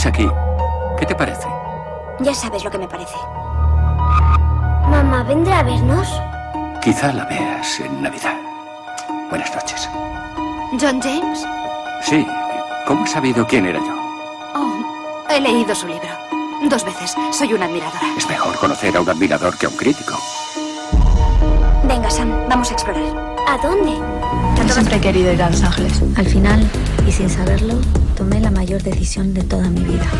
estés aquí. ¿Qué te parece? Ya sabes lo que me parece. Mamá, ¿vendrá a vernos? Quizá la veas en Navidad. Buenas noches. ¿John James? Sí. ¿Cómo has sabido quién era yo? Oh, he leído su libro. 2 veces. Soy una admiradora. Es mejor conocer a un admirador que a un crítico. Venga, Sam, vamos a explorar. ¿A dónde? Yo siempre he querido ir a Los Ángeles. Al final, y sin saberlo, tomé la mayor decisión de toda mi vida.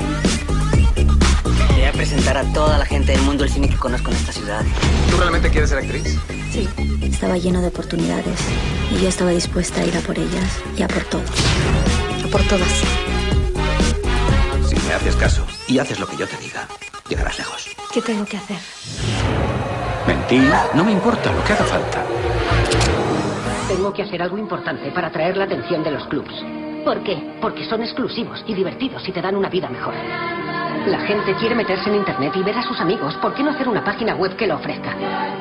Voy a presentar a toda la gente del mundo del cine que conozco en esta ciudad. ¿Tú realmente quieres ser actriz? Sí. Estaba lleno de oportunidades y yo estaba dispuesta a ir a por ellas y a por todo. A por todas. Si me haces caso y haces lo que yo te diga, llegarás lejos. ¿Qué tengo que hacer? Mentir, no me importa lo que haga falta. Tengo que hacer algo importante para atraer la atención de los clubs. ¿Por qué? Porque son exclusivos y divertidos y te dan una vida mejor. La gente quiere meterse en internet y ver a sus amigos. ¿Por qué no hacer una página web que lo ofrezca?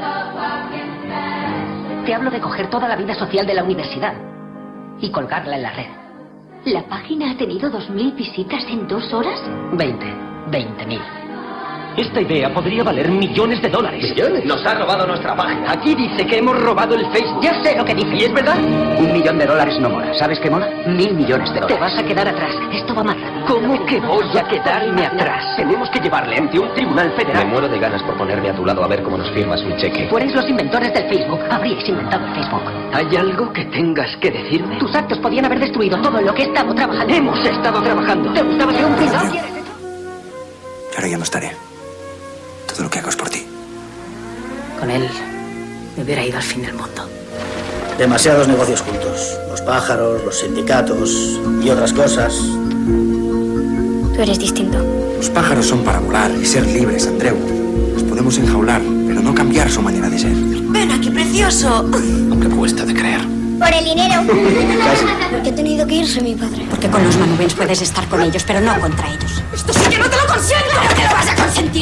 Te hablo de coger toda la vida social de la universidad y colgarla en la red. ¿La página ha tenido 2.000 visitas en 2 horas? 20.000. Esta idea podría valer millones de dólares. ¿Millones? Nos ha robado nuestra página. Aquí dice que hemos robado el Facebook. Ya sé lo que dice. ¿Y es verdad? $1 millón no mola. ¿Sabes qué mola? $1.000 millones. Te vas a quedar atrás. Esto va más rápido. ¿Cómo que voy a quedarme atrás? Tenemos que llevarle ante un tribunal federal. Me muero de ganas por ponerme a tu lado a ver cómo nos firmas un cheque. Fuerais los inventores del Facebook. Habríais inventado el Facebook. ¿Hay algo que tengas que decirme? Tus actos podían haber destruido todo lo que he estado trabajando. Hemos estado trabajando. ¿Te gustaba ser un pintor? Y ahora ya no estaré. Todo lo que hago es por ti. Con él me hubiera ido al fin del mundo. Demasiados negocios juntos. Los pájaros, los sindicatos y otras cosas. Tú eres distinto. Los pájaros son para volar y ser libres, Andreu. Los podemos enjaular, pero no cambiar su manera de ser. ¡Ven aquí, precioso! Aunque cuesta de creer. Por el dinero. Casi. ¿Por qué ha tenido que irse mi padre? Porque con los manubens puedes estar con ellos, pero no contra ellos. ¡Esto sí que no te lo consiento! ¡No te lo vas a consentir!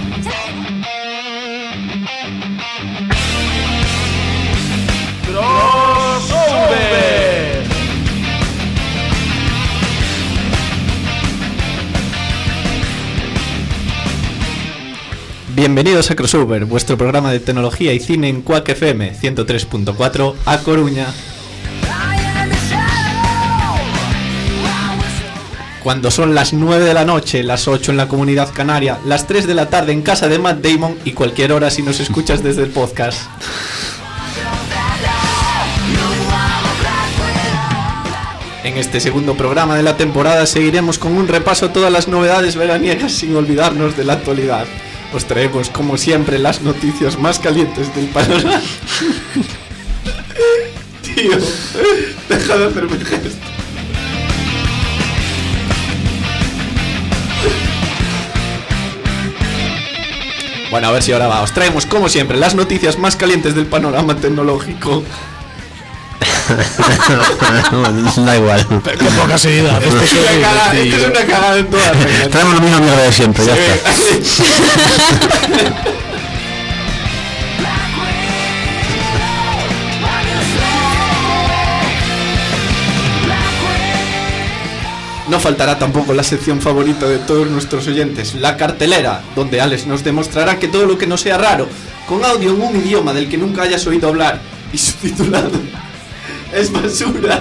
¡Crossover! Bienvenidos a Crossover, vuestro programa de tecnología y cine en Quack FM 103.4 a Coruña. Cuando son las 9 de la noche, las 8 en la Comunidad Canaria, las 3 de la tarde en casa de Matt Damon y cualquier hora si nos escuchas desde el podcast. En este segundo programa de la temporada seguiremos con un repaso a todas las novedades veraniegas sin olvidarnos de la actualidad. Os traemos como siempre las noticias más calientes del panorama. Tío, deja de hacerme gesto. Bueno, a ver si ahora va. Os traemos como siempre las noticias más calientes del panorama tecnológico. Da igual. Pero qué poca seguridad. Esto es una cagada en todas reglas. Traemos la misma mierda de siempre, sí, ya está. No faltará tampoco la sección favorita de todos nuestros oyentes, la cartelera, donde Alex nos demostrará que todo lo que no sea raro, con audio en un idioma del que nunca hayas oído hablar y subtitulado, es basura.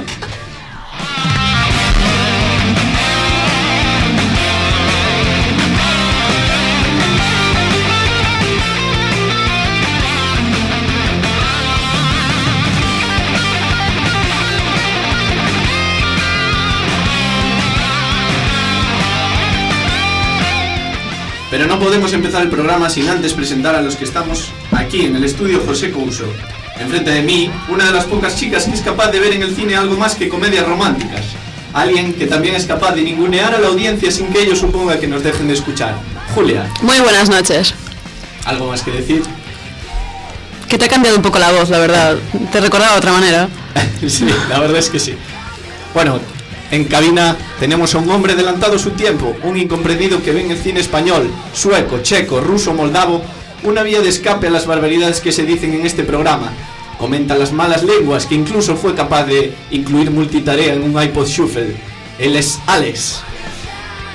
Pero no podemos empezar el programa sin antes presentar a los que estamos aquí en el estudio José Couso. Enfrente de mí, una de las pocas chicas que es capaz de ver en el cine algo más que comedias románticas. Alguien que también es capaz de ningunear a la audiencia sin que ello suponga que nos dejen de escuchar. Julia. Muy buenas noches. ¿Algo más que decir? Que te ha cambiado un poco la voz, la verdad. Te recordaba de otra manera. Sí, la verdad es que sí. Bueno, en cabina tenemos a un hombre adelantado su tiempo, un incomprendido que ve en el cine español, sueco, checo, ruso, moldavo, una vía de escape a las barbaridades que se dicen en este programa. Comenta las malas lenguas, que incluso fue capaz de incluir multitarea en un iPod Shuffle. Él es Alex.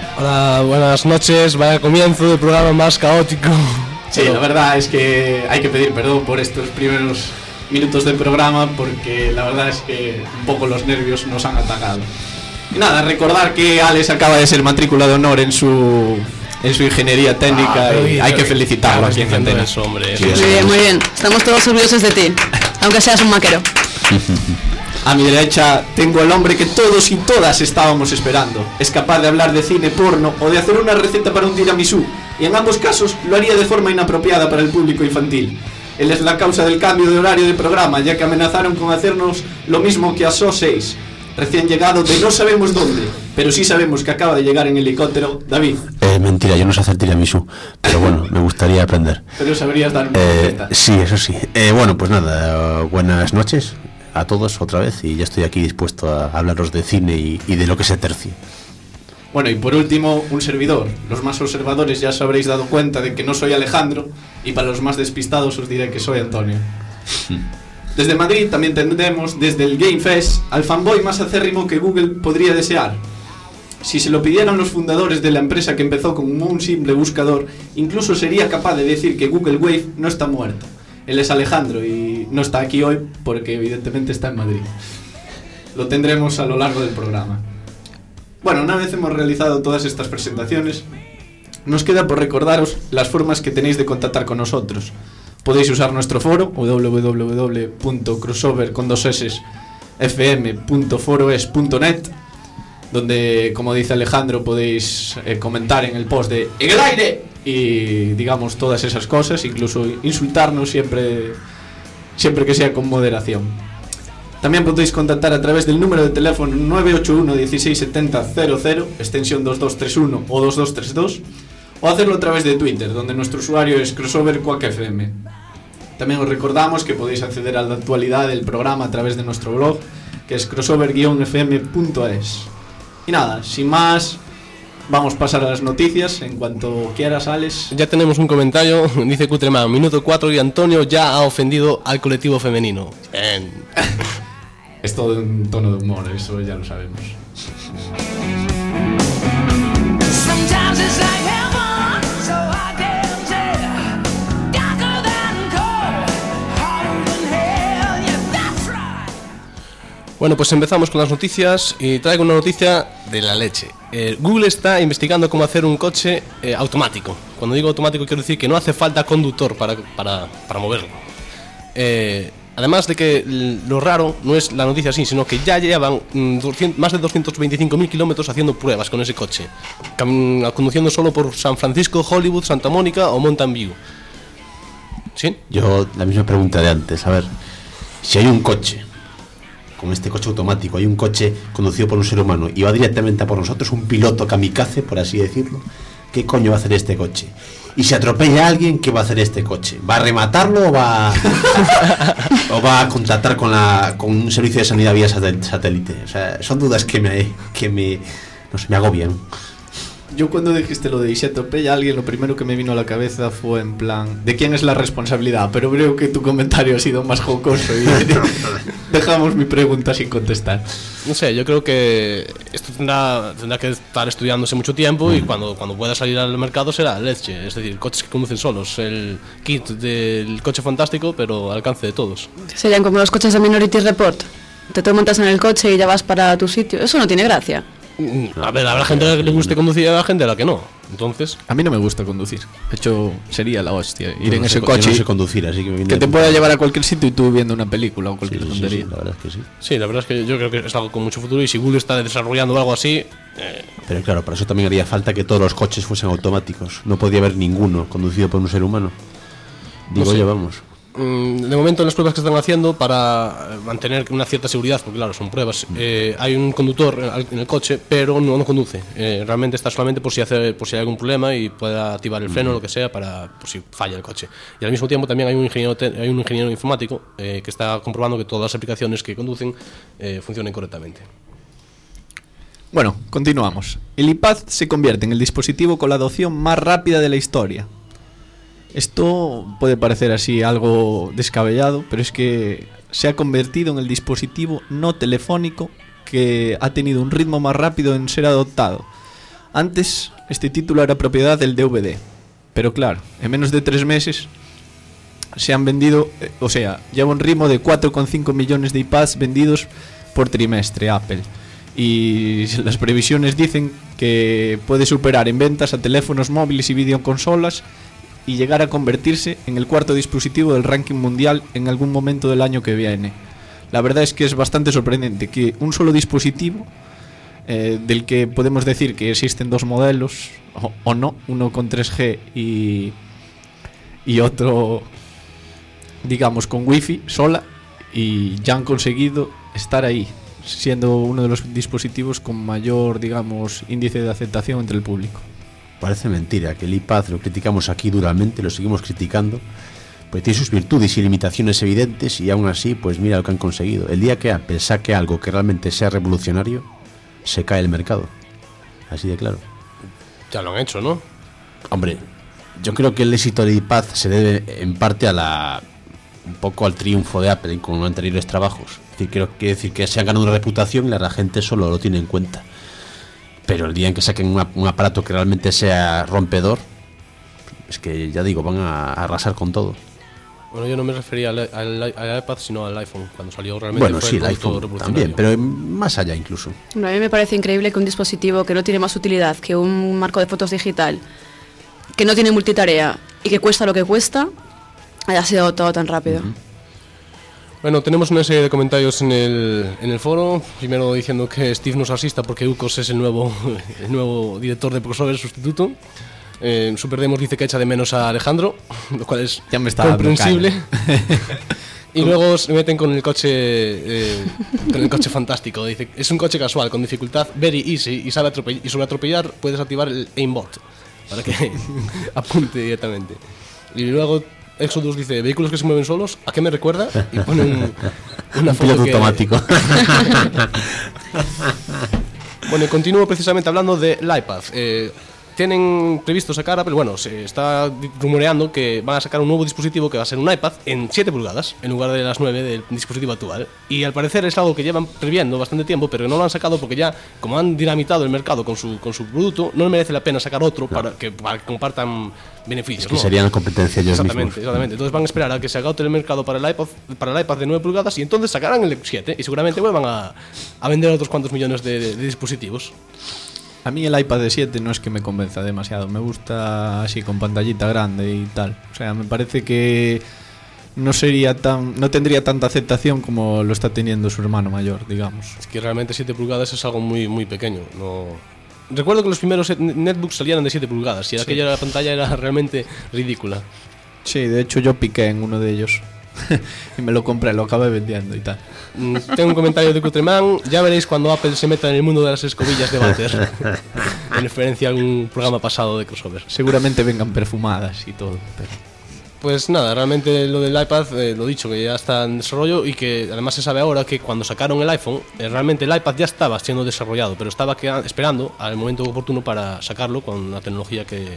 Hola, buenas noches. Vaya comienzo del programa más caótico. Sí, la verdad es que hay que pedir perdón por estos primeros minutos del programa, porque la verdad es que un poco los nervios nos han atacado. Y nada, recordar que Alex acaba de ser matrícula de honor en su ingeniería técnica y hay que felicitarlo aquí en Antena. Hombre, sí, muy bien. Estamos todos orgullosos de ti, aunque seas un maquero. A mi derecha tengo al hombre que todos y todas estábamos esperando. Es capaz de hablar de cine porno o de hacer una receta para un tiramisú, y en ambos casos lo haría de forma inapropiada para el público infantil. Él es la causa del cambio de horario de programa, ya que amenazaron con hacernos lo mismo que a So 6. Recién llegado de no sabemos dónde, pero sí sabemos que acaba de llegar en helicóptero, David. Mentira, yo no sé hacer tiramisú, pero bueno, me gustaría aprender. Pero sabrías dar una receta. Sí, eso sí. Bueno, pues nada, buenas noches a todos otra vez, y ya estoy aquí dispuesto a hablaros de cine y de lo que se tercie. Bueno, y por último, un servidor. Los más observadores ya os habréis dado cuenta de que no soy Alejandro, y para los más despistados os diré que soy Antonio. Desde Madrid también tendremos desde el Game Fest al fanboy más acérrimo que Google podría desear. Si se lo pidieran los fundadores de la empresa que empezó como un simple buscador, incluso sería capaz de decir que Google Wave no está muerto. Él es Alejandro y no está aquí hoy porque evidentemente está en Madrid. Lo tendremos a lo largo del programa. Bueno, una vez hemos realizado todas estas presentaciones, nos queda por recordaros las formas que tenéis de contactar con nosotros. Podéis usar nuestro foro www.crossover.fm.foroes.net, donde, como dice Alejandro, podéis comentar en el post de "En el aire" y digamos todas esas cosas, incluso insultarnos siempre que sea con moderación. También podéis contactar a través del número de teléfono 981 167000, extensión 2231 o 2232, o hacerlo a través de Twitter, donde nuestro usuario es crossoverquackfm. También os recordamos que podéis acceder a la actualidad del programa a través de nuestro blog, que es crossover-fm.es. Y nada, sin más, vamos a pasar a las noticias en cuanto quieras, Alex. Ya tenemos un comentario, dice Cutreman, minuto 4 y Antonio ya ha ofendido al colectivo femenino. Es todo un tono de humor, eso ya lo sabemos. Bueno, pues empezamos con las noticias y traigo una noticia de la leche. Google está investigando cómo hacer un coche automático. Cuando digo automático quiero decir que no hace falta conductor para moverlo. Además de que lo raro no es la noticia así, sino que ya llevan más de 225.000 kilómetros haciendo pruebas con ese coche, conduciendo solo por San Francisco, Hollywood, Santa Mónica o Mountain View. ¿Sí? Yo, la misma pregunta de antes, a ver, si hay un coche, con este coche automático, hay un coche conducido por un ser humano y va directamente a por nosotros, un piloto kamikaze, por así decirlo, ¿qué coño va a hacer este coche? Y si atropella a alguien, ¿qué va a hacer este coche? ¿Va a rematarlo o va a contactar con un servicio de sanidad vía satélite? O sea, son dudas que me agobian. Yo cuando dijiste lo de "y si atropella a alguien", lo primero que me vino a la cabeza fue en plan, ¿de quién es la responsabilidad? Pero creo que tu comentario ha sido más jocoso y dejamos mi pregunta sin contestar. No sé, yo creo que esto tendrá que estar estudiándose mucho tiempo y cuando pueda salir al mercado será leche. Es decir, coches que conducen solos, el kit del coche fantástico, pero al alcance de todos. Serían como los coches de Minority Report. Te montas en el coche y ya vas para tu sitio. Eso no tiene gracia. A ver, habrá gente a la que le guste conducir y habrá gente a la que no. Entonces, a mí no me gusta conducir. De hecho, sería la hostia ir en ese coche. Yo no sé conducir, así que te pueda llevar a cualquier sitio y tú viendo una película o cualquier tontería. Sí, la verdad es que sí. Sí, la verdad es que yo creo que es algo con mucho futuro y si Google está desarrollando algo así... Pero claro, para eso también haría falta que todos los coches fuesen automáticos. No podría haber ninguno conducido por un ser humano. Digo, no sé. Vamos. De momento en las pruebas que están haciendo para mantener una cierta seguridad, porque claro, son pruebas, hay un conductor en el coche, pero no conduce. Realmente está solamente por si hay algún problema y pueda activar el freno o lo que sea por si falla el coche. Y al mismo tiempo también hay un ingeniero informático que está comprobando que todas las aplicaciones que conducen funcionen correctamente. Bueno, continuamos. El iPad se convierte en el dispositivo con la adopción más rápida de la historia. Esto puede parecer así algo descabellado, pero es que se ha convertido en el dispositivo no telefónico que ha tenido un ritmo más rápido en ser adoptado. Antes, este título era propiedad del DVD, pero claro, en menos de 3 meses se han vendido, lleva un ritmo de 4,5 millones de iPads vendidos por trimestre Apple. Y las previsiones dicen que puede superar en ventas a teléfonos móviles y videoconsolas y llegar a convertirse en el 4º dispositivo del ranking mundial en algún momento del año que viene. La verdad es que es bastante sorprendente que un solo dispositivo, del que podemos decir que existen 2 modelos, o no, uno con 3G y otro, digamos, con Wi-Fi sola, y ya han conseguido estar ahí, siendo uno de los dispositivos con mayor, digamos, índice de aceptación entre el público. Parece mentira que el iPad lo criticamos aquí duramente, lo seguimos criticando, pues tiene sus virtudes y limitaciones evidentes, y aún así, pues mira lo que han conseguido. El día que Apple saque algo que realmente sea revolucionario, se cae el mercado. Así de claro. Ya lo han hecho, ¿no? Hombre, yo creo que el éxito del iPad se debe en parte a un poco al triunfo de Apple con los anteriores trabajos. Quiere decir que se han ganado una reputación y la gente solo lo tiene en cuenta. Pero el día en que saquen un aparato que realmente sea rompedor, es que ya digo, van a arrasar con todo. Bueno, yo no me refería al iPad, sino al iPhone, cuando salió realmente. Bueno, sí, el iPhone también, pero más allá incluso. Bueno, a mí me parece increíble que un dispositivo que no tiene más utilidad que un marco de fotos digital, que no tiene multitarea y que cuesta lo que cuesta, haya sido adoptado tan rápido. Bueno, tenemos una serie de comentarios en el foro. Primero diciendo que Steve nos asista porque Ucos es el nuevo director de Crossover sustituto. Superdemos dice que echa de menos a Alejandro, lo cual es ya me comprensible. Y luego se meten con el coche fantástico. Dice, es un coche casual con dificultad very easy y sobre atropellar puedes activar el aimbot para que apunte directamente. Y luego Exodus dice, vehículos que se mueven solos, ¿a qué me recuerda? Y pone una foto automático. Bueno, continúo precisamente hablando del iPad. Tienen previsto sacar, pero bueno, se está rumoreando que van a sacar un nuevo dispositivo que va a ser un iPad en 7 pulgadas en lugar de las 9 del dispositivo actual. Y al parecer es algo que llevan previendo bastante tiempo, pero no lo han sacado porque ya, como han dinamitado el mercado con su producto, no merece la pena sacar otro para que compartan beneficios. Es que serían la competencia ellos mismos. Exactamente. Entonces van a esperar a que se agote el mercado para el iPad de 9 pulgadas y entonces sacarán el 7 y seguramente vuelvan a vender otros cuantos millones de dispositivos. A mí el iPad de 7 no es que me convenza demasiado. Me gusta así con pantallita grande y tal. O sea, me parece que no tendría tanta aceptación como lo está teniendo su hermano mayor, digamos. Es que realmente 7 pulgadas es algo muy, muy pequeño. No... Recuerdo que los primeros netbooks salían de 7 7 y aquella pantalla era realmente ridícula. Sí, de hecho yo piqué en uno de ellos. Y me lo compré, lo acabé vendiendo y tal. Tengo un comentario de Cutreman. Ya veréis cuando Apple se meta en el mundo de las escobillas de váter. En referencia a algún programa pasado de Crossover. Seguramente vengan perfumadas y todo, pero... Pues nada, realmente lo del iPad, lo dicho, que ya está en desarrollo. Y que además se sabe ahora que cuando sacaron el iPhone, realmente el iPad ya estaba siendo desarrollado, pero estaba esperando al momento oportuno para sacarlo con la tecnología que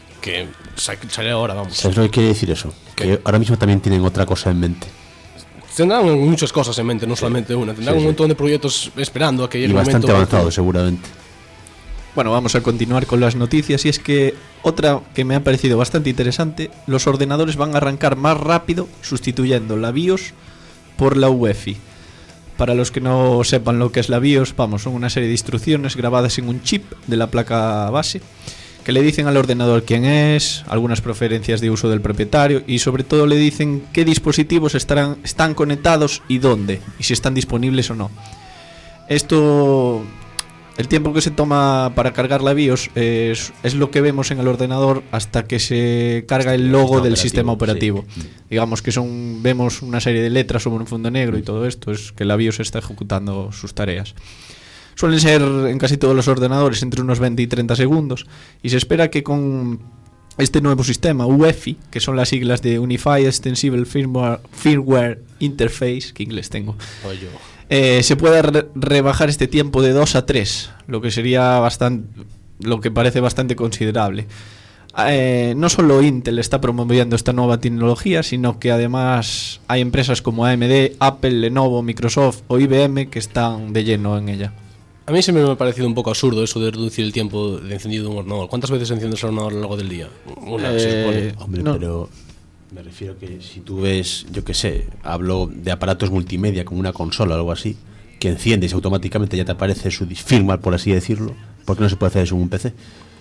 sale ahora, vamos. ¿Sabes lo que quiere decir eso? Que ahora mismo también tienen otra cosa en mente. Tendrán muchas cosas en mente, no solamente una. Tendrán un montón de proyectos esperando a que llegue el momento. Y bastante avanzado, seguramente. Bueno, vamos a continuar con las noticias. Y es que otra que me ha parecido bastante interesante: los ordenadores van a arrancar más rápido sustituyendo la BIOS por la UEFI. Para los que no sepan lo que es la BIOS, son una serie de instrucciones grabadas en un chip de la placa base que le dicen al ordenador quién es, algunas preferencias de uso del propietario y sobre todo le dicen qué dispositivos están conectados y dónde, y si están disponibles o no. Esto, el tiempo que se toma para cargar la BIOS es lo que vemos en el ordenador hasta que se carga el logo del sistema operativo. Sí. Digamos que vemos una serie de letras sobre un fondo negro y todo esto es que la BIOS está ejecutando sus tareas. Suelen ser en casi todos los ordenadores entre unos 20 y 30 segundos y se espera que con este nuevo sistema UEFI, que son las siglas de Unified Extensible Firmware Interface, que inglés tengo, se pueda rebajar este tiempo de 2 a 3, lo que parece bastante considerable. No solo Intel está promoviendo esta nueva tecnología, sino que además hay empresas como AMD, Apple, Lenovo, Microsoft o IBM que están de lleno en ella. A mí siempre me ha parecido un poco absurdo eso de reducir el tiempo de encendido de un ordenador. ¿Cuántas veces enciendes el ordenador a lo largo del día? Una, se supone. Hombre, no. Pero me refiero que si tú ves, yo qué sé, hablo de aparatos multimedia como una consola o algo así, que enciendes y automáticamente ya te aparece su firmware, por así decirlo. ¿Por qué no se puede hacer eso en un PC?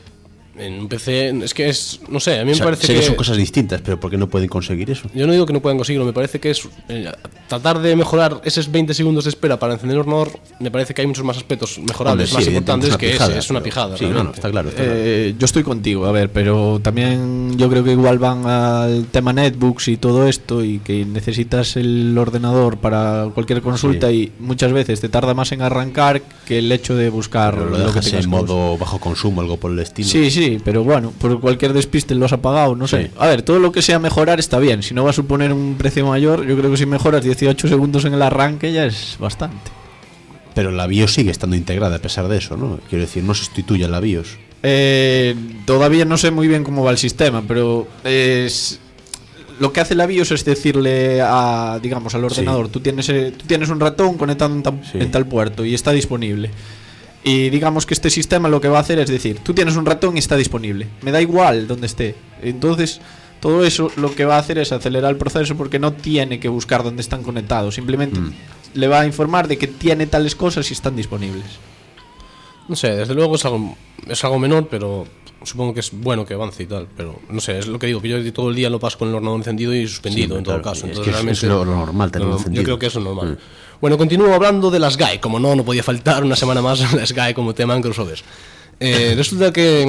En un PC es que es, no sé, a mí me parece sé que son cosas distintas, pero ¿por qué no pueden conseguir eso? Yo no digo que no puedan conseguirlo, me parece que es tratar de mejorar esos 20 segundos de espera para encender el ordenador. Me parece que hay muchos más aspectos mejorables, más importantes que ese. Es una pijada. Sí, no, está claro. Yo estoy contigo, a ver, pero también yo creo que igual van al tema netbooks y todo esto, y que necesitas el ordenador para cualquier consulta, y muchas veces te tarda más en arrancar que el hecho de buscar lo dejas en modo bajo consumo, algo por el estilo. Sí, pero bueno, por cualquier despiste lo has apagado, no sé. A ver, todo lo que sea mejorar está bien. Si no va a suponer un precio mayor, yo creo que si mejoras 18 segundos en el arranque ya es bastante. Pero la BIOS sigue estando integrada a pesar de eso, ¿no? Quiero decir, no sustituye a la BIOS. Todavía no sé muy bien cómo va el sistema, pero lo que hace la BIOS es decirle digamos, al ordenador, tú tienes un ratón conectado en tal puerto y está disponible. Y digamos que este sistema lo que va a hacer es decir, tú tienes un ratón y está disponible, me da igual donde esté. Entonces todo eso lo que va a hacer es acelerar el proceso, porque no tiene que buscar dónde están conectados, simplemente le va a informar de que tiene tales cosas y están disponibles. No sé, desde luego es algo menor, pero supongo que es bueno que avance y tal. Pero no sé, es lo que digo, que yo todo el día lo paso con el ordenador encendido y suspendido, en todo caso. Entonces, es que realmente es lo normal tenerlo encendido. Yo creo que eso es normal. Bueno, continúo hablando de las GAE. Como no podía faltar una semana más las GAE como tema en crossovers. Resulta que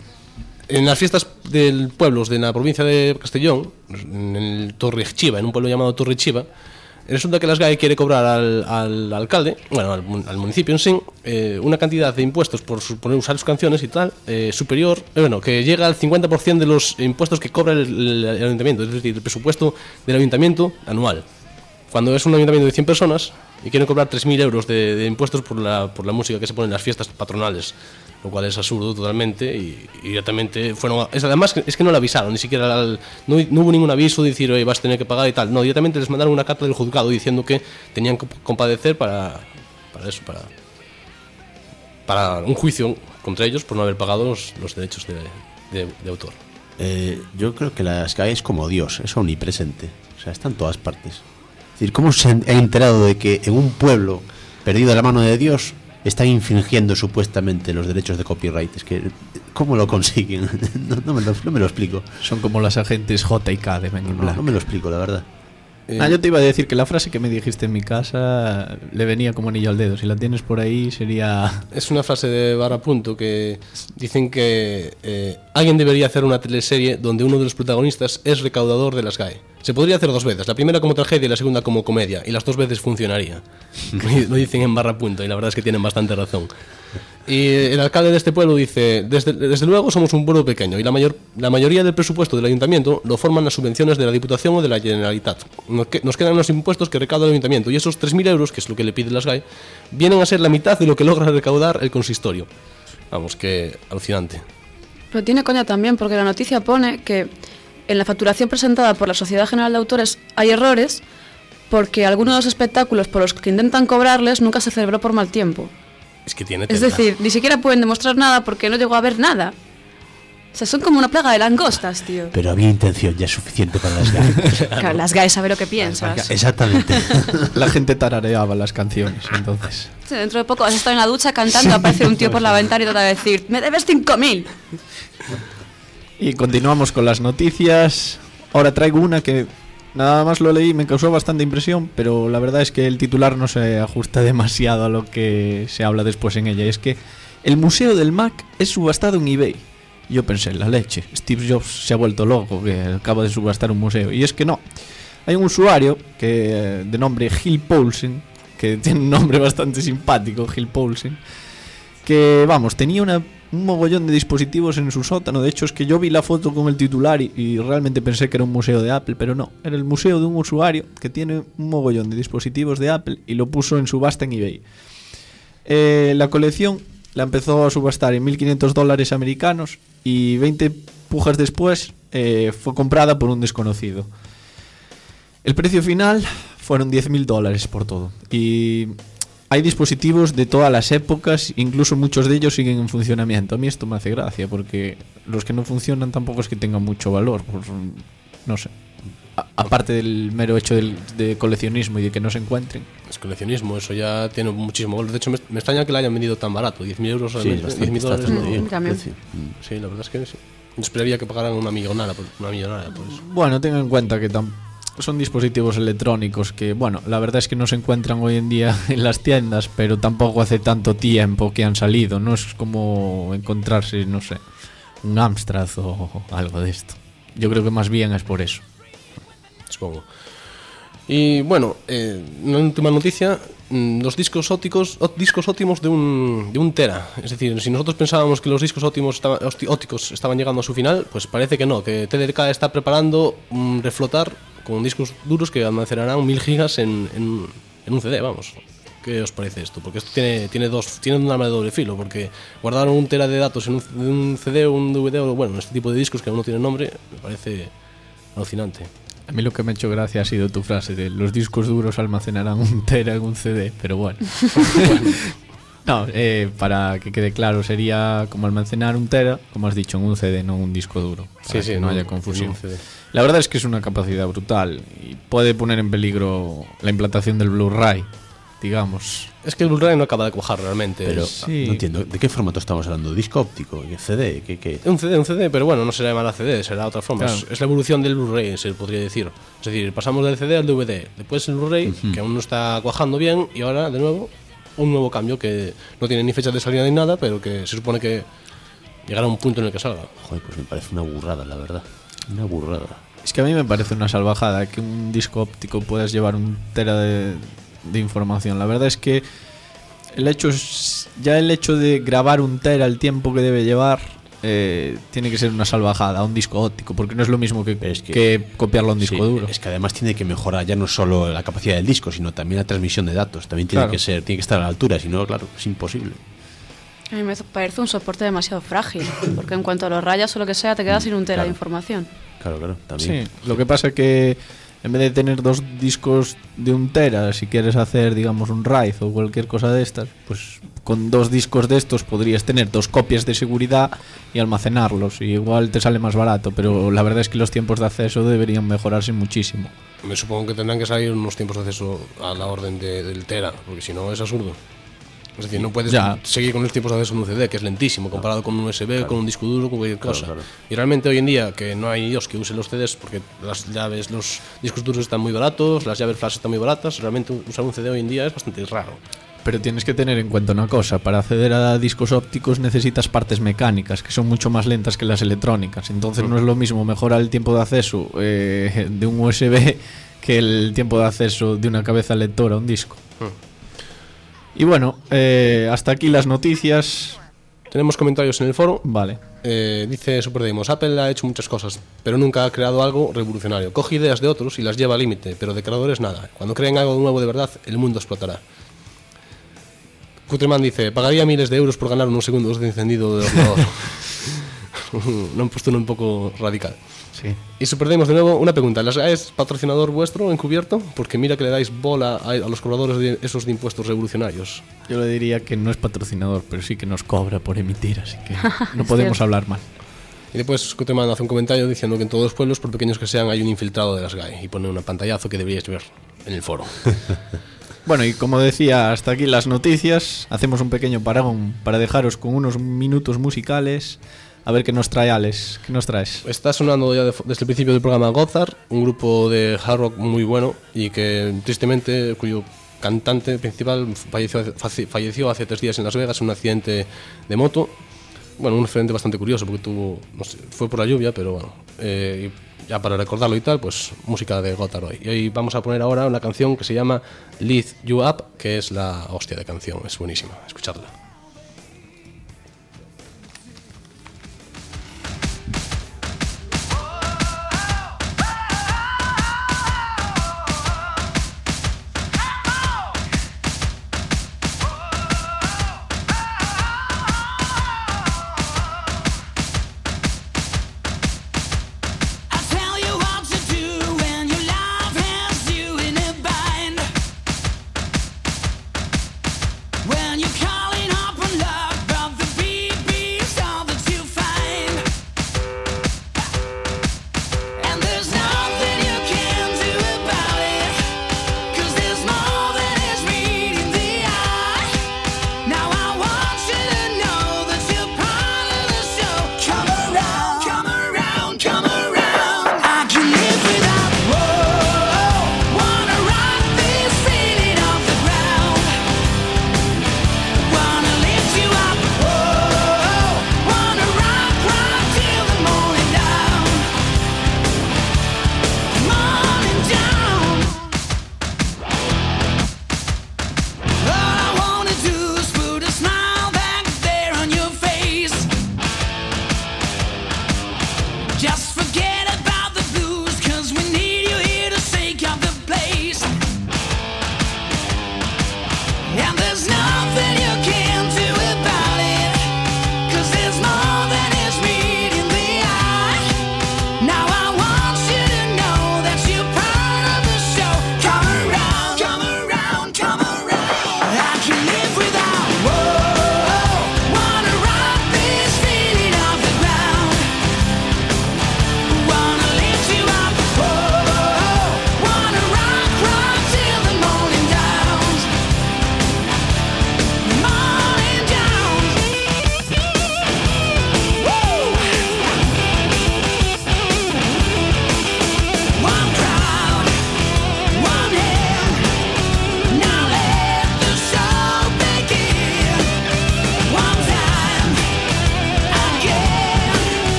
en las fiestas del pueblos de la provincia de Castellón, en el Torre-Chiva, en un pueblo llamado Torre-Chiva, resulta que las GAE quiere cobrar al alcalde, bueno, al municipio en sí, una cantidad de impuestos por usar sus canciones y tal, superior, que llega al 50% de los impuestos que cobra el ayuntamiento, es decir, el presupuesto del ayuntamiento anual. Cuando es un ayuntamiento de 100 personas y quieren cobrar 3.000 euros de impuestos por la música que se pone en las fiestas patronales, lo cual es absurdo totalmente, y directamente fueron... Además es que no le avisaron, ni siquiera no hubo ningún aviso de decir, oye, vas a tener que pagar y tal. No, directamente les mandaron una carta del juzgado diciendo que tenían que compadecer para un juicio contra ellos por no haber pagado los derechos de autor. Yo creo que las GAE es como Dios, es omnipresente, o sea, está en todas partes. Es decir, ¿cómo se han enterado de que en un pueblo perdido de la mano de Dios están infringiendo supuestamente los derechos de copyright? Es que, ¿cómo lo consiguen? No me lo explico. Son como las agentes J y K de Men in Black. No me lo explico, la verdad. Yo te iba a decir que la frase que me dijiste en mi casa le venía como anillo al dedo. Si la tienes por ahí sería... Es una frase de Barra Punto que dicen que alguien debería hacer una teleserie donde uno de los protagonistas es recaudador de las GAE. Se podría hacer dos veces, la primera como tragedia y la segunda como comedia, y las dos veces funcionaría. Lo dicen en Barra Punto y la verdad es que tienen bastante razón. Y el alcalde de este pueblo dice, desde luego somos un pueblo pequeño y la mayoría del presupuesto del ayuntamiento lo forman las subvenciones de la Diputación o de la Generalitat. Nos quedan los impuestos que recauda el ayuntamiento, y esos 3.000 euros, que es lo que le piden las GAE, vienen a ser la mitad de lo que logra recaudar el consistorio. Vamos, que alucinante. Pero tiene coña también, porque la noticia pone que en la facturación presentada por la Sociedad General de Autores hay errores, porque algunos de los espectáculos por los que intentan cobrarles nunca se celebró por mal tiempo. Es que tiene Es decir, ni siquiera pueden demostrar nada porque no llegó a haber nada. O sea, son como una plaga de langostas, tío. Pero había intención, ya es suficiente para las GAE. Claro, las GAE sabe lo que piensas. Exactamente. La gente tarareaba las canciones, entonces. Sí, dentro de poco vas a estar en la ducha cantando, aparece un tío por la ventana y te va a decir, me debes 5.000. Y continuamos con las noticias. Ahora traigo una que nada más lo leí, me causó bastante impresión, pero la verdad es que el titular no se ajusta demasiado a lo que se habla después en ella. Es que el Museo del Mac es subastado en eBay. Yo pensé, la leche, Steve Jobs se ha vuelto loco, que acaba de subastar un museo. Y es que no. Hay un usuario que de nombre Gil Poulsen, que tiene un nombre bastante simpático, Gil Poulsen, que, vamos, tenía un mogollón de dispositivos en su sótano. De hecho, es que yo vi la foto con el titular y realmente pensé que era un museo de Apple, pero no, era el museo de un usuario que tiene un mogollón de dispositivos de Apple y lo puso en subasta en eBay. La colección la empezó a subastar en $1.500 americanos y 20 pujas después fue comprada por un desconocido. El precio final fueron $10.000 por todo. Y hay dispositivos de todas las épocas, incluso muchos de ellos siguen en funcionamiento. A mí esto me hace gracia, porque los que no funcionan tampoco es que tengan mucho valor, no sé. Aparte del mero hecho de coleccionismo y de que no se encuentren. Es coleccionismo, eso ya tiene muchísimo valor. De hecho, me extraña que la hayan vendido tan barato, 10.000 euros al mes, $10.000. Sí, la verdad es que sí. Esperaría que pagaran una millonada por eso. Bueno, tengan en cuenta que son dispositivos electrónicos que, bueno, la verdad es que no se encuentran hoy en día en las tiendas, pero tampoco hace tanto tiempo que han salido. No es como encontrarse, no sé, un Amstrad o algo de esto. Yo creo que más bien es por eso. Supongo. Y bueno, una última noticia, los discos ópticos de un tera. Es decir, si nosotros pensábamos que los discos ópticos estaban llegando a su final, pues parece que no, que TDK está preparando reflotar con discos duros que almacenarán 1000 gigas en un CD, vamos. ¿Qué os parece esto? Porque esto tiene un arma de doble filo, porque guardar 1 tera de datos en un CD o un DVD, o bueno, este tipo de discos que aún no tiene nombre, me parece alucinante. A mí lo que me ha hecho gracia ha sido tu frase de los discos duros almacenarán 1 tera en un CD, pero bueno. No, para que quede claro, sería como almacenar 1 tera, como has dicho, en un CD, no un disco duro. Para que no haya confusión. La verdad es que es una capacidad brutal y puede poner en peligro la implantación del Blu-ray, digamos. Es que el Blu-ray no acaba de cuajar realmente. Pero no entiendo, ¿de qué formato estamos hablando? ¿Disco óptico? ¿CD? ¿Qué? Un CD, pero bueno, no será llamará CD, será otra forma. Claro. Es la evolución del Blu-ray, se podría decir. Es decir, pasamos del CD al DVD, después el Blu-ray, que aún no está cuajando bien, y ahora, de nuevo, un nuevo cambio que no tiene ni fecha de salida ni nada, pero que se supone que llegará a un punto en el que salga. Joder, pues me parece una burrada, la verdad. Una burrada. Es que a mí me parece una salvajada que un disco óptico puedas llevar 1 tera de información. La verdad es que el hecho de grabar 1 tera, el tiempo que debe llevar, tiene que ser una salvajada a un disco óptico, porque no es lo mismo que copiarlo a un disco duro. Es que además tiene que mejorar ya no solo la capacidad del disco, sino también la transmisión de datos. También tiene que estar a la altura, si no, claro, es imposible. A mí me parece un soporte demasiado frágil, porque en cuanto a los rayas o lo que sea, te quedas sin 1 tera de información. Claro, también. Sí, lo que pasa es que en vez de tener 2 discos de 1 tera, si quieres hacer, digamos, un RAID o cualquier cosa de estas, pues con 2 discos de estos podrías tener 2 copias de seguridad y almacenarlos, y igual te sale más barato, pero la verdad es que los tiempos de acceso deberían mejorarse muchísimo. Me supongo que tendrán que salir unos tiempos de acceso a la orden del tera, porque si no es absurdo. Es decir, no puedes seguir con los tiempos de acceso en un CD, que es lentísimo, comparado con un USB, con un disco duro, con cualquier cosa. Y realmente hoy en día, que no hay Dios que use los CDs, porque las llaves, los discos duros están muy baratos, las llaves flash están muy baratas, realmente usar un CD hoy en día es bastante raro. Pero tienes que tener en cuenta una cosa, para acceder a discos ópticos necesitas partes mecánicas, que son mucho más lentas que las electrónicas, entonces no es lo mismo mejorar el tiempo de acceso de un USB que el tiempo de acceso de una cabeza lectora a un disco. Y bueno, hasta aquí las noticias. Tenemos comentarios en el foro. Vale. Dice Superdemos: Apple ha hecho muchas cosas, pero nunca ha creado algo revolucionario. Coge ideas de otros y las lleva al límite, pero de creadores nada. Cuando creen algo nuevo de verdad, el mundo explotará. Cutreman dice: pagaría miles de euros por ganar unos segundos de encendido de ordenador. Lo han puesto un poco radical. Sí. Y Superdemos de nuevo, una pregunta: ¿las GAE es patrocinador vuestro encubierto? Porque mira que le dais bola a los cobradores de esos de impuestos revolucionarios. Yo le diría que no es patrocinador, pero sí que nos cobra por emitir, así que no podemos hablar mal. Y después Cutreman hace un comentario diciendo que en todos los pueblos, por pequeños que sean, hay un infiltrado de las GAE, y pone un pantallazo que deberíais ver en el foro. Bueno, y como decía, hasta aquí las noticias. Hacemos un pequeño parón para dejaros con unos minutos musicales. A ver qué nos trae Alex. ¿Qué nos traes? Está sonando ya desde el principio del programa Gothard, un grupo de hard rock muy bueno y que tristemente, cuyo cantante principal falleció hace 3 días en Las Vegas en un accidente de moto. Bueno, un accidente bastante curioso porque fue por la lluvia, pero bueno, ya para recordarlo y tal, pues música de Gothard hoy. Y hoy vamos a poner ahora una canción que se llama Lift You Up, que es la hostia de canción, es buenísima, escuchadla.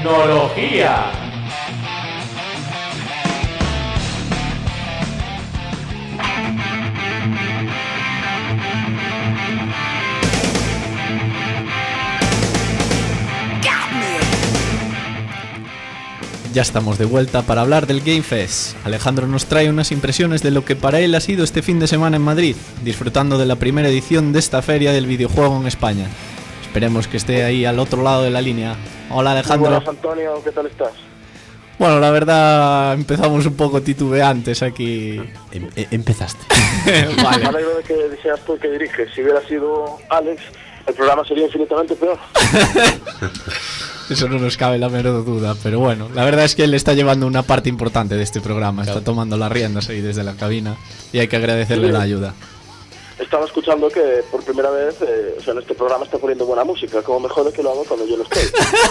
tecnología. Ya estamos de vuelta para hablar del Game Fest. Alejandro nos trae unas impresiones de lo que para él ha sido este fin de semana en Madrid, disfrutando de la primera edición de esta feria del videojuego en España. Esperemos que esté ahí al otro lado de la línea. Hola Alejandro. Muy buenas, Antonio, ¿qué tal estás? Bueno, la verdad empezamos un poco titubeantes aquí. Empezaste. Vale. Me alegro de que seas tú el que diriges. Si hubiera sido Alex, el programa sería infinitamente peor. Eso no nos cabe la menor duda, pero bueno, la verdad es que él está llevando una parte importante de este programa, está tomando las riendas ahí desde la cabina y hay que agradecerle la ayuda. Estaba escuchando que por primera vez, en este programa está poniendo buena música, como mejor de que lo hago cuando yo no estoy.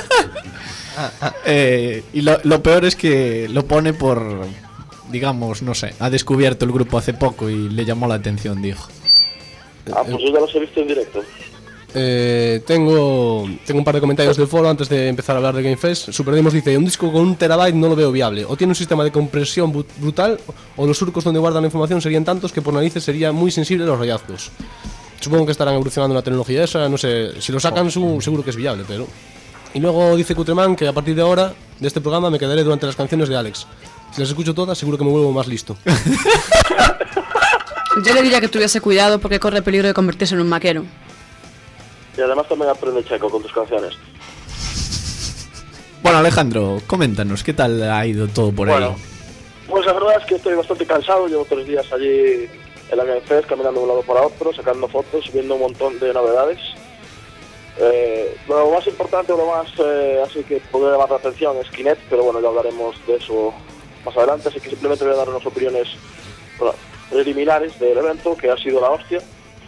Y lo peor es que lo pone por, digamos, no sé, ha descubierto el grupo hace poco y le llamó la atención, dijo. Pues yo ya los he visto en directo. Tengo un par de comentarios del foro antes de empezar a hablar de Game Fest. Superdemos dice: un disco con 1 terabyte no lo veo viable. O tiene un sistema de compresión brutal, o los surcos donde guardan la información serían tantos que por narices sería muy sensible a los rayazgos. Supongo que estarán evolucionando la tecnología esa, no sé, si lo sacan seguro que es viable, pero... Y luego dice Cutreman que a partir de ahora, de este programa, me quedaré durante las canciones de Alex. Si las escucho todas, seguro que me vuelvo más listo. Yo le diría que tuviese cuidado porque corre peligro de convertirse en un maquero. Y además también aprende checo con tus canciones. Bueno, Alejandro, coméntanos, ¿qué tal ha ido todo por ahí? Pues la verdad es que estoy bastante cansado. Llevo 3 días allí en la Game Fest, caminando de un lado para otro, sacando fotos, viendo un montón de novedades. Lo más importante o lo más así que podría llamar la atención es Kinect, pero bueno, ya hablaremos de eso más adelante, así que simplemente voy a dar unas opiniones preliminares del evento, que ha sido la hostia.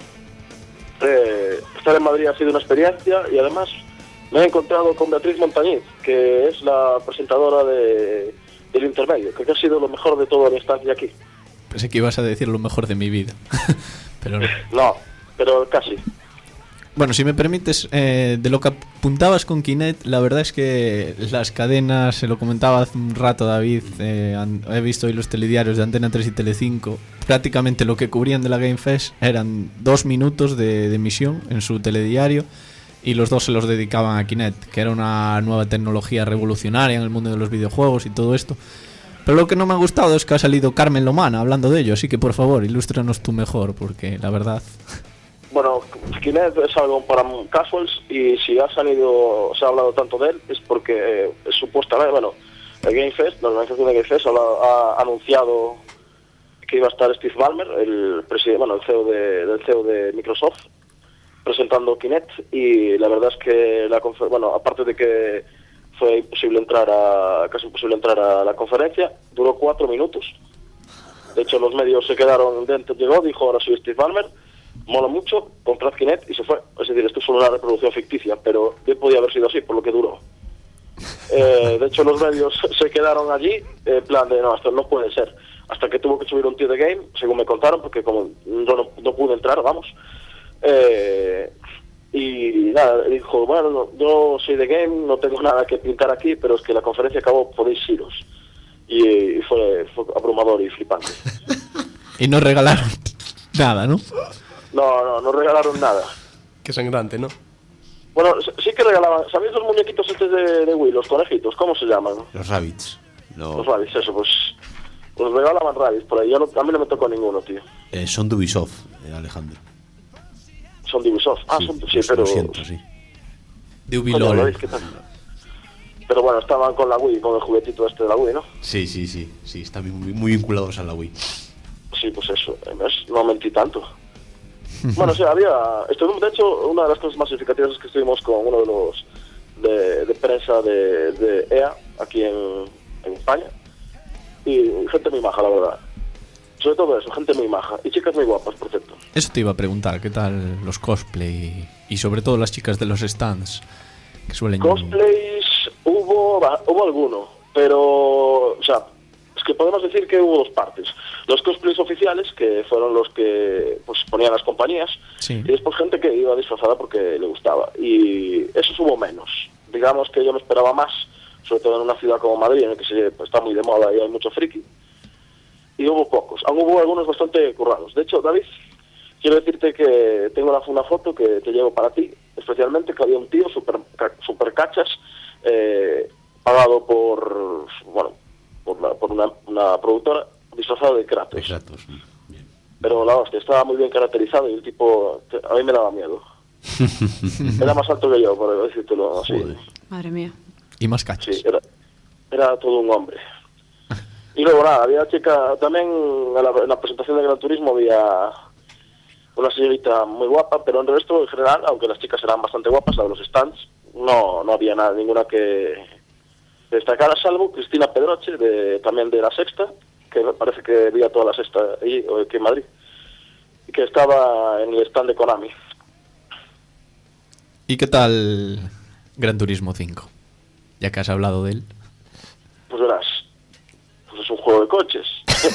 Estar en Madrid ha sido una experiencia y además me he encontrado con Beatriz Montañiz, que es la presentadora del intermedio, que ha sido lo mejor de toda mi estancia aquí. Pensé que ibas a decir lo mejor de mi vida, pero no. No, pero casi. Bueno, si me permites, de lo que apuntabas con Kinect, la verdad es que las cadenas, se lo comentaba hace un rato David, he visto hoy los telediarios de Antena 3 y Telecinco, prácticamente lo que cubrían de la Game Fest eran 2 minutos de emisión en su telediario y los 2 se los dedicaban a Kinect, que era una nueva tecnología revolucionaria en el mundo de los videojuegos y todo esto. Pero lo que no me ha gustado es que ha salido Carmen Lomana hablando de ello, así que por favor, ilústranos tú mejor, porque la verdad... Bueno, Kinect es algo para casuals y si se ha hablado tanto de él es porque supuestamente, bueno, el Game Fest, la organización de Game Fest ha anunciado que iba a estar Steve Ballmer, el CEO de Microsoft, presentando Kinect, y la verdad es que aparte de que fue casi imposible entrar a la conferencia, duró 4 minutos. De hecho, los medios se quedaron dentro, dijo, ahora soy Steve Ballmer, mola mucho, comprad Kinect y se fue. Es decir, esto es solo una reproducción ficticia, pero bien podía haber sido así por lo que duró. De hecho, los medios se quedaron allí en plan de, no, esto no puede ser. Hasta que tuvo que subir un tío de Game, según me contaron, porque como yo no pude entrar, vamos. Y nada, dijo, bueno, yo soy de Game, no tengo nada que pintar aquí, pero es que la conferencia acabó, podéis iros. Y fue abrumador y flipante. Y no regalaron nada, ¿no? No regalaron nada. Qué sangrante, ¿no? Bueno, sí que regalaban. ¿Sabéis los muñequitos estos de Wii, los conejitos? ¿Cómo se llaman? Los Rabbids. Los Rabbids, eso, pues regalaban Rabbids por ahí. A mí no me tocó ninguno, tío. Son de Ubisoft, Alejandro. Son de Ubisoft. Sí, pero... Lo siento, sí. De Ubilol. Pero bueno, estaban con la Wii, con el juguetito este de la Wii, ¿no? Sí, están muy vinculados a la Wii. Sí, pues eso, no mentí tanto. Bueno, sí, de hecho, una de las cosas más significativas es que estuvimos con uno de los de prensa de EA, aquí en España, y gente muy maja, la verdad. Sobre todo eso, gente muy maja, y chicas muy guapas, por cierto. Eso te iba a preguntar, ¿qué tal los cosplay? Y sobre todo las chicas de los stands, que suelen... Cosplays hubo alguno, pero, o sea, es que podemos decir que hubo 2 partes. Los cosplays oficiales, que fueron los que pues ponían las compañías, sí. Y después gente que iba disfrazada porque le gustaba. Y eso hubo menos. Digamos que yo me esperaba más, sobre todo en una ciudad como Madrid, en la que está muy de moda y hay mucho friki. Y hubo pocos, aún hubo algunos bastante currados. De hecho, David, quiero decirte que tengo una foto que te llevo para ti, especialmente, que había un tío super cachas, pagado por una productora, disfrazado de Kratos. Bien. Pero la hostia, estaba muy bien caracterizado y el tipo, a mí me daba miedo. Era más alto que yo, por decírtelo así. Joder. Madre mía. Y más cachas. Sí, era todo un hombre. Y luego nada, había chica, también en la presentación de Gran Turismo había una señorita muy guapa, pero en el resto, en general, aunque las chicas eran bastante guapas, la de los stands, no había ninguna que destacara, salvo Cristina Pedroche, también de La Sexta, que me parece que veía toda La Sexta allí, o aquí en Madrid, y que estaba en el stand de Konami. ¿Y qué tal Gran Turismo 5? Ya que has hablado de él. Pues verás, pues es un juego de coches.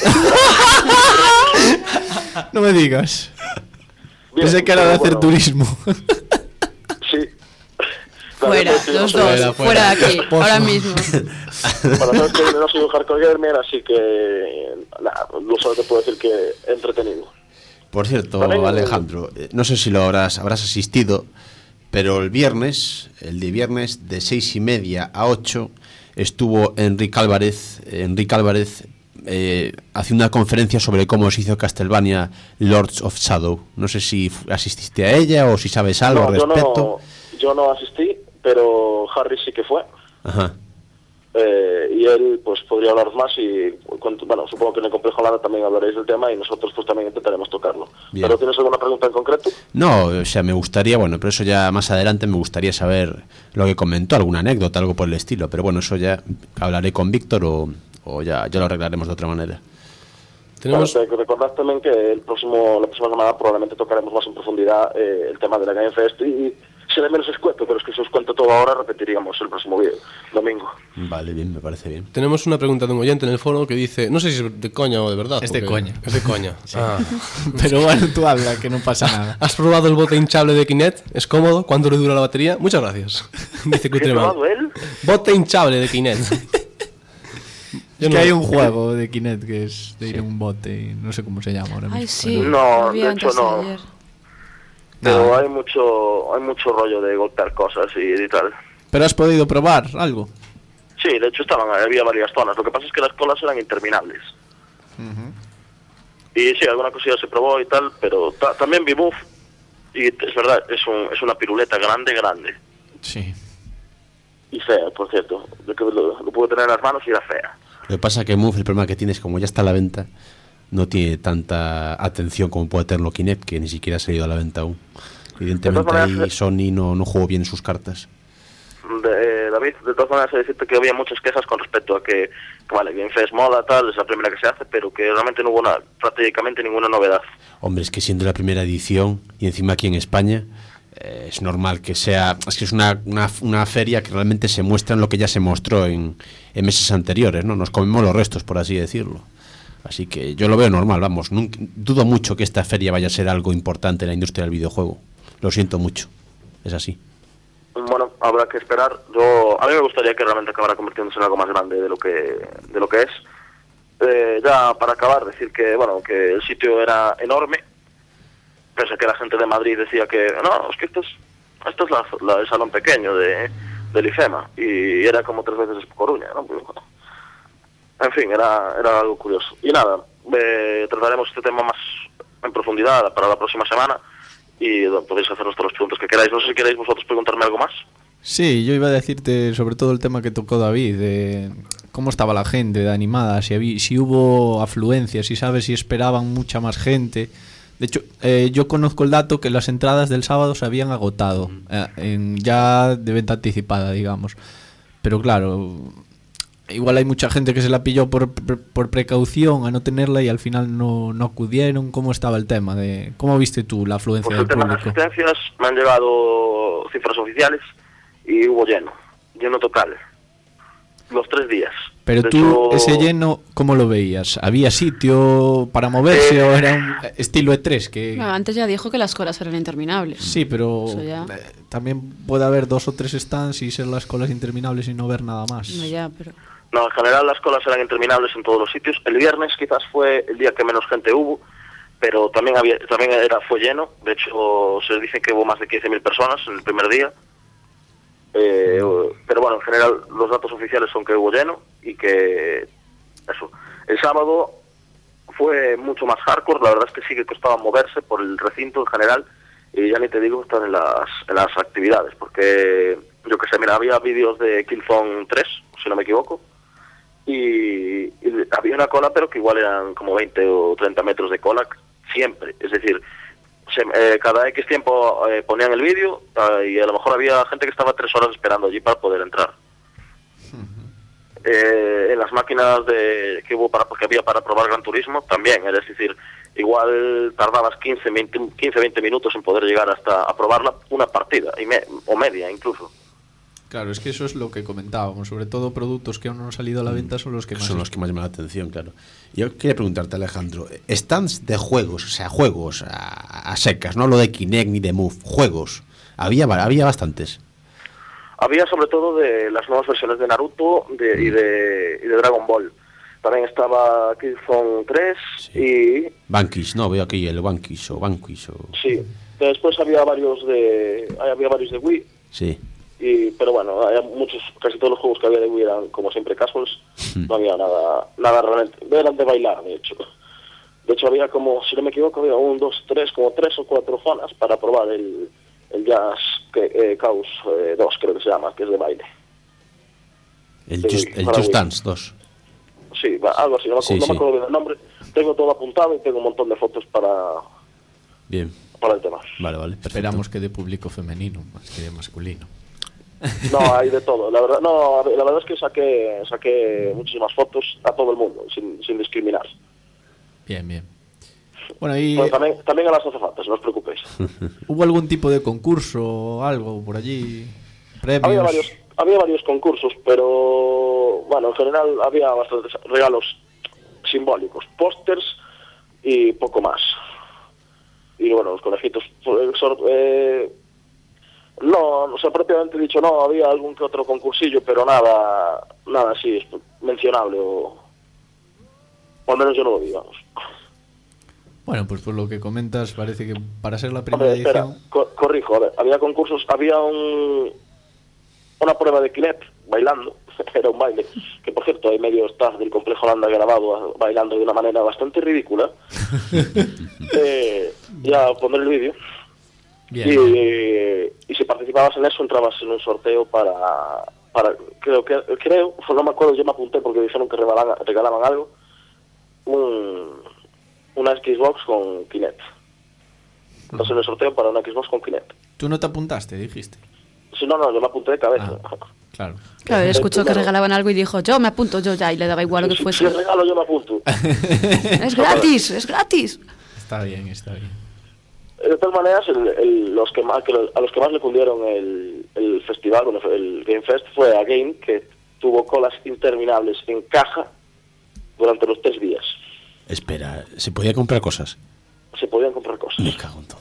No me digas. Pensé que era de hacer turismo. Sí. Fuera, los dos, fuera de aquí, ahora mismo. Bueno, sabes que no soy un hardcore gamer, así que nada, lo solo te puedo decir que entretenido. Por cierto, Alejandro, no sé si lo habrás asistido, pero el día viernes de 6:30 a 8 estuvo Enrique Álvarez haciendo una conferencia sobre cómo se hizo Castlevania Lords of Shadow. No sé si asististe a ella o si sabes algo al respecto. Yo no asistí, pero Harry sí que fue. Ajá. Y él pues podría hablar más y bueno, supongo que en el Complejo Lana también hablaréis del tema y nosotros pues también intentaremos tocarlo. Bien. ¿Pero tienes alguna pregunta en concreto? No, o sea, me gustaría, pero eso ya más adelante me gustaría saber lo que comentó, alguna anécdota, algo por el estilo, pero bueno, eso ya hablaré con Víctor o ya lo arreglaremos de otra manera. Tenemos que recordar también que la próxima semana probablemente tocaremos más en profundidad el tema de la Game Fest y será menos escueto, pero es que si os cuento todo ahora repetiríamos el próximo domingo. Vale, bien, me parece bien. Tenemos una pregunta de un oyente en el foro que dice, no sé si es de coña o de verdad. Es de coña. Es de coña. Sí. Pero bueno, tú habla, que no pasa nada. ¿Has probado el bote hinchable de Kinect? ¿Es cómodo? ¿Cuánto le dura la batería? Muchas gracias. Dice ¿Qué has probado él? Bote hinchable de Kinect. Es que hay un juego de Kinect que es de ir en un bote, no sé cómo se llama ahora mismo. Ay, sí. No, de hecho no. Pero hay mucho rollo de golpear cosas y tal. ¿Pero has podido probar algo? Sí, de hecho había varias zonas. Lo que pasa es que las colas eran interminables. Y sí, alguna cosilla se probó y tal, pero también vi Move. Y es verdad, es una piruleta grande. Sí. Y fea, por cierto. Lo pude tener en las manos y era fea. Lo que pasa es que Move, el problema que tiene es como ya está a la venta, no tiene tanta atención como puede tenerlo Kinect, que ni siquiera ha salido a la venta aún. Evidentemente ahí Sony no jugó bien sus cartas. David, de todas maneras he decirte que había muchas quejas con respecto a que vale, Game Fest mola, tal, es la primera que se hace, pero que realmente no hubo prácticamente ninguna novedad. Hombre, es que siendo la primera edición y encima aquí en España, es normal que sea... Es que es una feria que realmente se muestra en lo que ya se mostró en meses anteriores, ¿no? Nos comemos los restos, por así decirlo. Así que yo lo veo normal, vamos. Dudo mucho que esta feria vaya a ser algo importante en la industria del videojuego. Lo siento mucho. Es así. Bueno, habrá que esperar. A mí me gustaría que realmente acabara convirtiéndose en algo más grande de lo que es. Ya para acabar, decir que el sitio era enorme. Pese a que la gente de Madrid decía que no, es que esto es el salón pequeño del IFEMA y era como 3 veces Coruña, ¿no? En fin, era algo curioso. Y nada, trataremos este tema más en profundidad para la próxima semana y podéis hacernos todas las preguntas que queráis. No sé si queréis vosotros preguntarme algo más. Sí, yo iba a decirte sobre todo el tema que tocó David, de cómo estaba la gente, de animada, si hubo afluencia, si sabes si esperaban mucha más gente. De hecho, yo conozco el dato que las entradas del sábado se habían agotado, ya de venta anticipada, digamos. Pero claro, igual hay mucha gente que se la pilló por precaución a no tenerla y al final no acudieron. ¿Cómo estaba el tema? ¿Cómo viste tú la afluencia del público? Pues el tema de asistencias, me han llegado cifras oficiales y hubo lleno total. Los 3 días. Pero De tú, hecho, ese lleno, ¿cómo lo veías? ¿Había sitio para moverse o era un estilo E3? Que... No, antes ya dijo que las colas eran interminables. Sí, pero Eso ya. también puede haber 2 o 3 stands y ser las colas interminables y no ver nada más. No, ya, pero... No, en general las colas eran interminables en todos los sitios. El viernes quizás fue el día que menos gente hubo, pero también fue lleno. De hecho, se dice que hubo más de 15.000 personas en el primer día. Pero bueno, en general los datos oficiales son que hubo lleno y que eso. El sábado fue mucho más hardcore. La verdad es que sí que costaba moverse por el recinto en general, y ya ni te digo estar en las actividades, porque yo que sé, mira, había vídeos de Killzone 3, si no me equivoco, y había una cola, pero que igual eran como 20 o 30 metros de cola siempre. Es decir, cada X tiempo ponían el vídeo y a lo mejor había gente que estaba 3 horas esperando allí para poder entrar. En las máquinas que había para probar Gran Turismo también, es decir, igual tardabas 15-20 minutos en poder llegar hasta a probarla una partida o media incluso. Claro, es que eso es lo que comentábamos, sobre todo productos que aún no han salido a la venta son los que más llaman la atención, claro. Yo quería preguntarte, Alejandro, stands de juegos, o sea, juegos a secas, no lo de Kinect ni de Move, juegos, había bastantes. Había sobre todo de las nuevas versiones de Naruto y de Dragon Ball. También estaba Killzone 3 y... Vanquish, no, veo aquí el Vanquish o... Sí, después había varios de Wii. Sí. Pero bueno, casi todos los juegos que había de Wii eran como siempre casuals. No había nada realmente. Eran de bailar, de hecho. De hecho había como, si no me equivoco, había 1, 2, 3, como 3 o 4 zonas para probar el Jazz Chaos 2, creo que se llama, que es de baile. El Just Dance 2. Sí, algo así, no me acuerdo bien el nombre. Tengo todo apuntado y tengo un montón de fotos para el tema. Vale, perfecto. Esperamos que de público femenino, más que de masculino. No, hay de todo. La verdad es que saqué muchísimas fotos a todo el mundo, sin discriminar. Bien. Bueno, y también a las azafatas, no os preocupéis. ¿Hubo algún tipo de concurso o algo por allí? ¿Premios? Había varios concursos, pero bueno, en general había bastantes regalos simbólicos, pósters y poco más. Y bueno, los conejitos, propiamente dicho no, había algún que otro concursillo, pero nada así mencionable, o al menos yo no lo vi, vamos. Bueno, pues por lo que comentas, parece que para ser la primera edición... Corrijo, a ver, había concursos, había una prueba de Kinect bailando, era un baile, que por cierto hay medio staff del Complejo Holanda grabado bailando de una manera bastante ridícula. Ya pondré el vídeo. Y si participabas en eso entrabas en un sorteo para creo, no me acuerdo, yo me apunté porque dijeron que regalaban algo, una Xbox con Kinect. Entonces en el sorteo para una Xbox con Kinect. ¿Tú no te apuntaste, dijiste? Sí, no, yo me apunté de cabeza. Claro, él escuchó que regalaban algo y dijo, yo me apunto, yo ya, y le daba igual lo que fuese. Si el regalo yo me apunto. Es gratis. Está bien. De todas maneras, a los que más le fundieron el festival, bueno, el Game Fest, fue a Game, que tuvo colas interminables en caja durante los 3 días. Espera, ¿se podía comprar cosas? Se podían comprar cosas. Me cago en todo.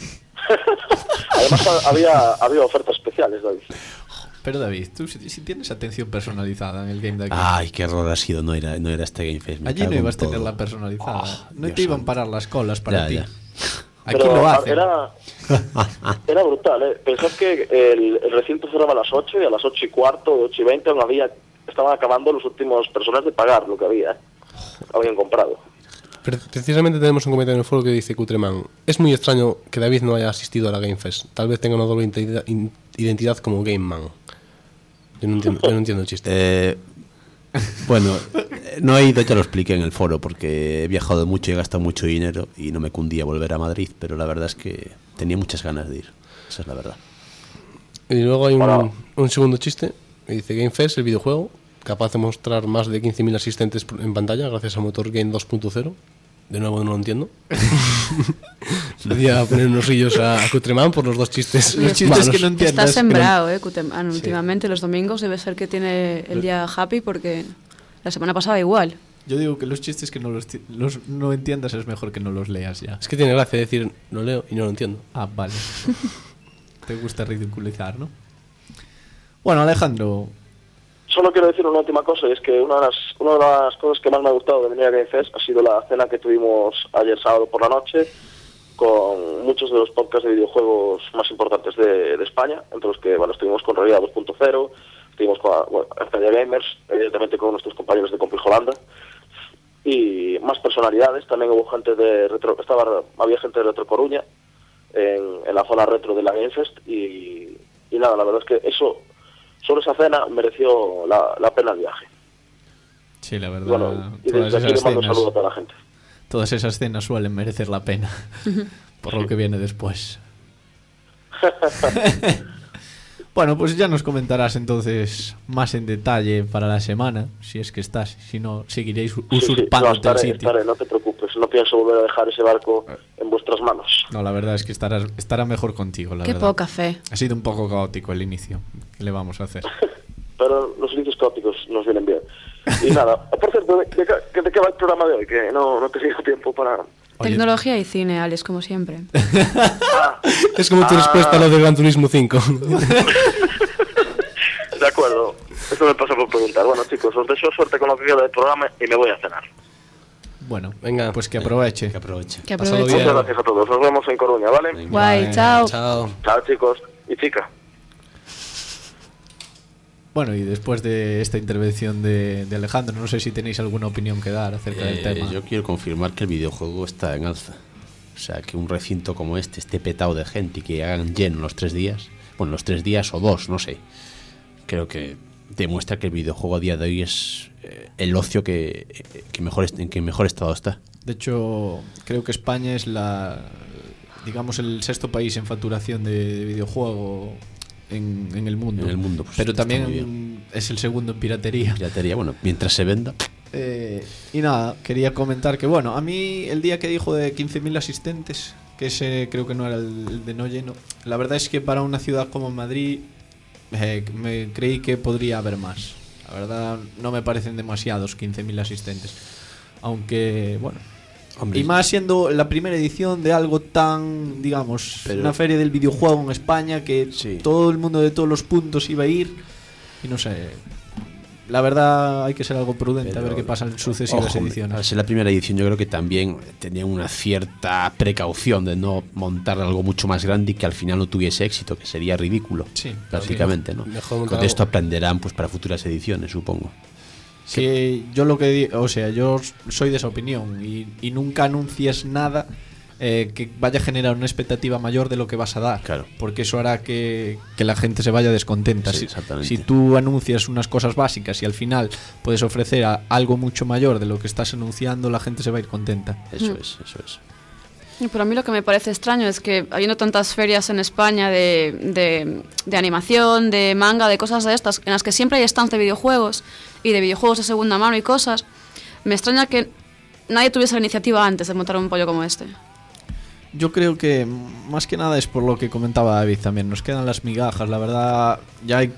Además había ofertas especiales, David. Pero David, tú si tienes atención personalizada en el Game de aquí. Ay, qué error ha sido, no era este Game Fest. Allí no ibas a tenerla personalizada. No Dios te iban a santo. parar las colas para ti. Ya. Aquí pero lo hacen. Era brutal, Pensad que el recinto cerraba a las 8 y a las 8:15, 8:20 estaban acabando los últimos personas de pagar lo que había. Habían comprado. Precisamente tenemos un comentario en el foro que dice Cutreman: es muy extraño que David no haya asistido a la Game Fest. Tal vez tenga una doble identidad como Game Man. Yo no entiendo el chiste. Bueno, no he ido, ya lo expliqué en el foro, porque he viajado mucho y he gastado mucho dinero y no me cundía volver a Madrid, pero la verdad es que tenía muchas ganas de ir. Esa es la verdad. Y luego hay un segundo chiste que dice: Game Fest, el videojuego capaz de mostrar más de 15.000 asistentes en pantalla gracias a Motor Game 2.0. De nuevo no lo entiendo. Podría poner unos rillos a Cutreman por los dos chistes. Los chistes malos. que no entiendes. Está sembrado, Cutreman. Últimamente los domingos debe ser que tiene el día happy porque La semana pasada igual. Yo digo que los chistes que no entiendas es mejor que no los leas ya. Es que tiene gracia decir, lo leo y no lo entiendo. Ah, vale. Te gusta ridiculizar, ¿no? Bueno, Alejandro. Solo quiero decir una última cosa, y es que una de las cosas que más me ha gustado de venir a Game Fest ha sido la cena que tuvimos ayer sábado por la noche con muchos de los podcasts de videojuegos más importantes de España, entre los que estuvimos con Realidad 2.0, estuvimos con Arcadia Gamers, evidentemente con nuestros compañeros de Complejo Holanda, y más personalidades. También hubo gente de Retro, había gente de Retro Coruña en la zona retro de la Game Fest, y nada, la verdad es que solo esa cena mereció la pena el viaje. Sí, la verdad. Bueno, y desde aquí le mando un saludo a toda la gente. Todas esas cenas suelen merecer la pena por lo que viene después. Bueno, pues ya nos comentarás entonces más en detalle para la semana, si es que estás, si no, seguiréis usurpándote el sitio. Estaré, no te preocupes, no pienso volver a dejar ese barco en vuestras manos. No, la verdad es que estará mejor contigo, la verdad. Qué poca fe. Ha sido un poco caótico el inicio, ¿qué le vamos a hacer? Pero los inicios caóticos nos vienen bien. Y nada, por cierto, ¿de qué va el programa de hoy? Que no te digo tiempo para... Tecnología y cine, Alex, como siempre. Es como tu respuesta a lo de Gran Turismo 5. De acuerdo, eso me pasa por preguntar. Bueno, chicos, os deseo suerte con lo que queda del programa y me voy a cenar. Bueno, venga, pues que aproveche. Que aproveche. Muchas gracias a todos, nos vemos en Coruña, ¿vale? Guay, chao. Chao, chicos y chica. Bueno, y después de esta intervención de Alejandro, no sé si tenéis alguna opinión que dar acerca del tema. Yo quiero confirmar que el videojuego está en alza. O sea, que un recinto como este esté petado de gente y que hagan lleno los 3 días, bueno, los 3 días o 2, no sé. Creo que demuestra que el videojuego a día de hoy es el ocio en que mejor estado está. De hecho, creo que España es el 6º país en facturación de videojuego en el mundo. En el mundo, pues, pero también es el segundo en piratería. Bueno, mientras se venda. Y nada, quería comentar que, bueno, a mí el día que dijo de 15.000 asistentes, que ese creo que no era el de no lleno, la verdad es que para una ciudad como Madrid me creí que podría haber más. La verdad no me parecen demasiados 15.000 asistentes. Aunque, bueno... Hombre, y más siendo la primera edición de algo tan, digamos, una feria del videojuego en España que todo el mundo de todos los puntos iba a ir. Y no sé, la verdad hay que ser algo prudente a ver qué pasa en sucesivas ediciones. Al ser la primera edición yo creo que también tenía una cierta precaución de no montar algo mucho más grande y que al final no tuviese éxito, que sería ridículo, prácticamente, ¿no? Con esto aprenderán pues para futuras ediciones, supongo. Que yo lo que digo, o sea, yo soy de esa opinión y nunca anuncies nada que vaya a generar una expectativa mayor de lo que vas a dar, claro, porque eso hará que la gente se vaya descontenta. Sí, si tú anuncias unas cosas básicas y al final puedes ofrecer algo mucho mayor de lo que estás anunciando, la gente se va a ir contenta. Eso es. Pero a mí lo que me parece extraño es que habiendo tantas ferias en España de animación, de manga, de cosas de estas, en las que siempre hay stands de videojuegos y de videojuegos de segunda mano y cosas, me extraña que nadie tuviese la iniciativa antes de montar un pollo como este. Yo creo que más que nada es por lo que comentaba David también. Nos quedan las migajas, la verdad. Ya hay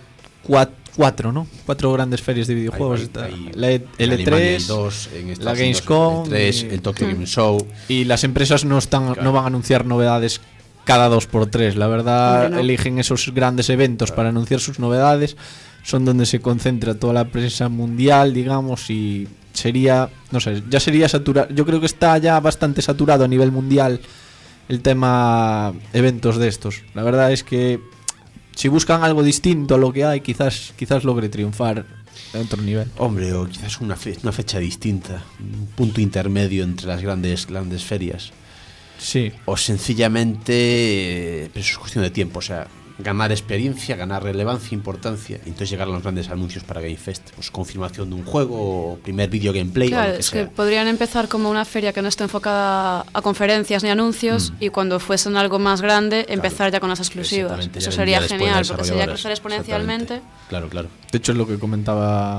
4 grandes ferias de videojuegos. La L3, la Gamescom, el Tokyo Game Show. Y las empresas no van a anunciar novedades cada 2x3. La verdad, eligen esos grandes eventos para anunciar sus novedades. Son donde se concentra toda la prensa mundial, digamos, y sería, no sé, ya sería saturado. Yo creo que está ya bastante saturado a nivel mundial el tema eventos de estos. La verdad es que si buscan algo distinto a lo que hay, quizás logre triunfar a otro nivel. Hombre, o quizás una fecha distinta, un punto intermedio entre las grandes ferias. Sí. O sencillamente, pero eso es cuestión de tiempo, o sea, ganar experiencia, ganar relevancia, importancia, y entonces llegar a los grandes anuncios para Game Fest, pues confirmación de un juego o primer vídeo gameplay. Claro, o lo que sea. Que podrían empezar como una feria que no esté enfocada a conferencias ni anuncios, y cuando fuesen algo más grande empezar ya con las exclusivas. Eso sería genial, porque sería crecer exponencialmente. Claro. De hecho es lo que comentaba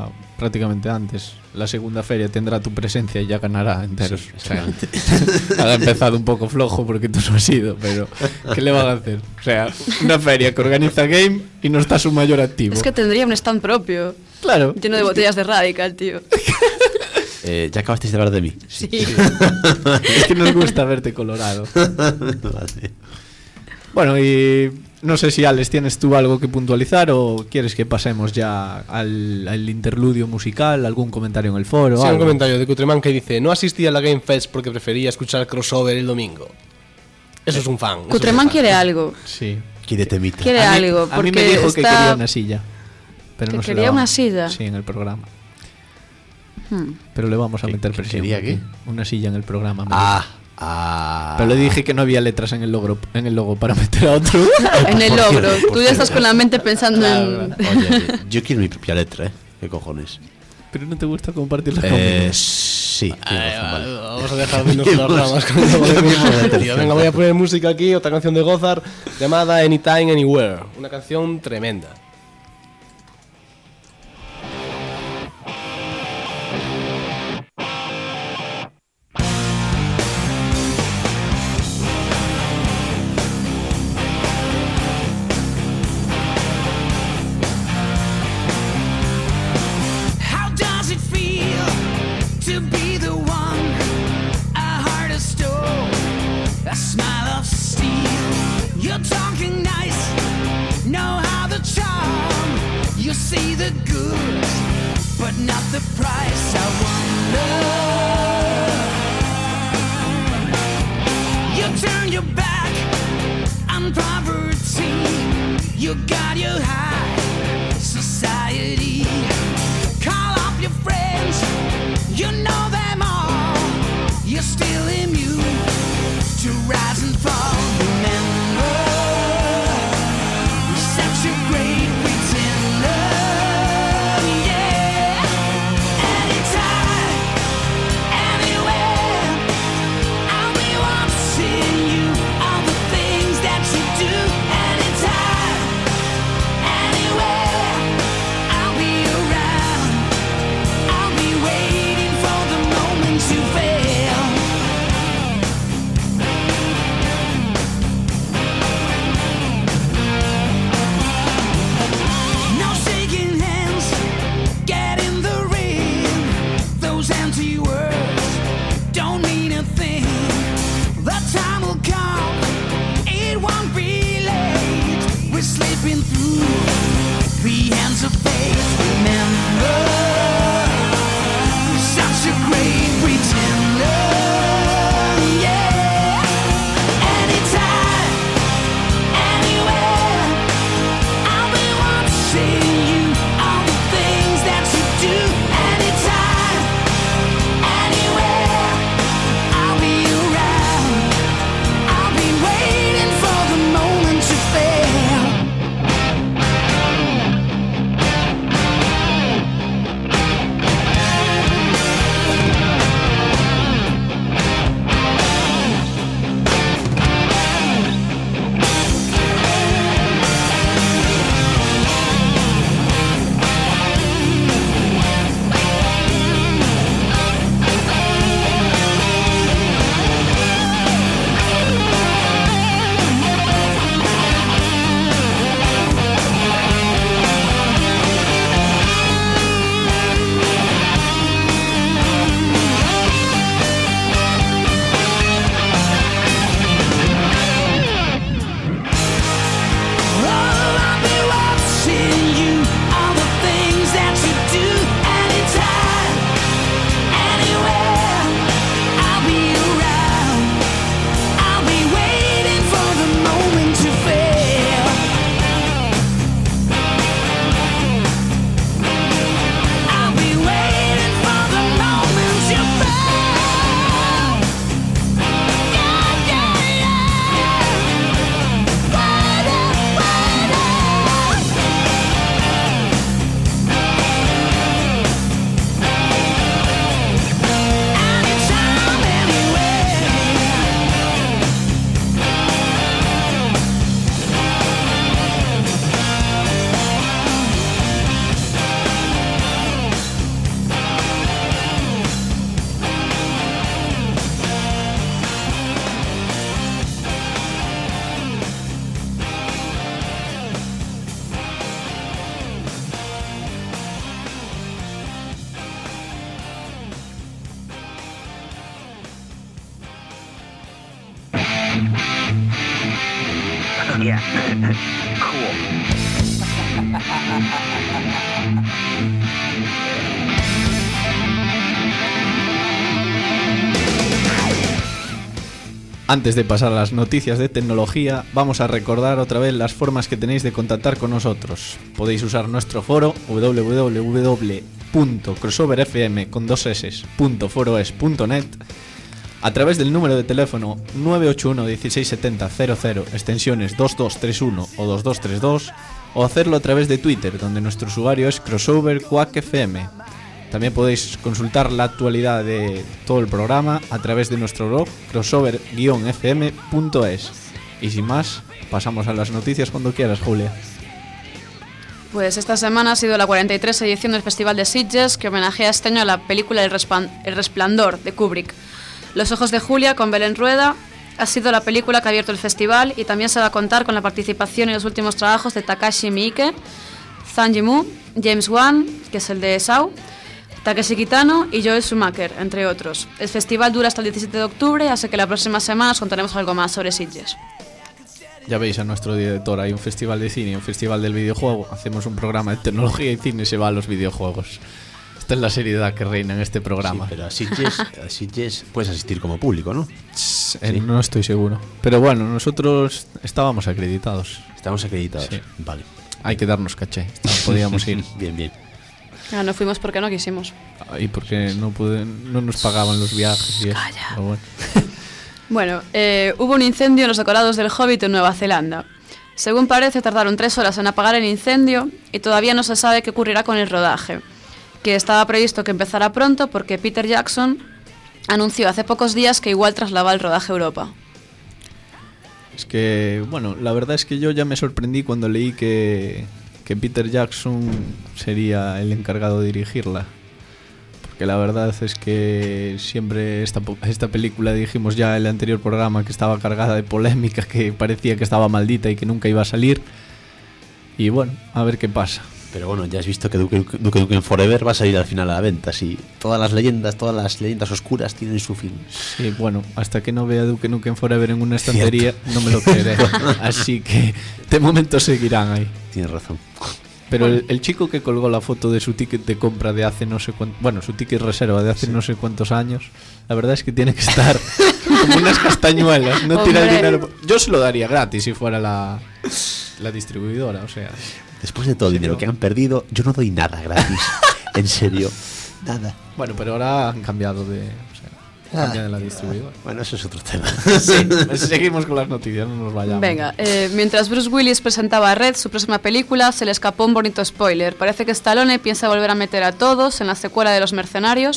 prácticamente antes. La segunda feria tendrá tu presencia y ya ganará enteros. Sí, exactamente. Ha empezado un poco flojo porque tú no has ido, pero ¿qué le van a hacer? O sea, una feria que organiza Game y no está su mayor activo. Es que tendría un stand propio. Claro. Lleno de botellas de Radical, tío. ¿Ya acabasteis de hablar de mí? Sí. Es que nos gusta verte colorado. Vale. Bueno, y no sé si, Alex, ¿tienes tú algo que puntualizar o quieres que pasemos ya al interludio musical? ¿Algún comentario en el foro? Sí, algo? un comentario de Cutreman que dice: no asistí a la Game Fest porque prefería escuchar crossover el domingo. Eso es un fan. Cutreman quiere algo. Sí. Quiere temita. Quiere algo. A mí me dijo que quería una silla. Pero ¿Que no se quería una silla? Sí, en el programa. Pero le vamos a meter presión. ¿Quería qué? Una silla en el programa. Pero le dije que no había letras en el logo para meter a otro. En el logro. Tú ya estás con la mente pensando en... Oye, yo quiero mi propia letra, ¿eh? ¿Qué cojones? Pero no te gusta compartirla conmigo. Sí. Vale. Vamos a dejar de los ramas con tío. Venga, voy a poner música aquí, otra canción de Gozar llamada Anytime, Anywhere. Una canción tremenda. To be the one, a heart of stone, a smile of steel. You're talking nice, know how to charm. You see the good, but not the price. I wonder. You turn your back on poverty. You got your high society. Call up your friends. You know them all. You're still immune to rise and fall. Remember, you're such a great pretender. Yeah. Anytime. Yeah. Cool. Antes de pasar a las noticias de tecnología, vamos a recordar otra vez las formas que tenéis de contactar con nosotros. Podéis usar nuestro foro www.crossoverfm.foroes.net, a través del número de teléfono 981 1670 00, extensiones 2231 o 2232, o hacerlo a través de Twitter, donde nuestro usuario es crossoverquackfm. También podéis consultar la actualidad de todo el programa a través de nuestro blog crossover-fm.es. Y sin más, pasamos a las noticias cuando quieras, Julia. Pues esta semana ha sido la 43 edición del Festival de Sitges, que homenajea este año a la película El Resplandor, de Kubrick. Los ojos de Julia, con Belén Rueda, ha sido la película que ha abierto el festival, y también se va a contar con la participación en los últimos trabajos de Takashi Miike, Zhang Yimou, James Wan, que es el de Saw, Takeshi Kitano y Joel Schumacher, entre otros. El festival dura hasta el 17 de octubre, así que la próxima semana os contaremos algo más sobre Sitges. Ya veis a nuestro director, hay un festival de cine y un festival del videojuego. Hacemos un programa de tecnología y cine y se va a los videojuegos. Esta es la seriedad que reina en este programa. Sí, pero a Sitges puedes asistir como público, ¿no? ¿Sí? No estoy seguro. Pero bueno, nosotros estábamos acreditados. Estamos acreditados, sí. Vale. Hay que darnos caché, podíamos ir. Bien. No fuimos porque no quisimos. Y porque no nos pagaban los viajes y eso. Calla. Bueno, bueno hubo un incendio en los decorados del Hobbit en Nueva Zelanda. Según parece, tardaron 3 horas en apagar el incendio y todavía no se sabe qué ocurrirá con el rodaje, que estaba previsto que empezara pronto porque Peter Jackson anunció hace pocos días que igual trasladaba el rodaje a Europa. Es que, bueno, la verdad es que yo ya me sorprendí cuando leí que Peter Jackson sería el encargado de dirigirla. Porque la verdad es que siempre esta película, dijimos ya en el anterior programa, que estaba cargada de polémica, que parecía que estaba maldita y que nunca iba a salir. Y bueno, a ver qué pasa. Pero bueno, ya has visto que Duke Nukem Forever va a salir al final a la venta. Sí, todas las leyendas oscuras tienen su fin. Sí, bueno, hasta que no vea Duke Nukem Forever en una estantería, no me lo creeré. Así que de momento seguirán ahí. Tienes razón. Pero el chico que colgó la foto de su ticket de compra de hace no sé cuánto, bueno, su ticket reserva de hace no sé cuántos años, la verdad es que tiene que estar como unas castañuelas, no tira el dinero. Yo se lo daría gratis si fuera la distribuidora, o sea. Después de todo el dinero que han perdido, yo no doy nada gratis. En serio, nada. Bueno, pero ahora han cambiado de la distribuidora. Bueno, eso es otro tema. Sí, seguimos con las noticias, no nos vayamos. Venga, mientras Bruce Willis presentaba a Red, su próxima película, se le escapó un bonito spoiler. Parece que Stallone piensa volver a meter a todos en la secuela de Los Mercenarios,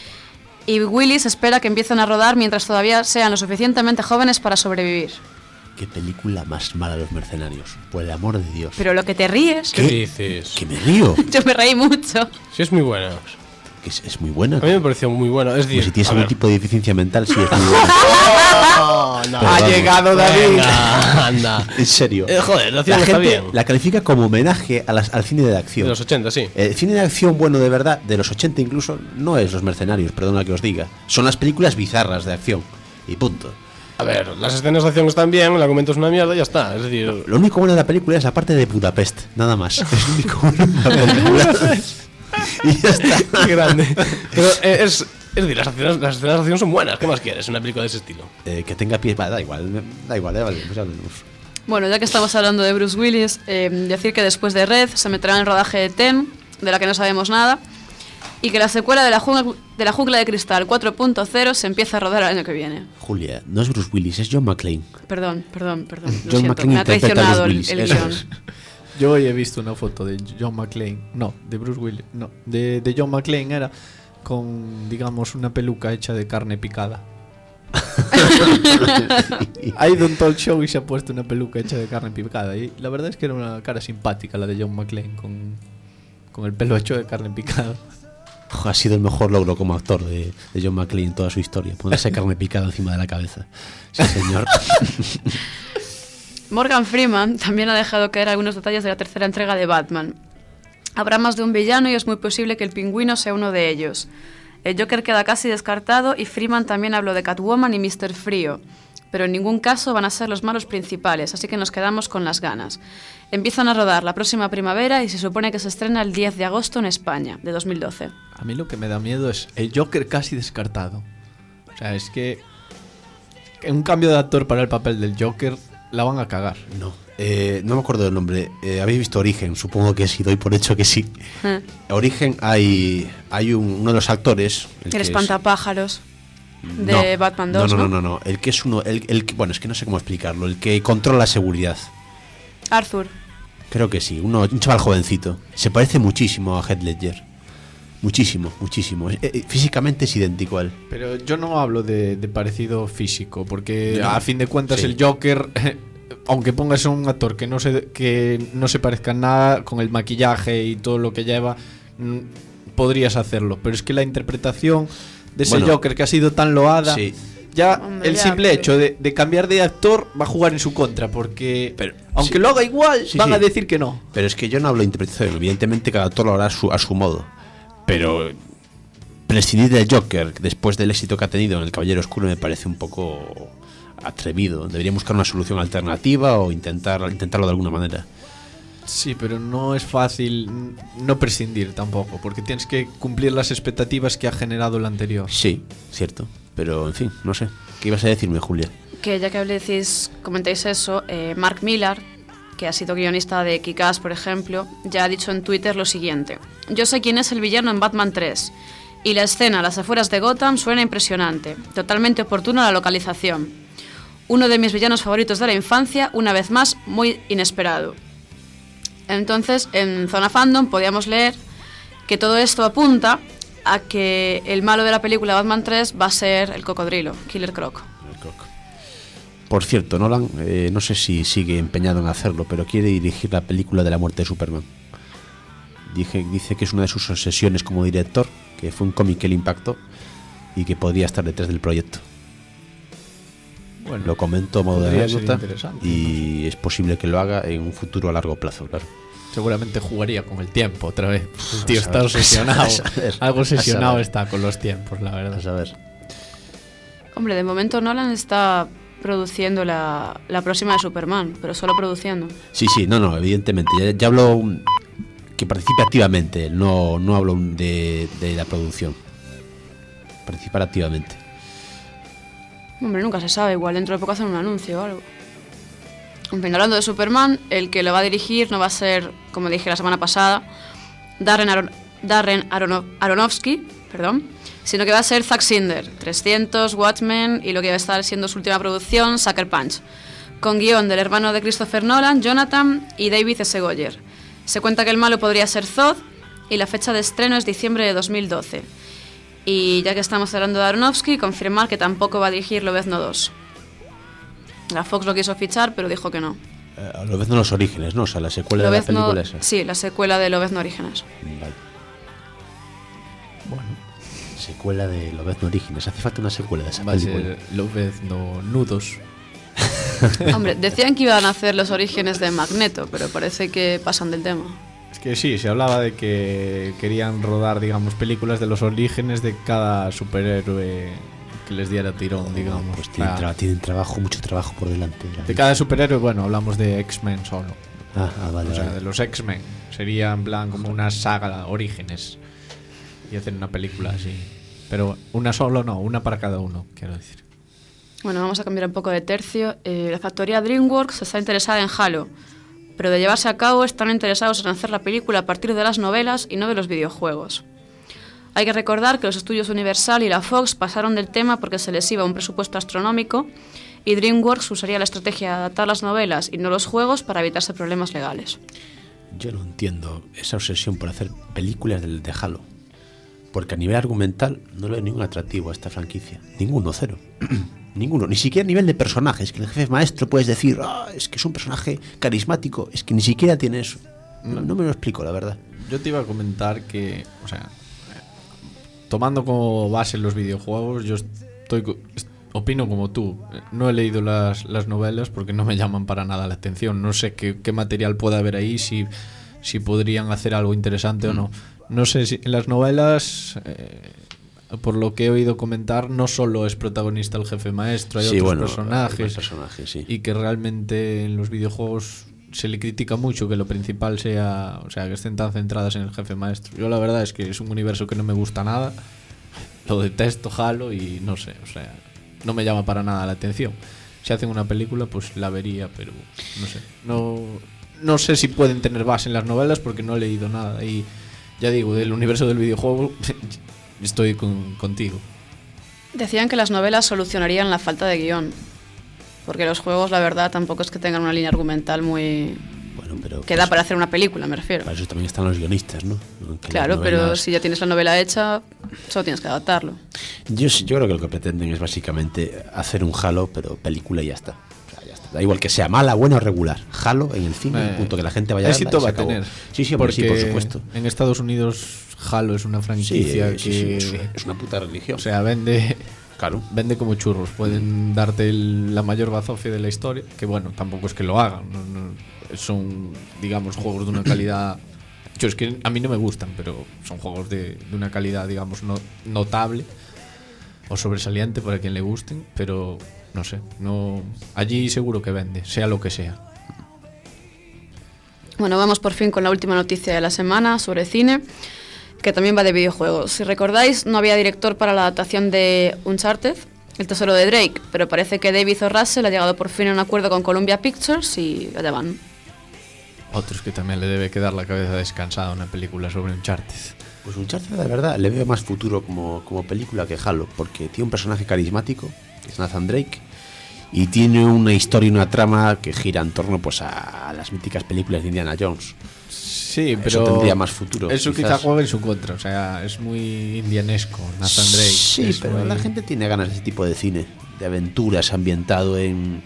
y Willis espera que empiecen a rodar mientras todavía sean lo suficientemente jóvenes para sobrevivir. Qué película más mala, Los Mercenarios, por el amor de Dios. Pero lo que te ríes. ¿Qué dices? Que me río. Yo me reí mucho. Sí, es muy buena. Es muy buena. A mí me pareció muy buena. Es decir, si tienes algún tipo de deficiencia mental, sí es muy buena. No, ha llegado David. Anda. En serio. Joder, la gente está bien. La califica como homenaje al cine de acción. De los 80, sí. El cine de acción bueno de verdad, de los 80 incluso, no es Los Mercenarios, perdona que os diga. Son las películas bizarras de acción. Y punto. A ver, las escenas de acción están bien, el argumento es una mierda y ya está. Es decir, lo único bueno de la película es la parte de Budapest, nada más. Es lo único bueno de la película. Y ya está. Grande. Pero es decir, las escenas de acción son buenas. ¿Qué más quieres? Una película de ese estilo. Que tenga pies, da igual, vale, pues hablemos. Bueno, ya que estamos hablando de Bruce Willis, decir que después de Red se meterá en el rodaje de Ten, de la que no sabemos nada, y que la secuela de la jungla de cristal 4.0 se empieza a rodar el año que viene. Julia, no es Bruce Willis, es John McClane. Perdón. John McClane me ha traicionado el guión. Yo hoy he visto una foto de John McClane, no, de Bruce Willis, no, de John McClane era con, digamos, una peluca hecha de carne picada. Ha ido a un talk show y se ha puesto una peluca hecha de carne picada. Y la verdad es que era una cara simpática la de John McClane con el pelo hecho de carne picada. Ha sido el mejor logro como actor de John McClane en toda su historia, ponerse carne picada encima de la cabeza. Sí, señor. Morgan Freeman también ha dejado caer algunos detalles de la tercera entrega de Batman. Habrá más de un villano y es muy posible que el Pingüino sea uno de ellos. El Joker queda casi descartado y Freeman también habló de Catwoman y Mr. Frío. pero en ningún caso van a ser los malos principales, así que nos quedamos con las ganas. Empiezan a rodar la próxima primavera y se supone que se estrena el 10 de agosto en España, de 2012. A mí lo que me da miedo es el Joker casi descartado. O sea, es que un cambio de actor para el papel del Joker la van a cagar. No me acuerdo del nombre. ¿Habéis visto Origen? Supongo que sí, doy por hecho que sí. Origen hay uno de los actores... El espantapájaros de Batman 2, No. El que es uno... bueno, es que no sé cómo explicarlo. El que controla la seguridad. Arthur. Creo que sí, un chaval jovencito. Se parece muchísimo a Heath Ledger. Muchísimo. Físicamente es idéntico a él. Pero yo no hablo de parecido físico, porque a fin de cuentas el Joker, aunque pongas un actor que no se parezca en nada, con el maquillaje y todo lo que lleva, podrías hacerlo. Pero es que la interpretación de ese Joker que ha sido tan loada, el simple hecho de cambiar de actor va a jugar en su contra, porque aunque lo haga igual, van a decir que no. Pero es que yo no hablo de interpretación, evidentemente cada actor lo hará a su modo. Pero prescindir del Joker después del éxito que ha tenido en El Caballero Oscuro me parece un poco atrevido. Debería buscar una solución alternativa o intentarlo de alguna manera. Sí, pero no es fácil no prescindir tampoco, porque tienes que cumplir las expectativas que ha generado el anterior. Sí, cierto. Pero, en fin, no sé. ¿Qué ibas a decirme, Julia? Que ya que comentáis eso, Mark Millar, que ha sido guionista de Kick-Ass, por ejemplo, ya ha dicho en Twitter lo siguiente: yo sé quién es el villano en Batman 3, y la escena a las afueras de Gotham suena impresionante, totalmente oportuna la localización. Uno de mis villanos favoritos de la infancia, una vez más, muy inesperado. Entonces, en Zona Fandom podíamos leer que todo esto apunta a que el malo de la película Batman 3 va a ser el cocodrilo, Killer Croc. Por cierto, Nolan, no sé si sigue empeñado en hacerlo, pero quiere dirigir la película de la muerte de Superman. Dice que es una de sus obsesiones como director, que fue un cómic que le impactó y que podría estar detrás del proyecto. Bueno, lo comento a modo de anécdota y es posible que lo haga en un futuro a largo plazo, claro. Seguramente jugaría con el tiempo otra vez. El tío está obsesionado. Algo obsesionado está con los tiempos, la verdad. A saber. Hombre, de momento Nolan está produciendo la próxima de Superman, pero solo produciendo. Sí, no, evidentemente. Ya hablo que participe activamente, no hablo de la producción. Participar activamente. Hombre, nunca se sabe, igual dentro de poco hacen un anuncio o algo. En fin, hablando de Superman, el que lo va a dirigir no va a ser, como dije la semana pasada, Darren Aronofsky, sino que va a ser Zack Snyder, 300, Watchmen y lo que va a estar siendo su última producción, Sucker Punch, con guión del hermano de Christopher Nolan, Jonathan, y David S. Goyer. Se cuenta que el malo podría ser Zod y la fecha de estreno es diciembre de 2012. Y ya que estamos hablando de Aronofsky, confirmar que tampoco va a dirigir Lobezno 2. La Fox lo quiso fichar, pero dijo que no. Lobezno los orígenes, ¿no? O sea, la secuela de la película esa. Sí, la secuela de Lobezno Orígenes. Vale. Bueno, secuela de Lobezno Orígenes. Hace falta una secuela de esa película. Va a ser Lobezno Nudos. Hombre, decían que iban a hacer los orígenes de Magneto, pero parece que pasan del tema. Es que sí, se hablaba de que querían rodar, digamos, películas de los orígenes de cada superhéroe que les diera tirón, digamos. Pues tienen mucho trabajo por delante. De cada superhéroe, bueno, hablamos de X-Men solo. Vale. O sea, de los X-Men. Sería en plan como una saga, orígenes. Y hacen una película así. Pero una solo no, una para cada uno, quiero decir. Bueno, vamos a cambiar un poco de tercio. La factoría DreamWorks está interesada en Halo, pero de llevarse a cabo están interesados en hacer la película a partir de las novelas y no de los videojuegos. Hay que recordar que los estudios Universal y la Fox pasaron del tema porque se les iba un presupuesto astronómico y DreamWorks usaría la estrategia de adaptar las novelas y no los juegos para evitarse problemas legales. Yo no entiendo esa obsesión por hacer películas de Halo, porque a nivel argumental no le veo ningún atractivo a esta franquicia. Ninguno, cero. Ninguno, ni siquiera a nivel de personajes, que el jefe maestro puedes decir, es que es un personaje carismático, es que ni siquiera tiene eso. No me lo explico, la verdad. Yo te iba a comentar que, o sea, tomando como base los videojuegos, yo opino como tú. No he leído las novelas porque no me llaman para nada la atención. No sé qué material puede haber ahí, si podrían hacer algo interesante o no. No sé si en las novelas por lo que he oído comentar, no solo es protagonista el jefe maestro, hay otros personajes, sí. Y que realmente en los videojuegos se le critica mucho que lo principal sea, o sea, que estén tan centradas en el jefe maestro. Yo la verdad es que es un universo que no me gusta nada, lo detesto, Halo, y no sé, o sea, no me llama para nada la atención. Si hacen una película, pues la vería, pero no sé. No sé si pueden tener base en las novelas porque no he leído nada. Y ya digo, del universo del videojuego estoy contigo. Decían que las novelas solucionarían la falta de guión. Porque los juegos, la verdad, tampoco es que tengan una línea argumental muy... Bueno, pero que da para hacer una película, me refiero. Para eso también están los guionistas, ¿no? Que claro, pero si ya tienes la novela hecha, solo tienes que adaptarlo. Yo creo que lo que pretenden es básicamente hacer un Halo, pero película y ya está. O sea, ya está. Da igual que sea mala, buena o regular. Halo en el cine, un punto que la gente vaya a verla. Éxito va a tener. Sí, por supuesto. En Estados Unidos, Halo es una franquicia que es una puta religión. O sea, vende... Claro. Vende como churros. Pueden darte la mayor bazofia de la historia, que bueno, tampoco es que lo hagan. Son, digamos, juegos de una calidad... Yo es que a mí no me gustan, pero son juegos de una calidad, digamos, notable o sobresaliente para quien le gusten, pero no sé, allí seguro que vende, sea lo que sea. Bueno, vamos por fin con la última noticia de la semana sobre cine, que también va de videojuegos. Si recordáis, no había director para la adaptación de Uncharted, El tesoro de Drake, pero parece que David O. Russell ha llegado por fin a un acuerdo con Columbia Pictures y allá van. Otros que también le debe quedar la cabeza descansada una película sobre Uncharted. Pues Uncharted, de verdad, le veo más futuro como película que Halo, porque tiene un personaje carismático, que es Nathan Drake, y tiene una historia y una trama que gira en torno pues a las míticas películas de Indiana Jones. Sí, pero eso tendría más futuro. Eso quizá juega en su contra, o sea, es muy indianesco Nathan Drake. Sí, pero la gente tiene ganas de ese tipo de cine, de aventuras ambientado en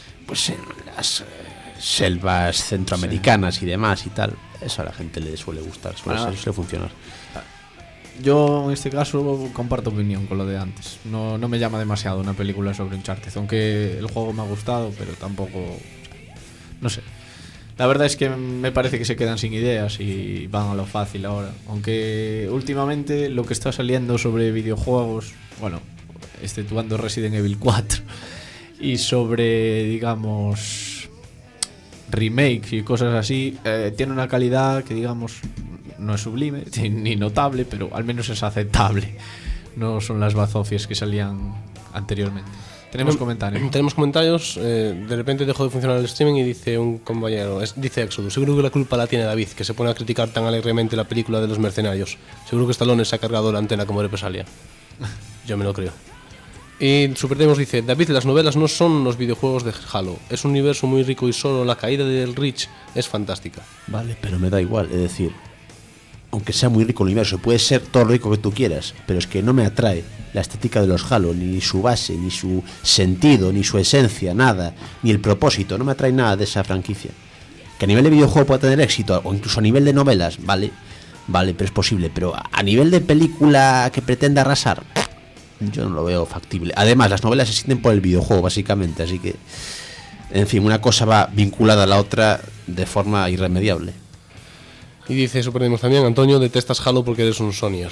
las selvas centroamericanas y demás y tal. Eso a la gente le suele gustar, suele funcionar. Yo en este caso comparto opinión con lo de antes. No me llama demasiado una película sobre Uncharted, aunque el juego me ha gustado, pero tampoco, no sé. La verdad es que me parece que se quedan sin ideas y van a lo fácil ahora. Aunque últimamente lo que está saliendo sobre videojuegos, bueno, exceptuando Resident Evil 4 y sobre, digamos, remakes y cosas así, tiene una calidad que, digamos, no es sublime ni notable, pero al menos es aceptable. No son las bazofias que salían anteriormente. Tenemos comentarios. De repente dejó de funcionar el streaming y dice un compañero, dice Exodus, seguro que la culpa la tiene David, que se pone a criticar tan alegremente la película de los mercenarios. Seguro que Stallone se ha cargado la antena como represalia. Yo me lo creo. Y Super Demos dice, David, las novelas no son los videojuegos de Halo. Es un universo muy rico y solo la caída del Reach es fantástica. Vale, pero me da igual, es decir, aunque sea muy rico el universo, puede ser todo lo rico que tú quieras, pero es que no me atrae la estética de los Halo, ni su base, ni su sentido, ni su esencia, nada, ni el propósito, no me atrae nada de esa franquicia. Que a nivel de videojuego pueda tener éxito, o incluso a nivel de novelas, vale, pero es posible, pero a nivel de película que pretenda arrasar, yo no lo veo factible. Además, las novelas se sienten por el videojuego, básicamente, así que, en fin, una cosa va vinculada a la otra de forma irremediable. Y dice Superdemos también, Antonio, detestas Halo porque eres un Sonyer.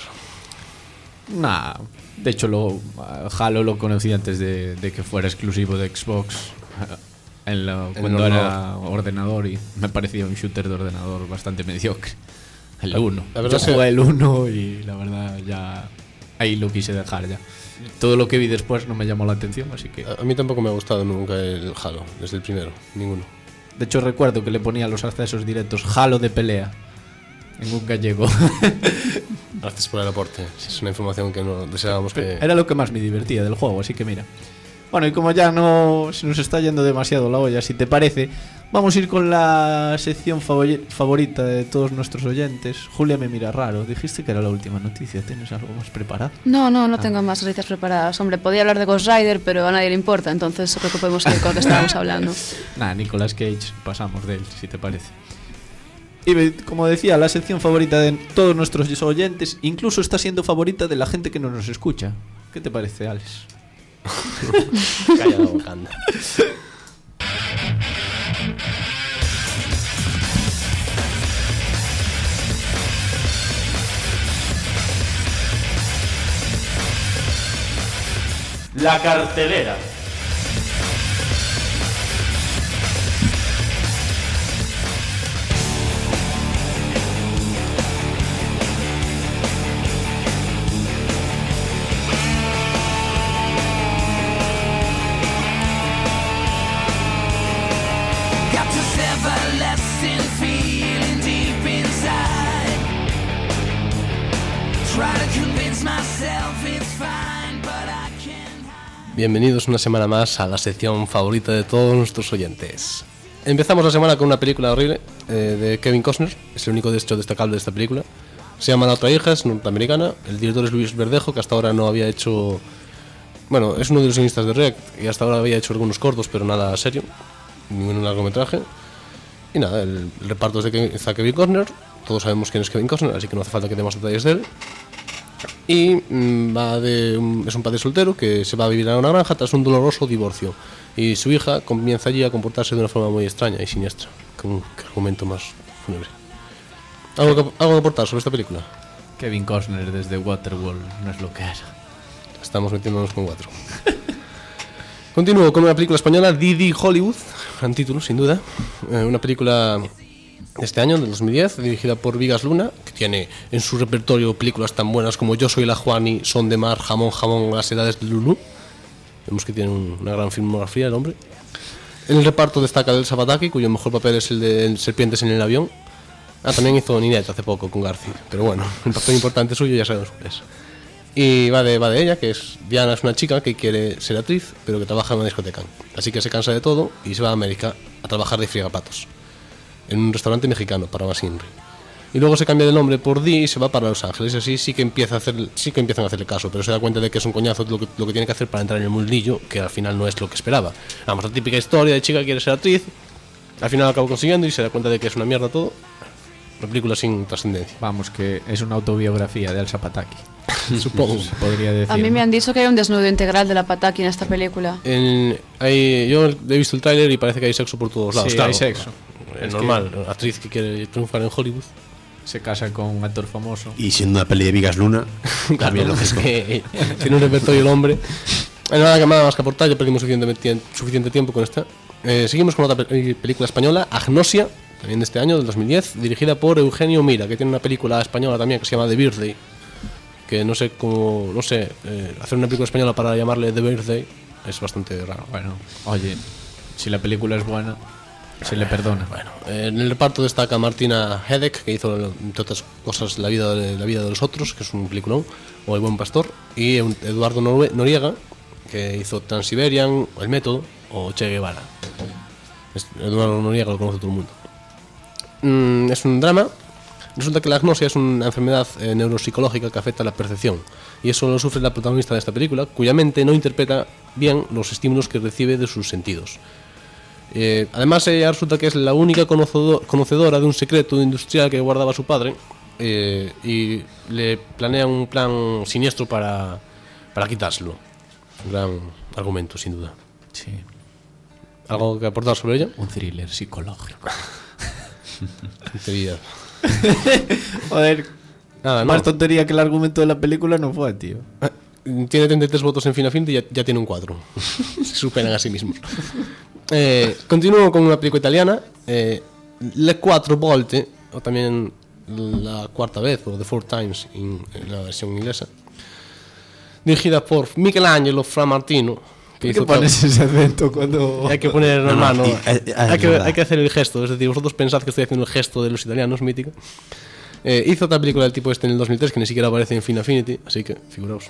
Nah, de hecho Halo lo conocí antes de que fuera exclusivo de Xbox cuando era ordenador, y me parecía un shooter de ordenador bastante mediocre. El 1. Yo jugué el 1 y la verdad ya ahí lo quise dejar ya. Todo lo que vi después no me llamó la atención, así que... A mí tampoco me ha gustado nunca el Halo, desde el primero, ninguno. De hecho recuerdo que le ponía los accesos directos Halo de pelea en un gallego. Gracias por el aporte. Es una información que no deseábamos que... Era lo que más me divertía del juego, así que mira. Bueno, y como ya no se nos está yendo demasiado la olla, si te parece, vamos a ir con la sección favorita de todos nuestros oyentes. Julia me mira raro. Dijiste que era la última noticia. ¿Tienes algo más preparado? No tengo más noticias preparadas. Hombre, podía hablar de Ghost Rider, pero a nadie le importa, entonces creo que podemos ir con lo que estábamos hablando. Nicolas Cage, pasamos de él, si te parece. Y como decía, la sección favorita de todos nuestros oyentes, incluso está siendo favorita de la gente que no nos escucha. ¿Qué te parece, Alex? Calla la boca, anda. La cartelera. Bienvenidos una semana más a la sección favorita de todos nuestros oyentes. Empezamos la semana con una película horrible de Kevin Costner, es el único hecho destacable de esta película. Se llama La otra hija, es norteamericana, el director es Luis Verdejo, que hasta ahora no había hecho... Bueno, es uno de los guionistas de Rec y hasta ahora había hecho algunos cortos, pero nada serio, ningún largometraje. Y nada, el reparto es de Kevin Costner, todos sabemos quién es Kevin Costner, así que no hace falta que demos detalles de él. Y es un padre soltero que se va a vivir a una granja tras un doloroso divorcio. Y su hija comienza allí a comportarse de una forma muy extraña y siniestra. Con qué argumento más fúnebre. ¿Algo que aportar sobre esta película? Kevin Costner desde Waterworld no es lo que era. Estamos metiéndonos con 4. Continúo con una película española, Didi Hollywood, gran título sin duda. Una película de este año, del 2010, dirigida por Vigas Luna, que tiene en su repertorio películas tan buenas como Yo soy la Juani, Son de Mar, Jamón, Las edades de Lulú. Vemos que tiene una gran filmografía el hombre. En el reparto destaca Elsa Pataky, cuyo mejor papel es el de Serpientes en el avión. También hizo Ninette hace poco con García, pero bueno, un papel importante suyo ya sabemos cuál es. Y va de ella, que es Diana, es una chica que quiere ser actriz, pero que trabaja en una discoteca. Así que se cansa de todo y se va a América a trabajar de friegaplatos en un restaurante mexicano para más Henry. Y luego se cambia de nombre por Dee y se va para Los Ángeles. Y así sí que empiezan a hacerle caso, pero se da cuenta de que es un coñazo lo que tiene que hacer para entrar en el mundillo, que al final no es lo que esperaba. Vamos, la típica historia de chica que quiere ser actriz, al final acaba consiguiendo y se da cuenta de que es una mierda todo. Una película sin trascendencia. Vamos, que es una autobiografía de Elsa Pataky. Supongo. Se podría decir. A mí me han dicho que hay un desnudo integral de la Pataky en esta película. Yo he visto el tráiler y parece que hay sexo por todos lados. Sí, claro, hay sexo. Es normal, actriz que quiere triunfar en Hollywood. Se casa con un actor famoso. Y siendo una peli de Vigas Luna, también lo es que tiene un repertorio el hombre. No hay nada más que aportar, ya perdimos suficiente tiempo con esta. Seguimos con otra película española, Agnosia, también de este año, del 2010, dirigida por Eugenio Mira, que tiene una película española también que se llama The Birthday. Que no sé cómo, hacer una película española para llamarle The Birthday es bastante raro. Bueno, oye, si la película es buena, se le perdona. Bueno, en el reparto destaca Martina Hedek, que hizo, entre otras cosas, La vida de los otros, que es un peliculón, o El buen pastor, y Eduardo Noriega, que hizo Transiberian, El método, o Che Guevara. Eduardo Noriega lo conoce todo el mundo. Es un drama. Resulta que la agnosia es una enfermedad neuropsicológica que afecta a la percepción, y eso lo sufre la protagonista de esta película, cuya mente no interpreta bien los estímulos que recibe de sus sentidos. Además, ella resulta que es la única conocedora de un secreto industrial que guardaba su padre, y le planea un plan siniestro para quitárselo. Un gran argumento, sin duda. Sí. ¿Algo que aportar sobre ella? Un thriller psicológico. Tontería. Joder, nada, más tontería que el argumento de la película no fue, tío. Tiene 33 votos en Fin y ya tiene un 4. Se superan a sí mismos. Continúo con una película italiana, Le Quattro Volte, o también La Cuarta Vez, o The Four Times en la versión inglesa, dirigida por Michelangelo Framartino. ¿Por qué pones ese acento cuando...? Hay que poner en mano, hay que hacer el gesto, es decir, vosotros pensad que estoy haciendo el gesto de los italianos, mítico. Hizo otra película del tipo este en el 2003 que ni siquiera aparece en Fin Affinity, así que figuraos.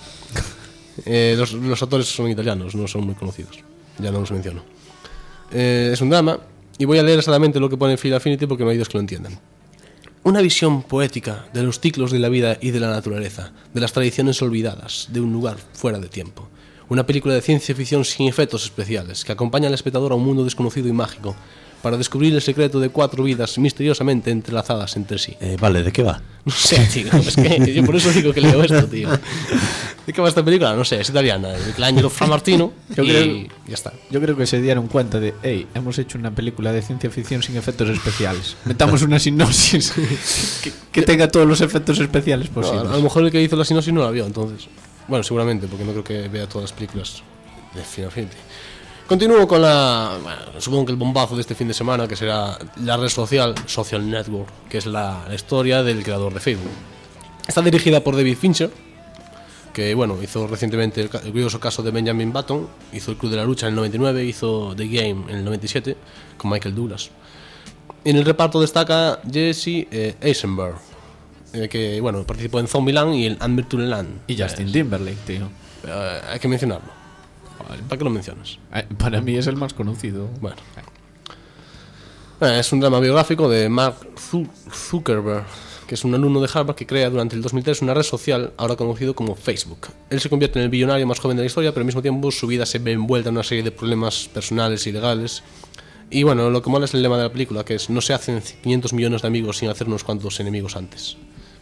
Los actores son italianos, no son muy conocidos, ya no los menciono. Es un drama, y voy a leer exactamente lo que pone en Fin Affinity porque no hay dos que lo entiendan. Una visión poética de los ciclos de la vida y de la naturaleza, de las tradiciones olvidadas, de un lugar fuera de tiempo. Una película de ciencia ficción sin efectos especiales, que acompaña al espectador a un mundo desconocido y mágico, para descubrir el secreto de 4 vidas misteriosamente entrelazadas entre sí. Vale, ¿de qué va? No sé, tío, es que yo por eso digo que leo esto, tío. ¿De qué va esta película? No sé, es italiana, Michelangelo Framartino, y ya está. Yo creo que se dieron cuenta de, hey, hemos hecho una película de ciencia ficción sin efectos especiales. Metamos una sinopsis que tenga todos los efectos especiales posibles. No, a lo mejor el que hizo la sinopsis no la vio, entonces. Bueno, seguramente, porque no creo que vea todas las películas de Final Fantasy. Continúo con supongo que el bombazo de este fin de semana, que será la red social Social Network, que es la historia del creador de Facebook. Está dirigida por David Fincher, que hizo recientemente el curioso caso de Benjamin Button, hizo El Club de la Lucha en el 99, hizo The Game en el 97 con Michael Douglas. En el reparto destaca Jesse Eisenberg, que participó en Zombieland y en Until Land. Y Justin Timberlake, tío. Hay que mencionarlo. ¿Para qué lo mencionas? Para mí es el más conocido. Bueno. Es un drama biográfico de Mark Zuckerberg, que es un alumno de Harvard que crea durante el 2003 una red social ahora conocido como Facebook. Él se convierte en el billonario más joven de la historia, pero al mismo tiempo su vida se ve envuelta en una serie de problemas personales y legales. Y lo que mola es el lema de la película, que es: no se hacen 500 millones de amigos sin hacer unos cuantos enemigos antes.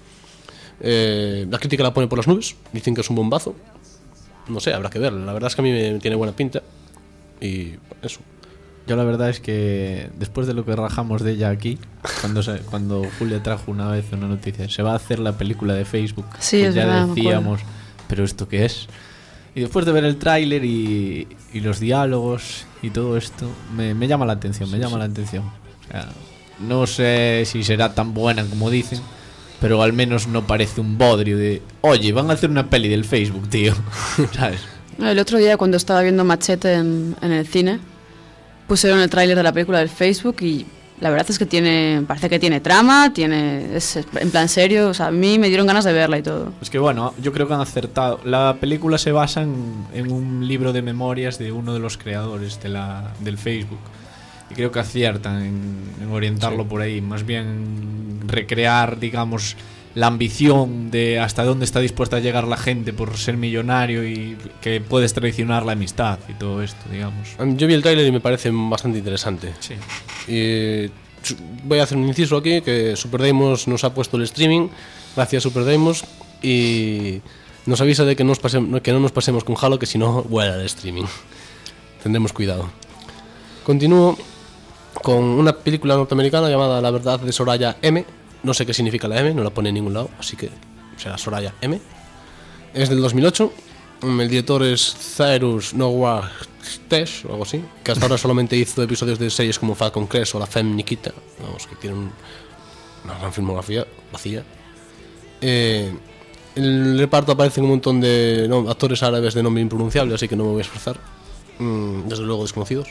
La crítica la pone por las nubes, dicen que es un bombazo. No sé, habrá que verla. La verdad es que a mí me tiene buena pinta. Y eso. Yo la verdad es que después de lo que rajamos de ella aquí, cuando Julia trajo una vez una noticia, se va a hacer la película de Facebook, sí, que es ya verdad, decíamos, pero ¿esto qué es? Y después de ver el tráiler y los diálogos y todo esto, me llama la atención, la atención. O sea, no sé si será tan buena como dicen, pero al menos no parece un bodrio de: oye, van a hacer una peli del Facebook, tío. ¿Sabes? El otro día, cuando estaba viendo Machete en el cine, pusieron el tráiler de la película del Facebook y la verdad es que parece que tiene trama, es en plan serio. O sea, a mí me dieron ganas de verla y todo. Es que yo creo que han acertado. La película se basa en un libro de memorias de uno de los creadores del Facebook. Y creo que aciertan en orientarlo por ahí. Más bien recrear, digamos, la ambición de hasta dónde está dispuesta a llegar la gente por ser millonario y que puedes traicionar la amistad y todo esto, digamos. Yo vi el tráiler y me parece bastante interesante. Sí. Y voy a hacer un inciso aquí, que Superdemos nos ha puesto el streaming. Gracias, Superdemos. Y nos avisa de que no nos pasemos con Halo, que si no vuela el streaming. Tendremos cuidado. Continúo con una película norteamericana llamada La verdad de Soraya M. No sé qué significa la M, no la pone en ningún lado, así que será Soraya M. Es del 2008. El director es Cyrus Nowak-Tesh o algo así, que hasta ahora solamente hizo episodios de series como Falcon Crest o La Femme Nikita, vamos, que tiene una gran filmografía vacía. En el reparto aparecen un montón de actores árabes de nombre impronunciable, así que no me voy a esforzar. Desde luego desconocidos.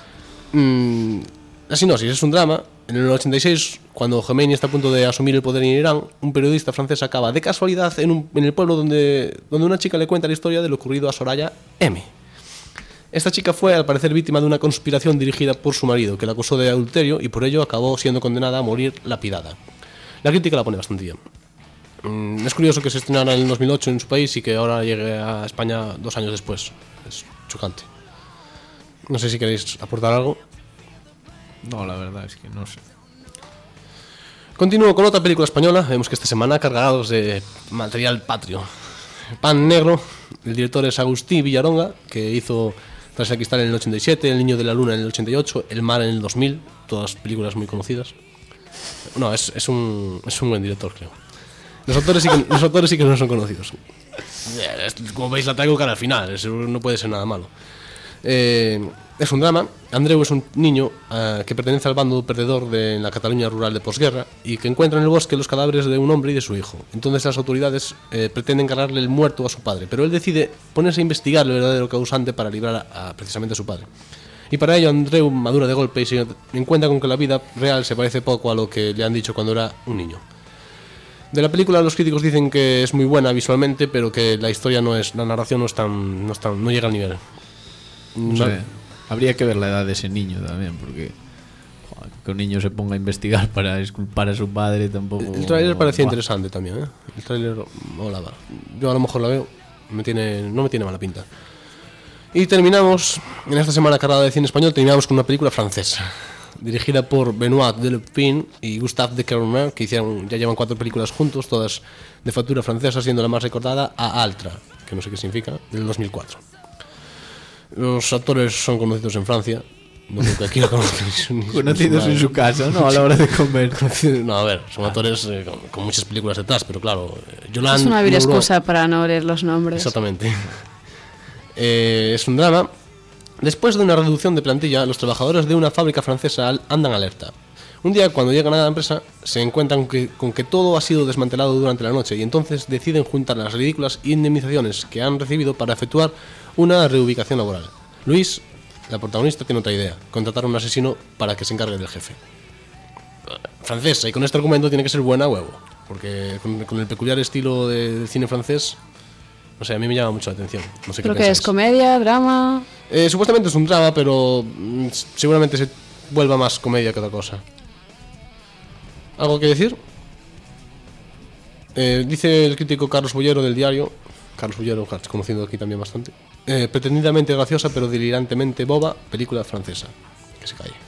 La sinopsis es un drama. En el 86, cuando Khomeini está a punto de asumir el poder en Irán, un periodista francés acaba de casualidad en el pueblo donde una chica le cuenta la historia de lo ocurrido a Soraya M. Esta chica fue, al parecer, víctima de una conspiración dirigida por su marido, que la acusó de adulterio y por ello acabó siendo condenada a morir lapidada. La crítica la pone bastante bien. Es curioso que se estrenara en el 2008 en su país y que ahora llegue a España 2 años después. Es chocante. No sé si queréis aportar algo. No, la verdad es que no sé. Continúo con otra película española. Vemos que esta semana cargados de material patrio. Pan Negro. El director es Agustí Villaronga, que hizo Tras el Cristal en el 87, El Niño de la Luna en el 88, El Mar en el 2000. Todas películas muy conocidas. No, es un buen director, creo. Los autores sí que no son conocidos. Como veis, la traigo cara al final. Eso no puede ser nada malo. Es un drama. Andreu es un niño que pertenece al bando perdedor de la Cataluña rural de posguerra y que encuentra en el bosque los cadáveres de un hombre y de su hijo. Entonces las autoridades pretenden cargarle el muerto a su padre, pero él decide ponerse a investigar el verdadero causante para librar precisamente a su padre. Y para ello Andreu madura de golpe y se encuentra con que la vida real se parece poco a lo que le han dicho cuando era un niño. De la película los críticos dicen que es muy buena visualmente, pero que la historia la narración no llega al nivel. No sé. Habría que ver la edad de ese niño también, porque que un niño se ponga a investigar para disculpar a su padre tampoco. El tráiler parecía interesante también, ¿eh? El tráiler molaba. Yo a lo mejor la veo, no me tiene mala pinta. Y terminamos, en esta semana cargada de cine español, terminamos con una película francesa, dirigida por Benoît Delpine y Gustave de Kermer, que ya llevan 4 películas juntos, todas de factura francesa, siendo la más recordada A Altra, que no sé qué significa, del 2004. Los actores son conocidos en Francia. No creo que aquí lo conozcan. Conocidos en su casa, ¿no? A la hora de comer. No, a ver, son actores con muchas películas detrás, pero claro, Yolande. Es una vil excusa para no leer los nombres. Exactamente. Es un drama. Después de una reducción de plantilla, los trabajadores de una fábrica francesa andan alerta. Un día, cuando llegan a la empresa, se encuentran con que todo ha sido desmantelado durante la noche y entonces deciden juntar las ridículas indemnizaciones que han recibido para efectuar una reubicación laboral. Luis, la protagonista, tiene otra idea: contratar a un asesino para que se encargue del jefe. Francesa, y con este argumento tiene que ser buena a huevo, porque con el peculiar estilo del cine francés, no sé, a mí me llama mucho la atención. No sé. ¿Pero qué es? ¿Comedia? ¿Drama? Supuestamente es un drama, pero seguramente se vuelva más comedia que otra cosa. ¿Algo que decir? Dice el crítico Carlos Bollero del diario, Carlos Bollero, conocido aquí también bastante, pretendidamente graciosa pero delirantemente boba película francesa. Que se calle.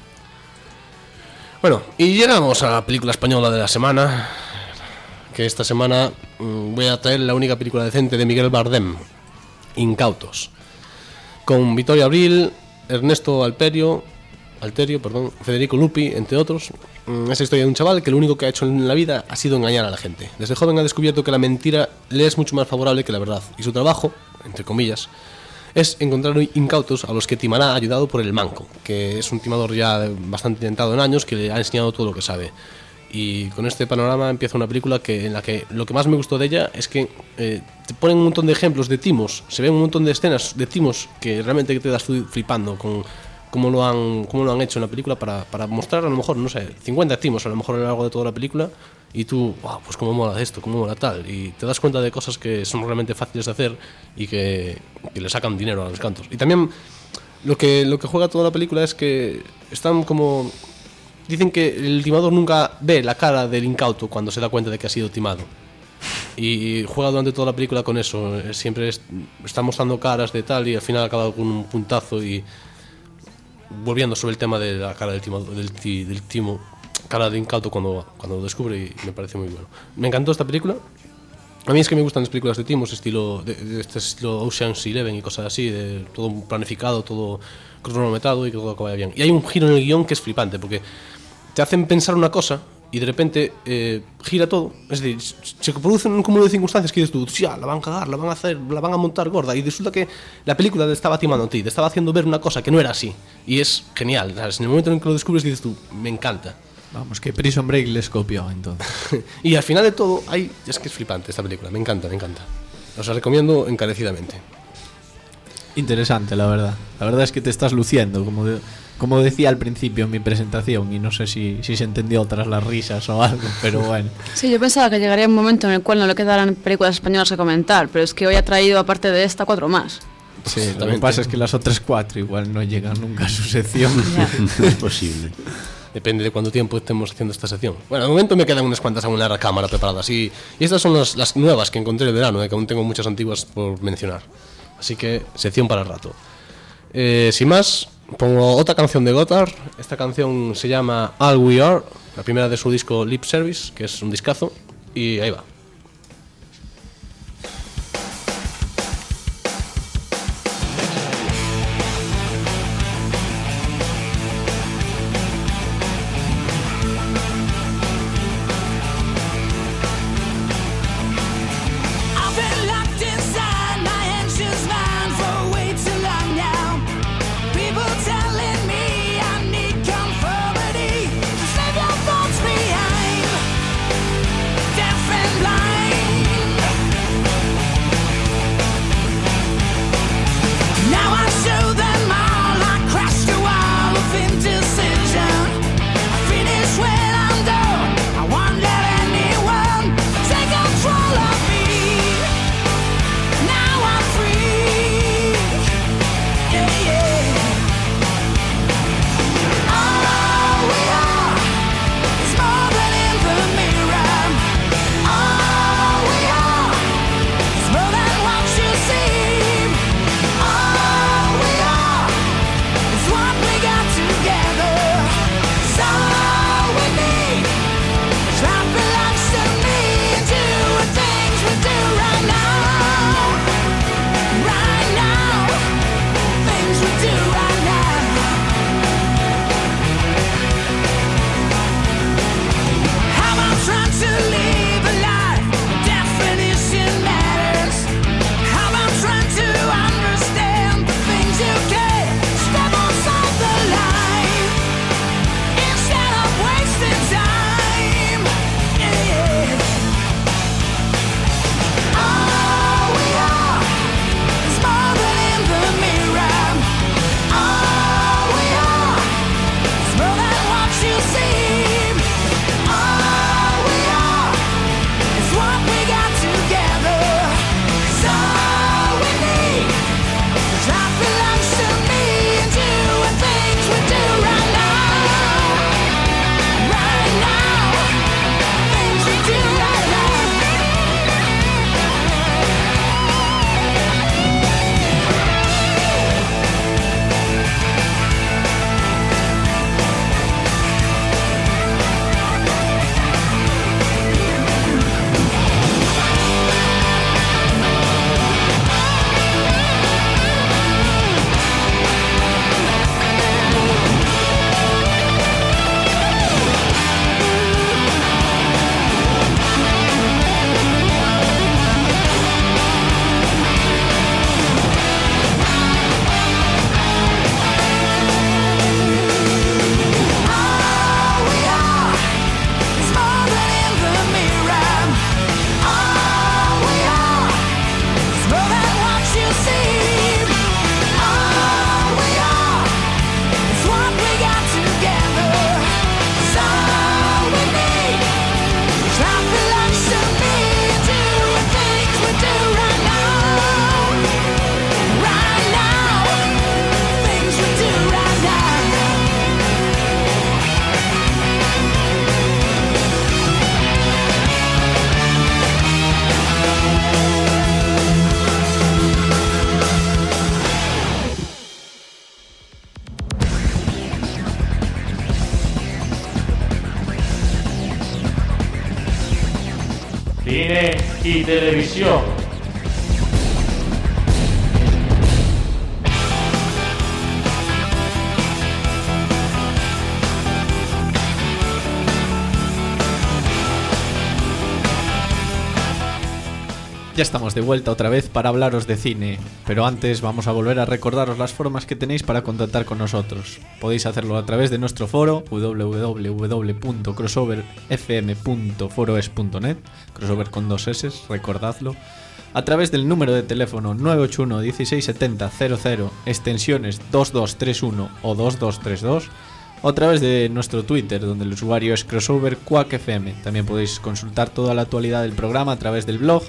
Bueno, y llegamos a la película española de la semana, que esta semana voy a traer la única película decente de Miguel Bardem, Incautos, con Vittoria Abril, Ernesto Alterio, Federico Lupi, entre otros. Es la historia de un chaval que lo único que ha hecho en la vida ha sido engañar a la gente. Desde joven ha descubierto que la mentira le es mucho más favorable que la verdad, y su trabajo, entre comillas, es encontrar incautos a los que timará ayudado por el Manco, que es un timador ya bastante intentado en años, que le ha enseñado todo lo que sabe. Y con este panorama empieza una película en la que lo que más me gustó de ella es que te ponen un montón de ejemplos de timos, se ven un montón de escenas de timos que realmente te das flipando con cómo lo han hecho en la película para mostrar, a lo mejor, no sé, 50 timos a lo mejor a lo largo de toda la película, y tú, wow, pues cómo mola esto, cómo mola tal, y te das cuenta de cosas que son realmente fáciles de hacer y que le sacan dinero a los cantos. Y también lo que juega toda la película es que están como... Dicen que el timador nunca ve la cara del incauto cuando se da cuenta de que ha sido timado. Y juega durante toda la película con eso. Siempre está mostrando caras de tal y al final acaba con un puntazo y... Volviendo sobre el tema de la cara del timo, cara de incauto cuando lo descubre, y me parece muy bueno. Me encantó esta película. A mí es que me gustan las películas de timos, de este estilo Ocean's 11 y cosas así, de todo planificado, todo cronometrado y que todo vaya bien. Y hay un giro en el guión que es flipante, porque te hacen pensar una cosa y de repente gira todo. Es decir, se produce un cúmulo de circunstancias que dices tú, ya, la van a cagar, la van a hacer, la van a montar gorda, y resulta que la película te estaba timando a ti, te estaba haciendo ver una cosa que no era así, y es genial, ¿sabes? En el momento en que lo descubres dices tú, me encanta. Vamos, que Prison Break les copió entonces. Y al final de todo, es que es flipante esta película, me encanta. Os la recomiendo encarecidamente. Interesante, la verdad. La verdad es que te estás luciendo, como decía al principio en mi presentación, y no sé si se entendió tras las risas o algo, pero bueno. Sí, yo pensaba que llegaría un momento en el cual no le quedaran películas españolas que comentar, pero es que hoy ha traído, aparte de esta, 4 más. Sí, lo que pasa es que las otras 4 igual no llegan nunca a su sección. Es posible. Depende de cuánto tiempo estemos haciendo esta sección. Bueno, de momento me quedan unas cuantas aún en la cámara preparadas, y estas son las nuevas que encontré el verano, que aún tengo muchas antiguas por mencionar. Así que, sección para el rato. Sin más, pongo otra canción de Gotthard. Esta canción se llama All We Are, la primera de su disco Lip Service, que es un discazo, y ahí va. Deaf and blind. cine y televisión. Ya estamos de vuelta otra vez para hablaros de cine, pero antes vamos a volver a recordaros las formas que tenéis para contactar con nosotros. Podéis hacerlo a través de nuestro foro www.crossoverfm.foroes.net, crossover con 2 S, recordadlo, a través del número de teléfono 981 1670 00, extensiones 2231 o 2232, o a través de nuestro Twitter, donde el usuario es crossoverquackfm. También podéis consultar toda la actualidad del programa a través del blog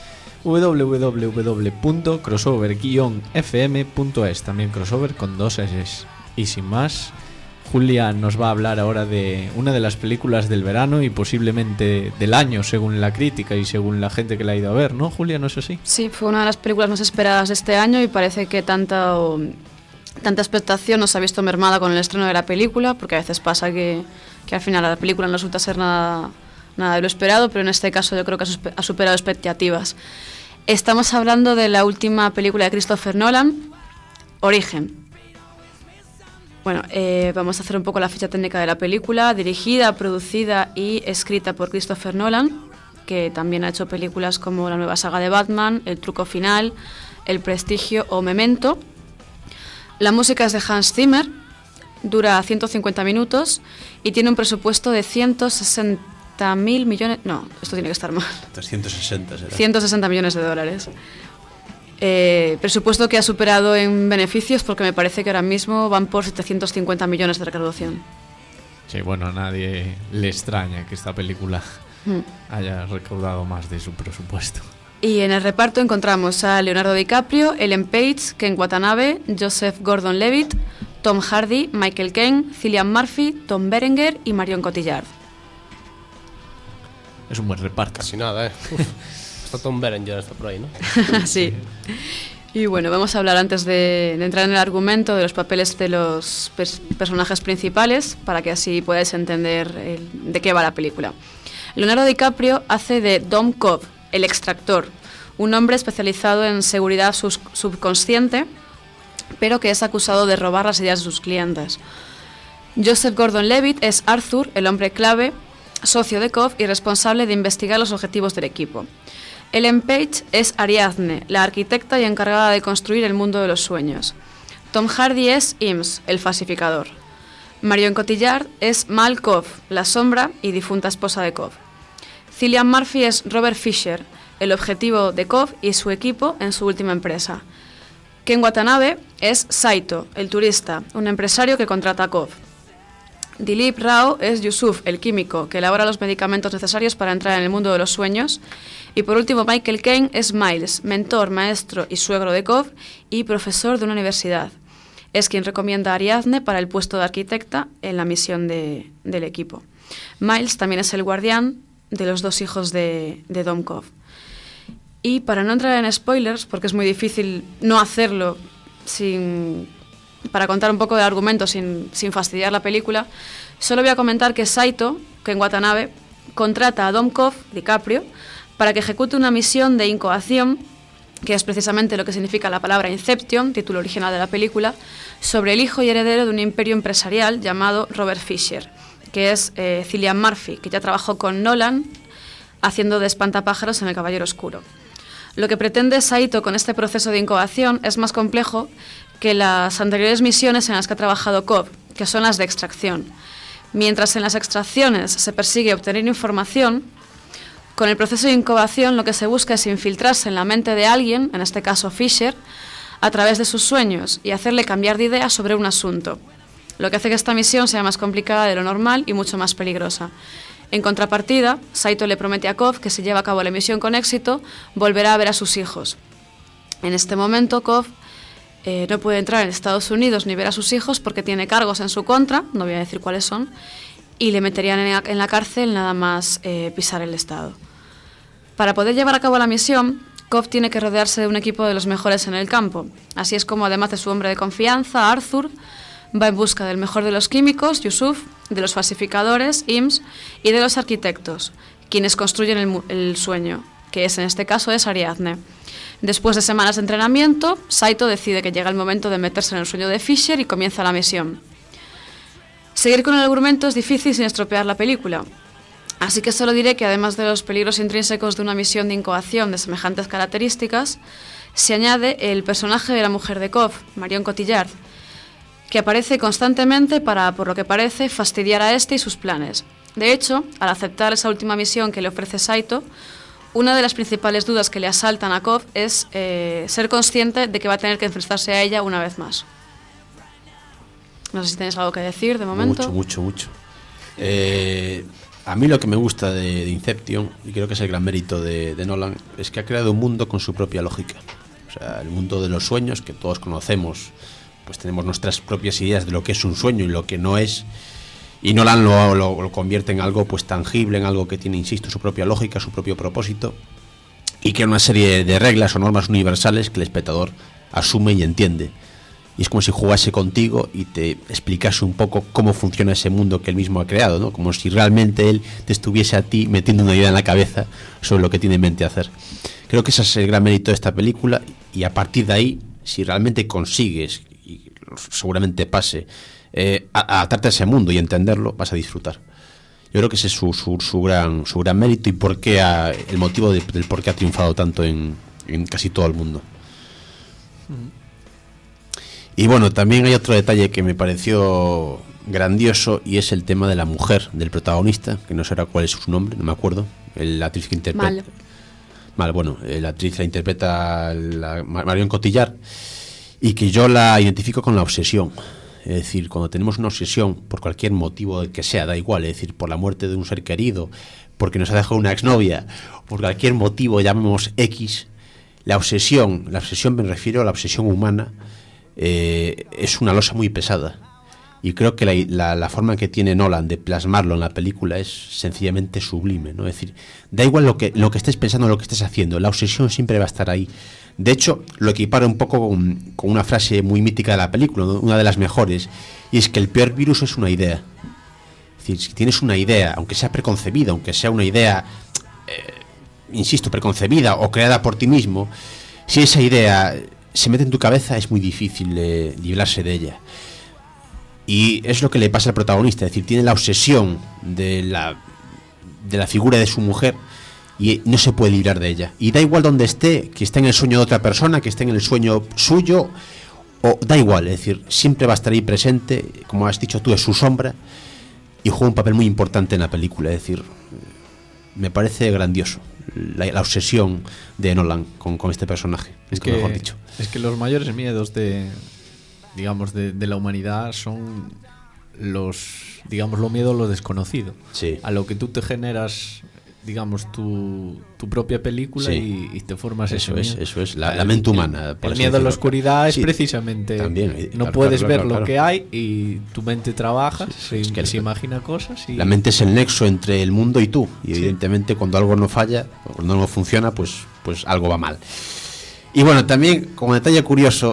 www.crossover-fm.es, también crossover con 2 S. Y sin más, Julia nos va a hablar ahora de una de las películas del verano y posiblemente del año, según la crítica y según la gente que la ha ido a ver, ¿no, Julia? ¿No es así? Sí, fue una de las películas más esperadas de este año y parece que tanta expectación nos ha visto mermada con el estreno de la película, porque a veces pasa que al final la película no resulta ser nada de lo esperado, pero en este caso yo creo que ha superado expectativas. Estamos hablando de la última película de Christopher Nolan, Origen. Bueno, vamos a hacer un poco la ficha técnica de la película, dirigida, producida y escrita por Christopher Nolan, que también ha hecho películas como la nueva saga de Batman, El truco final, El prestigio o Memento. La música es de Hans Zimmer, dura 150 minutos y tiene un presupuesto de 160.000 millones... No, esto tiene que estar mal. 360 será. 160 millones de dólares. Presupuesto que ha superado en beneficios porque me parece que ahora mismo van por 750 millones de recaudación. Sí, bueno, a nadie le extraña que esta película haya recaudado más de su presupuesto. Y en el reparto encontramos a Leonardo DiCaprio, Ellen Page, Ken Watanabe, Joseph Gordon-Levitt, Tom Hardy, Michael Caine, Cillian Murphy, Tom Berenger y Marion Cotillard. Es un buen reparto. Casi nada, Está Tom Berenger, está por ahí, ¿no? Sí. Y bueno, vamos a hablar antes de entrar en el argumento de los papeles de los personajes principales, para que así podáis entender de qué va la película. Leonardo DiCaprio hace de Dom Cobb, el extractor, un hombre especializado en seguridad subconsciente, pero que es acusado de robar las ideas de sus clientes. Joseph Gordon-Levitt es Arthur, el hombre clave, socio de Cobb y responsable de investigar los objetivos del equipo. Ellen Page es Ariadne, la arquitecta y encargada de construir el mundo de los sueños. Tom Hardy es Eames, el falsificador. Marion Cotillard es Mal Cobb, la sombra y difunta esposa de Cobb. Cillian Murphy es Robert Fisher, el objetivo de Cobb y su equipo en su última empresa. Ken Watanabe es Saito, el turista, un empresario que contrata a Cobb. Dilip Rao es Yusuf, el químico, que elabora los medicamentos necesarios para entrar en el mundo de los sueños. Y por último, Michael Caine es Miles, mentor, maestro y suegro de Cobb y profesor de una universidad. Es quien recomienda a Ariadne para el puesto de arquitecta en la misión del equipo. Miles también es el guardián de los 2 hijos de Dom Cobb. Y para no entrar en spoilers, porque es muy difícil no hacerlo para contar un poco del argumento sin fastidiar la película, solo voy a comentar que Saito, Ken Watanabe, contrata a Dom Cobb, DiCaprio, para que ejecute una misión de incoación, que es precisamente lo que significa la palabra Inception, título original de la película, sobre el hijo y heredero de un imperio empresarial llamado Robert Fisher, que es Cillian Murphy, que ya trabajó con Nolan haciendo de espantapájaros en El Caballero Oscuro. Lo que pretende Saito con este proceso de incoación es más complejo que las anteriores misiones en las que ha trabajado Cobb, que son las de extracción. Mientras en las extracciones se persigue obtener información, con el proceso de incubación lo que se busca es infiltrarse en la mente de alguien, en este caso Fisher, a través de sus sueños y hacerle cambiar de idea sobre un asunto, lo que hace que esta misión sea más complicada de lo normal y mucho más peligrosa. En contrapartida, Saito le promete a Cobb que si lleva a cabo la misión con éxito, volverá a ver a sus hijos. En este momento, Cobb no puede entrar en Estados Unidos ni ver a sus hijos porque tiene cargos en su contra, no voy a decir cuáles son, y le meterían en la cárcel nada más pisar el estado. Para poder llevar a cabo la misión, Cobb tiene que rodearse de un equipo de los mejores en el campo. Así es como, además de su hombre de confianza, Arthur, va en busca del mejor de los químicos, Yusuf, de los falsificadores, Eames, y de los arquitectos, quienes construyen el sueño, que en este caso es Ariadne. Después de semanas de entrenamiento, Saito decide que llega el momento de meterse en el sueño de Fisher y comienza la misión. Seguir con el argumento es difícil sin estropear la película, así que solo diré que además de los peligros intrínsecos de una misión de incoación de semejantes características, se añade el personaje de la mujer de Cobb, Marion Cotillard, que aparece constantemente para, por lo que parece, fastidiar a este y sus planes. De hecho, al aceptar esa última misión que le ofrece Saito, una de las principales dudas que le asaltan a Cobb es ser consciente de que va a tener que enfrentarse a ella una vez más. No sé si tenéis algo que decir de momento. Mucho. A mí lo que me gusta de Inception, y creo que es el gran mérito de Nolan, es que ha creado un mundo con su propia lógica. O sea, el mundo de los sueños, que todos conocemos, pues tenemos nuestras propias ideas de lo que es un sueño y lo que no es. Y Nolan lo convierte en algo pues tangible, en algo que tiene, insisto, su propia lógica, su propio propósito, y que una serie de reglas o normas universales que el espectador asume y entiende. Y es como si jugase contigo y te explicase un poco cómo funciona ese mundo que él mismo ha creado, ¿no? Como si realmente él te estuviese a ti metiendo una idea en la cabeza sobre lo que tiene en mente hacer. Creo que ese es el gran mérito de esta película, y a partir de ahí, si realmente consigues, y seguramente pase, adaptarte a ese mundo y entenderlo, vas a disfrutar. Yo creo que ese es su gran mérito y el motivo del por qué ha triunfado tanto en casi todo el mundo. Y bueno, también hay otro detalle que me pareció grandioso, y es el tema de la mujer del protagonista, que no sé cuál es su nombre, no me acuerdo. La actriz que interpreta. La actriz la interpreta Marion Cotillard, y que yo la identifico con la obsesión. Es decir, cuando tenemos una obsesión por cualquier motivo que sea, da igual, es decir, por la muerte de un ser querido, porque nos ha dejado una exnovia, por cualquier motivo, llamemos X, la obsesión me refiero a la obsesión humana, es una losa muy pesada. Y creo que la forma que tiene Nolan de plasmarlo en la película es sencillamente sublime, ¿no? Es decir, da igual lo que estés pensando, lo que estés haciendo, la obsesión siempre va a estar ahí. De hecho, lo equiparo un poco con una frase muy mítica de la película, ¿no? Una de las mejores, y es que el peor virus es una idea. Es decir, si tienes una idea, aunque sea preconcebida, aunque sea una idea, insisto, preconcebida o creada por ti mismo, si esa idea se mete en tu cabeza, es muy difícil librarse de ella. Y es lo que le pasa al protagonista, es decir, tiene la obsesión de la figura de su mujer y no se puede librar de ella. Y da igual donde esté, que esté en el sueño de otra persona, que esté en el sueño suyo, o da igual, es decir, siempre va a estar ahí presente, como has dicho tú, es su sombra, y juega un papel muy importante en la película. Es decir, me parece grandioso la obsesión de Nolan con este personaje, mejor dicho. Es que los mayores miedos de la humanidad son los miedos a lo desconocido. Sí. A lo que tú te generas, digamos, tu propia película, sí. y te formas eso es la mente humana. El miedo a la oscuridad es precisamente también, no puedes ver lo que hay, y tu mente trabaja, se imagina cosas. Y... La mente es el nexo entre el mundo y tú, y evidentemente cuando algo no falla, o cuando no funciona, pues algo va mal. Y bueno, también como detalle curioso,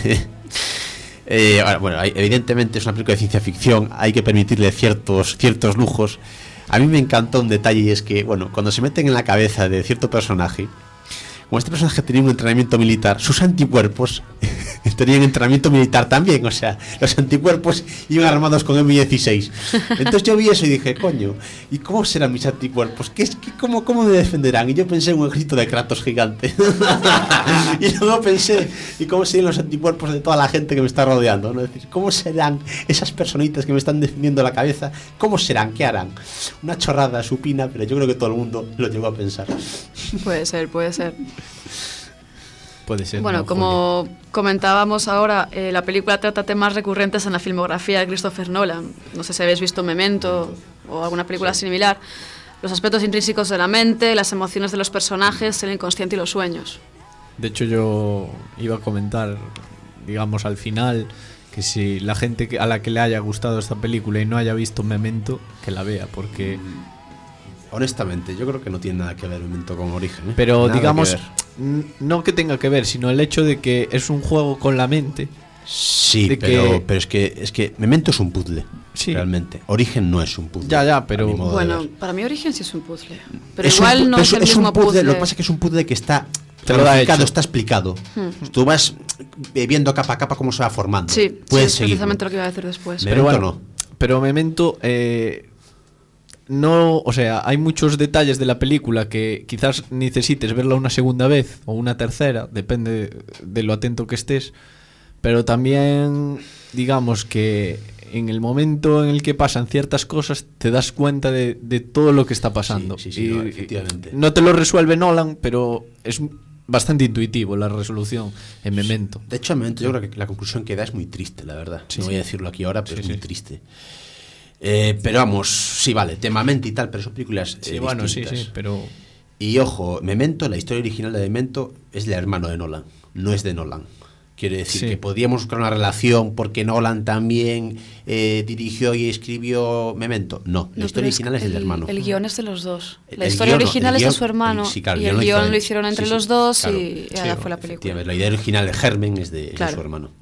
evidentemente es una película de ciencia ficción, hay que permitirle ciertos lujos. A mí me encantó un detalle, y es que, bueno, cuando se meten en la cabeza de cierto personaje, como este personaje tenía un entrenamiento militar, sus anticuerpos tenían entrenamiento militar también, o sea, los anticuerpos iban armados con M16. Entonces yo vi eso y dije, coño, ¿y cómo serán mis anticuerpos? ¿Cómo me defenderán? Y yo pensé en un ejército de Kratos gigante. Y luego pensé, ¿y cómo serían los anticuerpos de toda la gente que me está rodeando? ¿No? Es decir, ¿cómo serán esas personitas que me están defendiendo la cabeza? ¿Cómo serán? ¿Qué harán? Una chorrada supina, pero yo creo que todo el mundo lo llegó a pensar. Puede ser. Puede ser. Bueno, como comentábamos ahora, la película trata temas recurrentes en la filmografía de Christopher Nolan. No sé si habéis visto Memento o alguna película similar. Los aspectos intrínsecos de la mente, las emociones de los personajes, el inconsciente y los sueños. De hecho, yo iba a comentar, digamos, al final, que si la gente a la que le haya gustado esta película y no haya visto Memento, que la vea, porque... Honestamente, yo creo que no tiene nada que ver Memento con Origen, ¿eh? Pero nada, digamos, no que tenga que ver, sino el hecho de que es un juego con la mente, Sí, de pero es que Memento es un puzzle. Sí. Realmente. Origen no es un puzzle. Ya, pero... Bueno, para mí Origen sí es un puzzle. Pero es igual no es el mismo un puzzle. Lo que puzzle. pasa es que es un puzzle que está Te lo da hecho. está explicado. Tú vas viendo capa a capa cómo se va formando. Sí, Puedes es seguirlo. precisamente lo que iba a decir después. Memento Pero no. Pero Memento no, o sea, hay muchos detalles de la película que quizás necesites verla una segunda vez o una tercera, depende de lo atento que estés, pero también digamos que en el momento en el que pasan ciertas cosas te das cuenta de todo lo que está pasando. Sí, y, no, efectivamente. No te lo resuelve Nolan, pero es bastante intuitivo la resolución en Memento. De hecho, en Memento yo creo que la conclusión que da es muy triste, la verdad. Sí, no voy a sí. decirlo aquí ahora, pero Sí, es muy sí. triste. Pero vamos, sí, vale, temamente y tal, pero son películas Sí, bueno, distintas. sí, pero... Y ojo, Memento, la historia original de Memento es del hermano de Nolan, no es de Nolan. Quiere decir Sí. que podríamos buscar una relación porque Nolan también dirigió y escribió Memento. No, la historia original es del hermano. El guión es de los dos. La El historia guión no, original el es de guión- su hermano sí, claro, y el lo hizo guión él. lo hicieron entre Sí, los sí, dos claro. y ahora fue la película. Efectivamente, la idea original de Germen es de Claro. su hermano.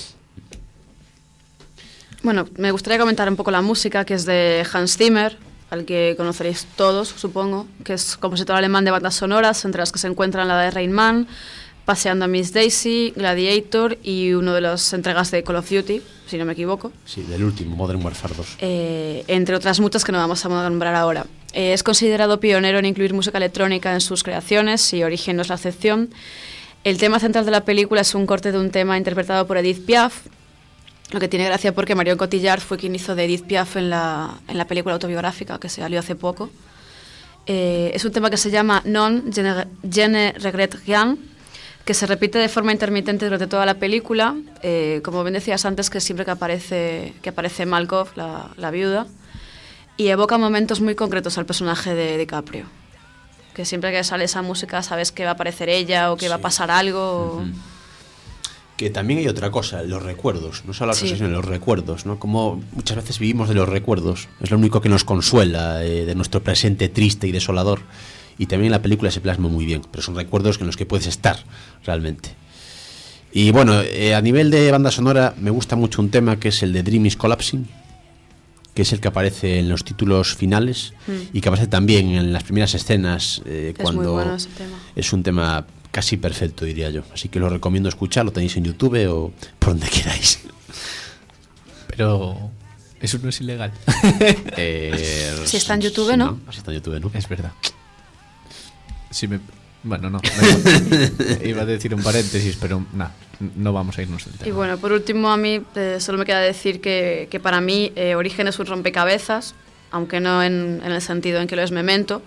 Bueno, me gustaría comentar un poco la música, que es de Hans Zimmer, al que conoceréis todos, supongo, que es compositor alemán de bandas sonoras, entre las que se encuentran la de Rain Man, Paseando a Miss Daisy, Gladiator y uno de las entregas de Call of Duty, si no me equivoco. Sí, del último, Modern Warfare 2. Entre otras muchas que no vamos a nombrar ahora. Es considerado pionero en incluir música electrónica en sus creaciones y Origen no es la excepción. El tema central de la película es un corte de un tema interpretado por Edith Piaf, lo que tiene gracia porque Marion Cotillard fue quien hizo de Edith Piaf en la película autobiográfica que se salió hace poco. Es un tema que se llama Non, je ne regrette rien, que se repite de forma intermitente durante toda la película, como bien decías antes, que siempre que aparece Malkov, la viuda, y evoca momentos muy concretos al personaje de DiCaprio, que siempre que sale esa música sabes que va a aparecer ella o que va a pasar algo. Que también hay otra cosa, los recuerdos, no solo las Sí. obsesiones, los recuerdos, ¿no? Como muchas veces vivimos de los recuerdos, es lo único que nos consuela de nuestro presente triste y desolador. Y también en la película se plasma muy bien, pero son recuerdos en los que puedes estar realmente. Y bueno, a nivel de banda sonora me gusta mucho un tema que es el de Dream is Collapsing, que es el que aparece en los títulos finales y que aparece también en las primeras escenas cuando muy bueno ese tema. es un tema casi perfecto, diría yo. Así que lo recomiendo escuchar, lo tenéis en YouTube o por donde queráis. Pero eso no es ilegal. Si está en YouTube, ¿no? Si está en YouTube, ¿no? Es verdad. Bueno, no. Iba a decir un paréntesis, pero no vamos a irnos del tema. Y bueno, por último, a mí solo me queda decir que para mí Origen es un rompecabezas, aunque no en el sentido en que lo es Memento.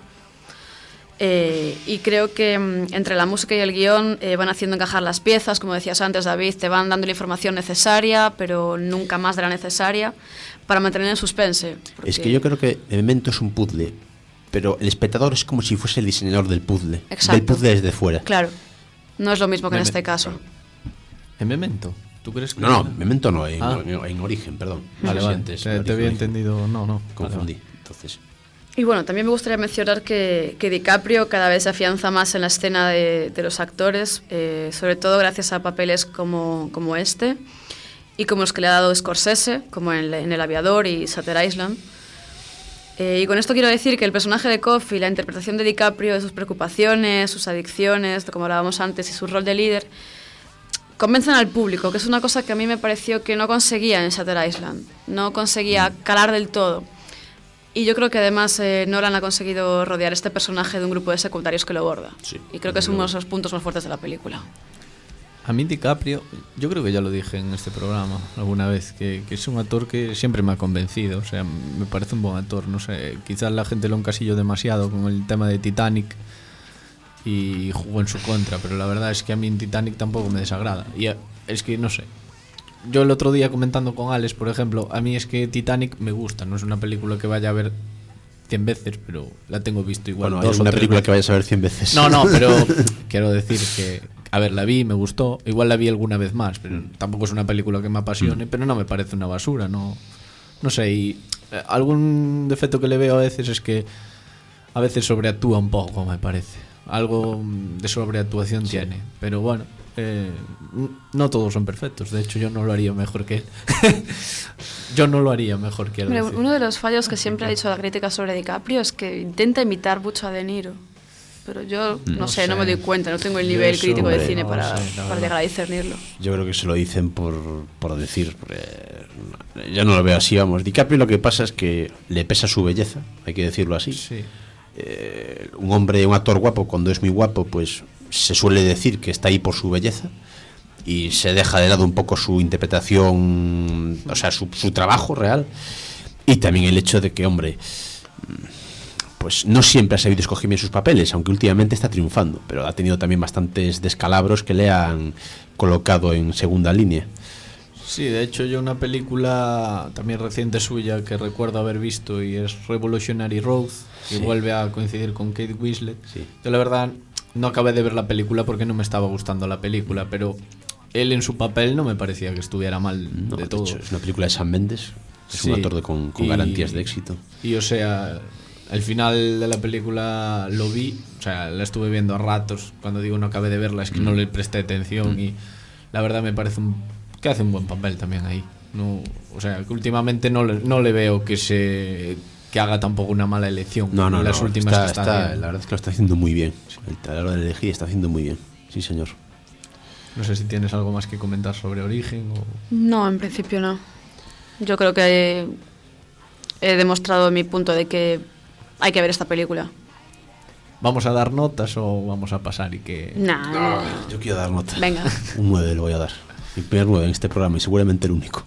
Y creo que entre la música y el guión van haciendo encajar las piezas, como decías antes, David, te van dando la información necesaria, pero nunca más de la necesaria, para mantener en suspense. Es que yo creo que Memento es un puzzle, pero el espectador es como si fuese el diseñador del puzzle. Exacto. Del puzzle desde fuera. Claro, no es lo mismo que en este caso. ¿En Memento? ¿Tú crees que No, Memento no, en Origen, perdón. Vale, Sí, vale. antes, Te había entendido. No. Confundí. Vale. Entonces. Y bueno, también me gustaría mencionar que DiCaprio cada vez se afianza más en la escena de los actores, sobre todo gracias a papeles como este y como los que le ha dado Scorsese, como en El Aviador y Shutter Island. Y con esto quiero decir que el personaje de Coffey, la interpretación de DiCaprio, de sus preocupaciones, sus adicciones, como hablábamos antes, y su rol de líder, convencen al público, que es una cosa que a mí me pareció que no conseguía en Shutter Island. No conseguía calar del todo. Y yo creo que además Nolan ha conseguido rodear este personaje de un grupo de secundarios que lo borda. Sí, y creo que es uno de los puntos más fuertes de la película. A mí DiCaprio, yo creo que ya lo dije en este programa alguna vez, que es un actor que siempre me ha convencido. O sea, me parece un buen actor. No sé, quizás la gente lo encasilló demasiado con el tema de Titanic y jugó en su contra, pero la verdad es que a mí en Titanic tampoco me desagrada. Y es que, no sé, yo el otro día comentando con Alex, por ejemplo, a mí es que Titanic me gusta, no es una película que vaya a ver 100 veces, pero la tengo visto igual. Bueno, es una película que vayas a ver 100 veces. No, pero quiero decir que, a ver, la vi, me gustó, igual la vi alguna vez más, pero tampoco es una película que me apasione, pero no me parece una basura, no sé, y algún defecto que le veo a veces es que a veces sobreactúa un poco, me parece. algo de sobreactuación tiene, pero bueno, no todos son perfectos. De hecho, yo no lo haría mejor que él. Yo no lo haría mejor que él. Hombre, uno de los fallos que siempre ha dicho la crítica sobre DiCaprio es que intenta imitar mucho a De Niro. Pero yo no sé, no me doy cuenta, no tengo el nivel crítico de cine para llegar a discernirlo. Yo creo que se lo dicen por decir, yo no lo veo así, vamos. DiCaprio lo que pasa es que le pesa su belleza, hay que decirlo así. Sí. Un actor guapo, cuando es muy guapo, pues se suele decir que está ahí por su belleza y se deja de lado un poco su interpretación, o sea, su trabajo real, y también el hecho de que, hombre, pues no siempre ha sabido escoger bien sus papeles, aunque últimamente está triunfando, pero ha tenido también bastantes descalabros que le han colocado en segunda línea. Sí, de hecho yo una película también reciente suya que recuerdo haber visto y es Revolutionary Road, y vuelve a coincidir con Kate Winslet. Yo la verdad no acabé de ver la película porque no me estaba gustando la película, pero él en su papel no me parecía que estuviera mal de todo. Hecho, es una película de Sam Mendes, es un actor con garantías de éxito. Y o sea, el final de la película lo vi, o sea, la estuve viendo a ratos. Cuando digo no acabé de verla es que no le presté atención, y la verdad me parece que hace un buen papel también ahí. No, o sea, que últimamente no le veo que haga tampoco una mala elección. En las últimas que está la verdad es que lo está haciendo muy bien. A la hora de elegir está haciendo muy bien. Sí, señor. No sé si tienes algo más que comentar sobre Origen o... No, en principio no. Yo creo que he demostrado mi punto de que hay que ver esta película. ¿Vamos a dar notas o vamos a pasar y que...? No, yo quiero dar notas. Venga. Un 9 le voy a dar. Mi primer 9 en este programa y seguramente el único.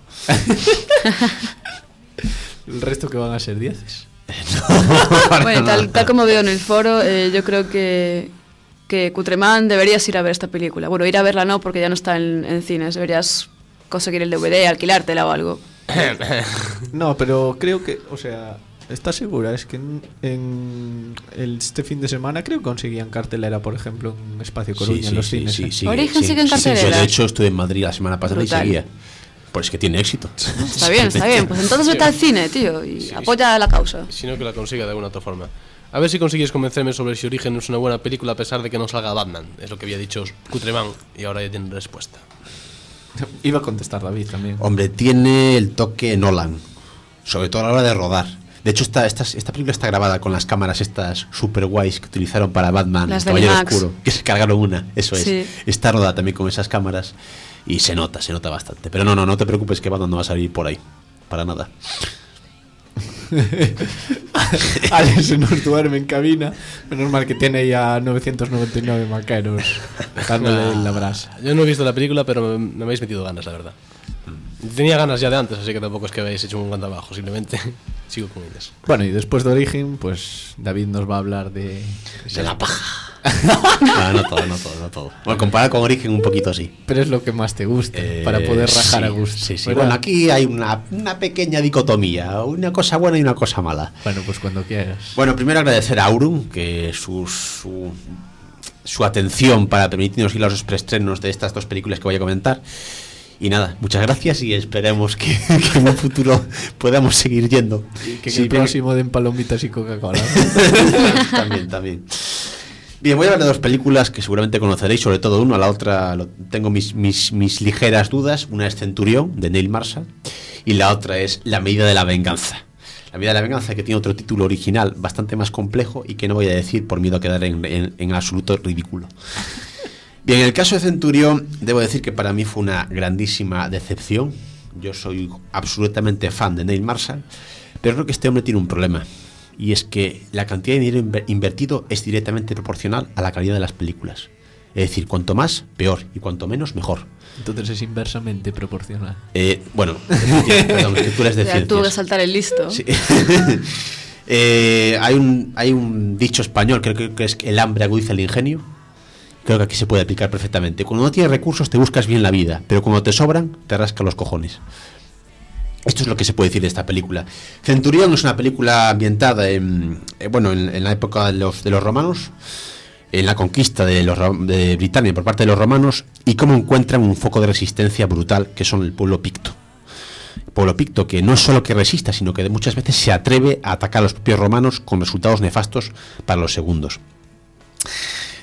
¿El resto que van a ser 10? Bueno, tal como veo en el foro, yo creo que Cutremán deberías ir a ver esta película. Bueno, ir a verla no, porque ya no está en cines. Deberías conseguir el DVD, alquilártela o algo. No, pero creo que, o sea, ¿estás segura? Es que este fin de semana creo que conseguían cartelera, por ejemplo, en Espacio Coruña, en los cines. Sí, Origen sigue en cartelera. Yo de hecho estuve en Madrid la semana pasada. Brutal. Y seguía. Pues que tiene éxito. Está bien. Pues entonces vete al cine, tío, y apoya la causa. Sino que la consiga de alguna otra forma. A ver si consigues convencerme sobre si Origen es una buena película a pesar de que no salga Batman. Es lo que había dicho Cutremán y ahora ya tiene respuesta. Iba a contestar David también. Hombre, tiene el toque Nolan, sobre todo a la hora de rodar. De hecho, esta película está grabada con las cámaras estas super guays que utilizaron para Batman, las Caballero Max. Oscuro, que se cargaron una, eso Sí. es. Está rodada también con esas cámaras y se nota bastante. Pero no te preocupes que Batman no va a salir por ahí, para nada. Alex se nos duerme en cabina. Menos mal que tiene ya 999 maqueros dándole la brasa. Yo no he visto la película, pero me habéis metido ganas, la verdad. Tenía ganas ya de antes, así que tampoco es que habéis hecho un gran trabajo, simplemente sigo con ellas. Bueno, y después de Origen, pues David nos va a hablar de la paja. No todo. Bueno, comparado con Origen un poquito sí. Pero es lo que más te gusta, para poder rajar a gusto. Sí. Bueno, aquí hay una pequeña dicotomía, una cosa buena y una cosa mala. Bueno, pues cuando quieras. Bueno, primero agradecer a Aurum que su atención para permitirnos ir a los preestrenos de estas dos películas que voy a comentar. Y nada, muchas gracias y esperemos que en un futuro podamos seguir yendo. Y que el próximo den palomitas y Coca-Cola. También. Bien, voy a hablar de dos películas que seguramente conoceréis, sobre todo una, la otra tengo mis ligeras dudas. Una es Centurión, de Neil Marshall, y la otra es La medida de la venganza. La medida de la venganza, que tiene otro título original bastante más complejo y que no voy a decir por miedo a quedar en absoluto ridículo. Bien, en el caso de Centurión, debo decir que para mí fue una grandísima decepción. Yo soy absolutamente fan de Neil Marshall, pero creo que este hombre tiene un problema. Y es que la cantidad de dinero invertido es directamente proporcional a la calidad de las películas. Es decir, cuanto más, peor, y cuanto menos, mejor. Entonces es inversamente proporcional. Bueno, perdón, que tú eres de ciencias. Tuvo que saltar el listo. Sí. Hay un dicho español, creo que es que el hambre agudiza el ingenio. Creo que aquí se puede aplicar perfectamente. Cuando no tienes recursos te buscas bien la vida, pero cuando te sobran te rascan los cojones. Esto es lo que se puede decir de esta película. Centurión es una película ambientada en la época de los romanos, en la conquista de Britania por parte de los romanos, y cómo encuentran un foco de resistencia brutal que son el pueblo picto. El pueblo picto que no es solo que resista, sino que muchas veces se atreve a atacar a los propios romanos con resultados nefastos para los segundos.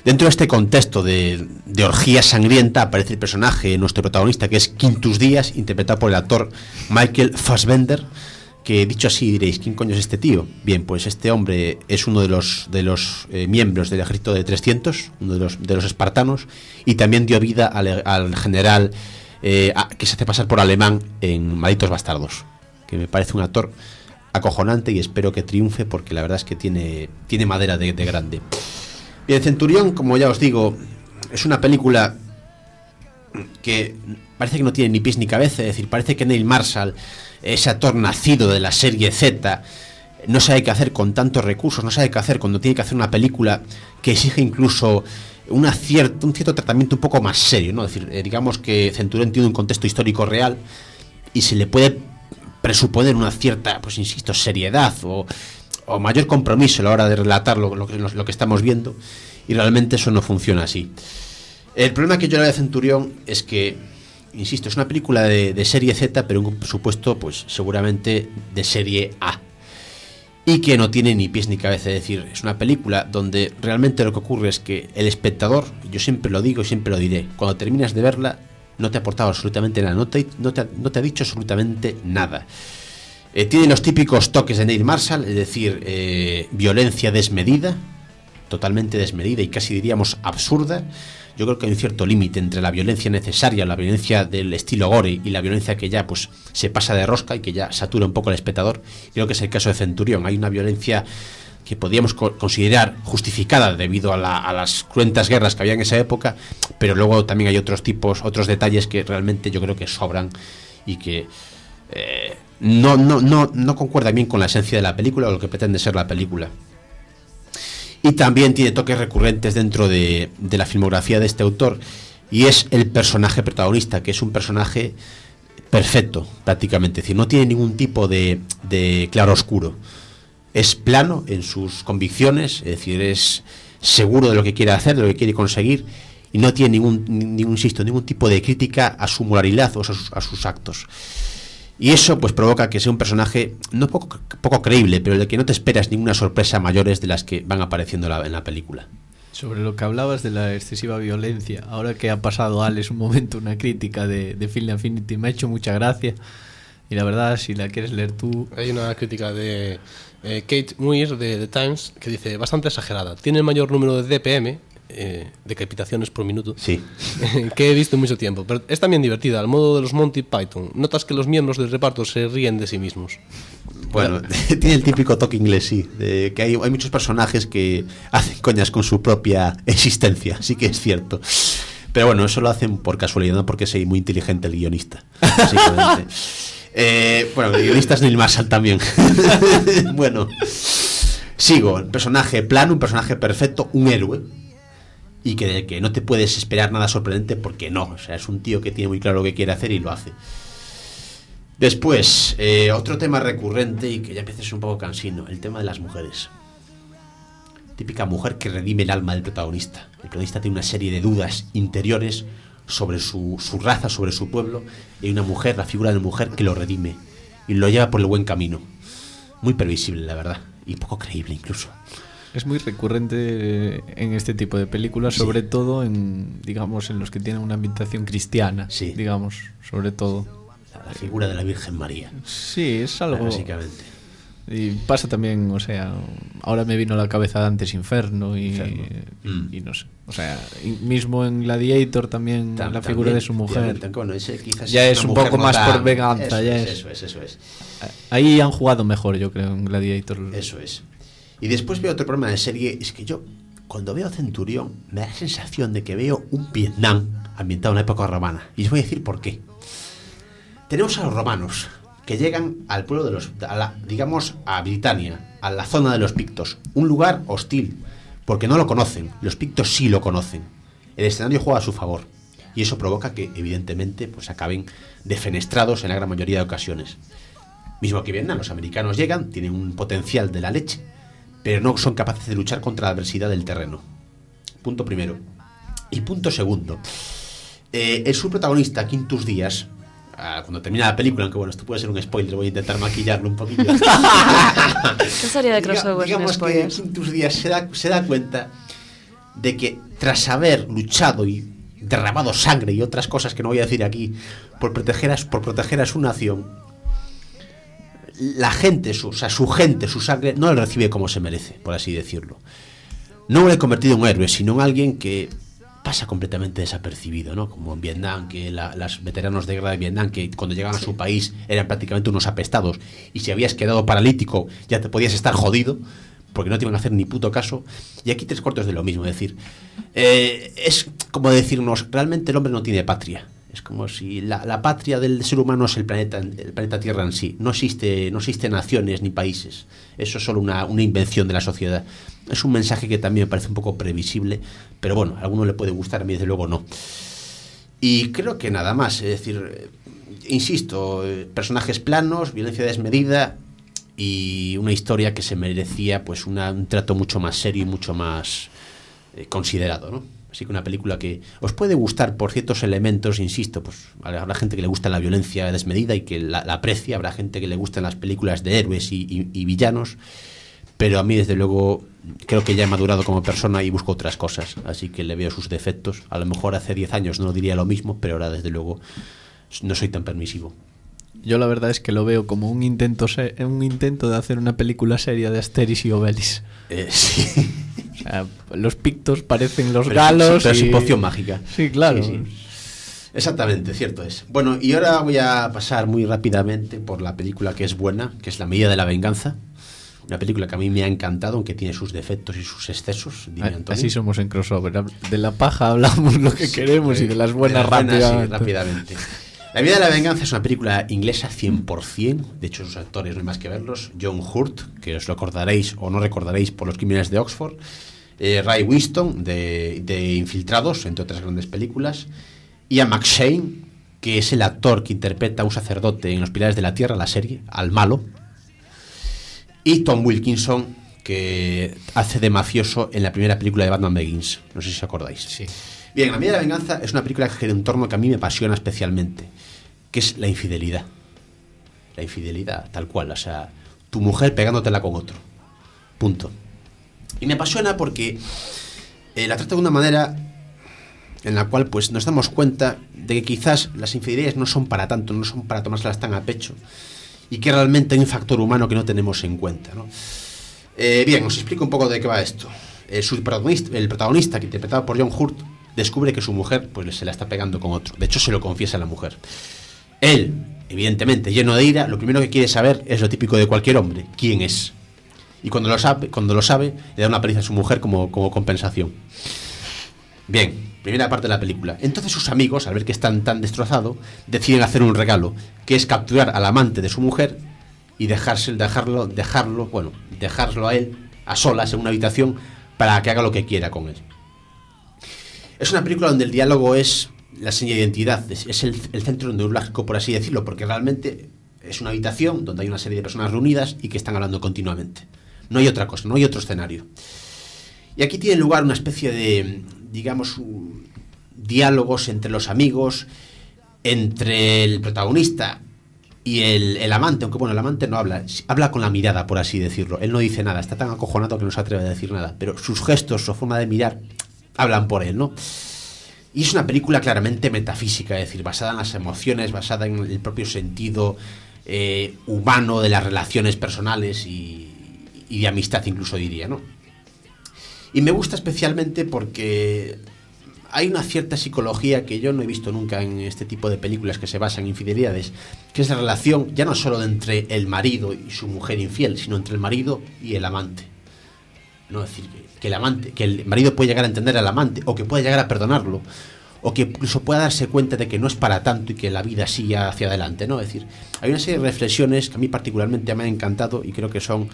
Dentro de este contexto de orgía sangrienta aparece el personaje, nuestro protagonista, que es Quintus Díaz, interpretado por el actor Michael Fassbender, que dicho así diréis, ¿quién coño es este tío? Bien, pues este hombre es uno de los miembros del ejército de 300, uno de los espartanos, y también dio vida al general que se hace pasar por alemán en Malditos Bastardos, que me parece un actor acojonante y espero que triunfe porque la verdad es que tiene madera de grande. Bien, Centurión, como ya os digo, es una película que parece que no tiene ni pies ni cabeza, es decir, parece que Neil Marshall, ese actor nacido de la serie Z, no sabe qué hacer con tantos recursos, no sabe qué hacer cuando tiene que hacer una película que exige incluso un cierto tratamiento un poco más serio, ¿no? Es decir, digamos que Centurión tiene un contexto histórico real y se le puede presuponer una cierta, pues insisto, seriedad o mayor compromiso a la hora de relatar lo que estamos viendo, y realmente eso no funciona así. El problema que yo le veo a Centurión es que, insisto, es una película de serie Z, pero un presupuesto pues seguramente de serie A, y que no tiene ni pies ni cabeza. Es decir, es una película donde realmente lo que ocurre es que el espectador, yo siempre lo digo y siempre lo diré, cuando terminas de verla no te ha aportado absolutamente nada, no te ha dicho absolutamente nada. Tiene los típicos toques de Neil Marshall, es decir, violencia desmedida, totalmente desmedida y casi diríamos absurda. Yo creo que hay un cierto límite entre la violencia necesaria, la violencia del estilo gore, y la violencia que ya pues se pasa de rosca y que ya satura un poco al espectador. Creo que es el caso de Centurión. Hay una violencia que podríamos considerar justificada debido a las cruentas guerras que había en esa época, pero luego también hay otros detalles que realmente yo creo que sobran y que no concuerda bien con la esencia de la película o lo que pretende ser la película. Y también tiene toques recurrentes dentro de la filmografía de este autor, y es el personaje protagonista, que es un personaje perfecto prácticamente, es decir, no tiene ningún tipo de claroscuro, es plano en sus convicciones, es decir, es seguro de lo que quiere hacer, de lo que quiere conseguir, y no tiene ningún tipo de crítica a su moralidad o a sus actos. Y eso pues provoca que sea un personaje no poco creíble, pero del que no te esperas ninguna sorpresa mayores de las que van apareciendo en la película. Sobre lo que hablabas de la excesiva violencia, ahora que ha pasado Alex un momento una crítica de Film Affinity, me ha hecho mucha gracia, y la verdad, si la quieres leer tú... Hay una crítica de Kate Muir de The Times que dice, bastante exagerada, tiene el mayor número de DPM, decapitaciones por minuto, sí, que he visto en mucho tiempo, pero es también divertida, al modo de los Monty Python. Notas que los miembros del reparto se ríen de sí mismos. Bueno, tiene el típico toque inglés, sí, de que hay muchos personajes que hacen coñas con su propia existencia, sí que es cierto. Pero bueno, eso lo hacen por casualidad, no porque sea muy inteligente el guionista, básicamente. Bueno, el guionista es Neil Marshall también. Bueno, sigo, el personaje plano, un personaje perfecto, un héroe, y que no te puedes esperar nada sorprendente porque no, o sea, es un tío que tiene muy claro lo que quiere hacer y lo hace. Después, otro tema recurrente y que ya empieza a ser un poco cansino, el tema de las mujeres. Típica mujer que redime el alma del protagonista. El protagonista tiene una serie de dudas interiores sobre su raza, sobre su pueblo, y hay una mujer, la figura de una mujer que lo redime y lo lleva por el buen camino. Muy previsible, la verdad, y poco creíble incluso. Es muy recurrente en este tipo de películas, sobre todo en los que tienen una ambientación cristiana, digamos, sobre todo. La figura de la Virgen María. Sí, es algo... Básicamente. Y pasa también, o sea, ahora me vino a la cabeza Dantes Inferno y no sé. O sea, mismo en Gladiator también la figura de su mujer. Bueno, ese quizás ya es un poco más por venganza. Eso es. Ahí han jugado mejor, yo creo, en Gladiator. Eso es. Y después veo otro problema de serie, es que yo, cuando veo Centurión, me da la sensación de que veo un Vietnam ambientado en la época romana. Y os voy a decir por qué. Tenemos a los romanos que llegan al pueblo de digamos a Britania, a la zona de los pictos, un lugar hostil, porque no lo conocen, los pictos sí lo conocen. El escenario juega a su favor, y eso provoca que, evidentemente, pues acaben defenestrados en la gran mayoría de ocasiones. Mismo que Vietnam, los americanos llegan, tienen un potencial de la leche, pero no son capaces de luchar contra la adversidad del terreno. Punto primero. Y punto segundo. El subprotagonista, Quintus Díaz, cuando termina la película, aunque bueno, esto puede ser un spoiler, voy a intentar maquillarlo un poquito. ¿Qué sería de crossover? Digamos que Quintus Díaz se da cuenta de que tras haber luchado y derramado sangre y otras cosas que no voy a decir aquí por proteger a su nación, la gente, su gente, su sangre no le recibe como se merece, por así decirlo. No lo he convertido en un héroe, sino en alguien que pasa completamente desapercibido, ¿no? Como en Vietnam, que los veteranos de guerra de Vietnam, que cuando llegaban a su país eran prácticamente unos apestados, y si habías quedado paralítico ya te podías estar jodido, porque no te iban a hacer ni puto caso. Y aquí 3/4 de lo mismo, es decir, es como decirnos, realmente el hombre no tiene patria. Es como si la patria del ser humano es el planeta Tierra en sí. No existe naciones ni países. Eso es solo una invención de la sociedad. Es un mensaje que también me parece un poco previsible, pero bueno, a alguno le puede gustar, a mí desde luego no. Y creo que nada más, es decir, insisto, personajes planos, violencia desmedida y una historia que se merecía pues un trato mucho más serio y mucho más considerado, ¿no? Así que una película que os puede gustar por ciertos elementos, insisto, pues habrá gente que le gusta la violencia desmedida y que la aprecia, habrá gente que le gustan las películas de héroes y villanos, pero a mí desde luego creo que ya he madurado como persona y busco otras cosas, así que le veo sus defectos. A lo mejor hace 10 años no diría lo mismo, pero ahora desde luego no soy tan permisivo. Yo la verdad es que lo veo como un intento de hacer una película seria de Asterix y Obelix. Sí. O sea, los pictos parecen los galos. Pero sin poción mágica. Sí, claro. Sí. Exactamente, cierto es. Bueno, y ahora voy a pasar muy rápidamente por la película que es buena, que es La medida de la venganza. Una película que a mí me ha encantado, aunque tiene sus defectos y sus excesos. Dime, Antonio. Así somos en Crossover. De la paja hablamos lo que queremos y de las buenas rápidamente. La medida de la venganza es una película inglesa 100%. De hecho, sus actores no hay más que verlos. John Hurt, que os lo acordaréis o no recordaréis por Los crímenes de Oxford. Ray Winston, de Infiltrados, entre otras grandes películas. Ian McShane, que es el actor que interpreta a un sacerdote en Los Pilares de la Tierra, la serie, al malo. Y Tom Wilkinson, que hace de mafioso en la primera película de Batman Begins. No sé si os acordáis. Sí. Bien, La medida de la venganza es una película que gira en torno que a mí me apasiona especialmente, que es la infidelidad. La infidelidad, tal cual, o sea, tu mujer pegándotela con otro. Punto. Y me apasiona porque la trata de una manera en la cual pues nos damos cuenta de que quizás las infidelidades no son para tanto, no son para tomárselas tan a pecho, y que realmente hay un factor humano que no tenemos en cuenta, ¿no? Bien, os explico un poco de qué va esto. El protagonista, que interpretado por John Hurt, descubre que su mujer pues se la está pegando con otro. De hecho, se lo confiesa a la mujer. Él, evidentemente, lleno de ira, lo primero que quiere saber es lo típico de cualquier hombre: ¿quién es? Y cuando lo sabe, le da una paliza a su mujer como compensación. Bien, primera parte de la película. Entonces sus amigos, al ver que están tan destrozados, deciden hacer un regalo, que es capturar al amante de su mujer y dejarlo a él a solas en una habitación para que haga lo que quiera con él. Es una película donde el diálogo es la seña de identidad, es el centro neurálgico, por así decirlo, porque realmente es una habitación donde hay una serie de personas reunidas y que están hablando continuamente. No hay otra cosa, no hay otro escenario. Y aquí tiene lugar una especie de, digamos, diálogos entre los amigos, entre el protagonista y el amante, aunque bueno, el amante no habla con la mirada, por así decirlo. Él no dice nada, está tan acojonado que no se atreve a decir nada, pero sus gestos, su forma de mirar, hablan por él, ¿no? Y es una película claramente metafísica, es decir, basada en las emociones, basada en el propio sentido humano de las relaciones personales y de amistad, incluso diría, ¿no? Y me gusta especialmente porque hay una cierta psicología que yo no he visto nunca en este tipo de películas que se basan en infidelidades, que es la relación ya no solo entre el marido y su mujer infiel, sino entre el marido y el amante. No, es decir, que el marido puede llegar a entender al amante, o que puede llegar a perdonarlo, o que incluso pueda darse cuenta de que no es para tanto y que la vida sigue hacia adelante, ¿no? Es decir, hay una serie de reflexiones que a mí particularmente me han encantado y creo que son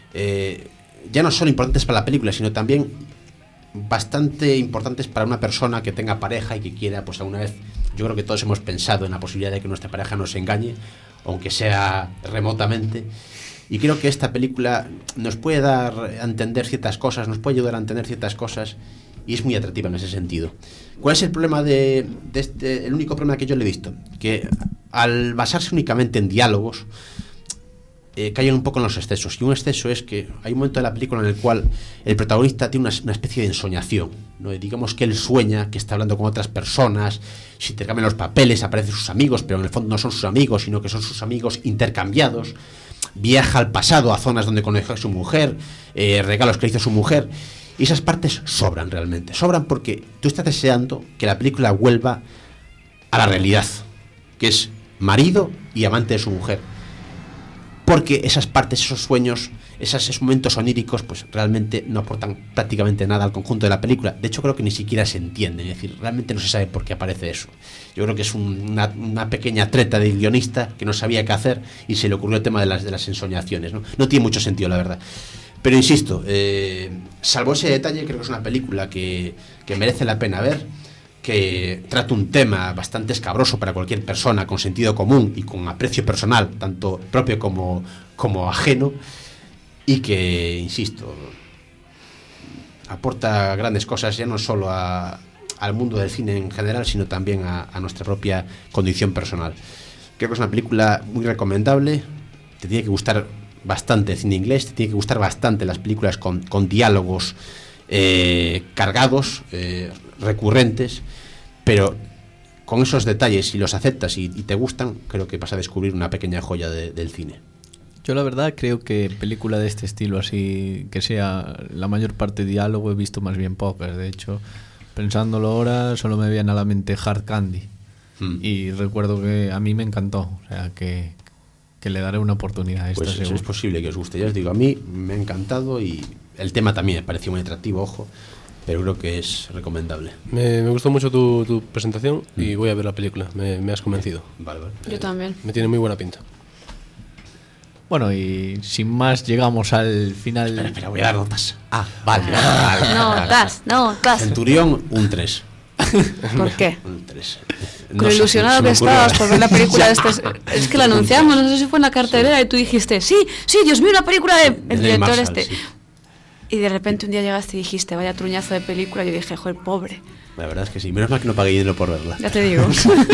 ya no solo importantes para la película, sino también bastante importantes para una persona que tenga pareja y que quiera, pues alguna vez, yo creo que todos hemos pensado en la posibilidad de que nuestra pareja nos engañe, aunque sea remotamente. Y creo que esta película nos puede dar a entender ciertas cosas, nos puede ayudar a entender ciertas cosas, y es muy atractiva en ese sentido. ¿Cuál es el problema el único problema que yo le he visto? Que al basarse únicamente en diálogos, caen un poco en los excesos. Y un exceso es que hay un momento de la película en el cual el protagonista tiene una especie de ensoñación, ¿no? Digamos que él sueña que está hablando con otras personas, se intercambian los papeles, aparecen sus amigos, pero en el fondo no son sus amigos, sino que son sus amigos intercambiados. Viaja al pasado, a zonas donde conoció a su mujer, regalos que le hizo su mujer. Y esas partes sobran realmente. Sobran porque tú estás deseando que la película vuelva a la realidad, que es marido y amante de su mujer. Porque esas partes, esos sueños, esos momentos oníricos, pues realmente no aportan prácticamente nada al conjunto de la película. De hecho, creo que ni siquiera se entiende. Es decir, realmente no se sabe por qué aparece eso. Yo creo que es una pequeña treta del guionista que no sabía qué hacer y se le ocurrió el tema de las ensoñaciones, ¿no? No tiene mucho sentido, la verdad. Pero insisto, salvo ese detalle, creo que es una película que merece la pena ver, que trata un tema bastante escabroso para cualquier persona, con sentido común y con aprecio personal, tanto propio como ajeno, y que, insisto, aporta grandes cosas ya no solo al mundo del cine en general, sino también a nuestra propia condición personal. Creo que es una película muy recomendable. Te tiene que gustar bastante el cine inglés, te tiene que gustar bastante las películas con diálogos cargados, recurrentes, pero con esos detalles, si los aceptas y te gustan, creo que vas a descubrir una pequeña joya del cine. Yo la verdad creo que película de este estilo así, que sea la mayor parte diálogo, he visto más bien pocas. De hecho, pensándolo ahora, solo me viene a la mente Hard Candy. Y recuerdo que a mí me encantó, o sea que le daré una oportunidad a esta. Pues es posible que os guste, ya os digo, a mí me ha encantado y el tema también me pareció muy atractivo, ojo, pero creo que es recomendable. Me gustó mucho tu presentación y voy a ver la película, me has convencido. Vale. Yo también. Me tiene muy buena pinta. Bueno, y sin más llegamos al final. Espera, voy a dar notas. Vale. Notas. Centurión, un 3. ¿Por qué? Un 3. Con lo ilusionado que estabas por ver la película es que la anunciamos, no sé si fue en la cartelera y tú dijiste, sí, Dios mío, una película de el director Marshall, sí. Y de repente un día llegaste y dijiste, vaya truñazo de película, y yo dije, joder, pobre. La verdad es que sí, menos mal que no pagué dinero por verla. Ya te digo.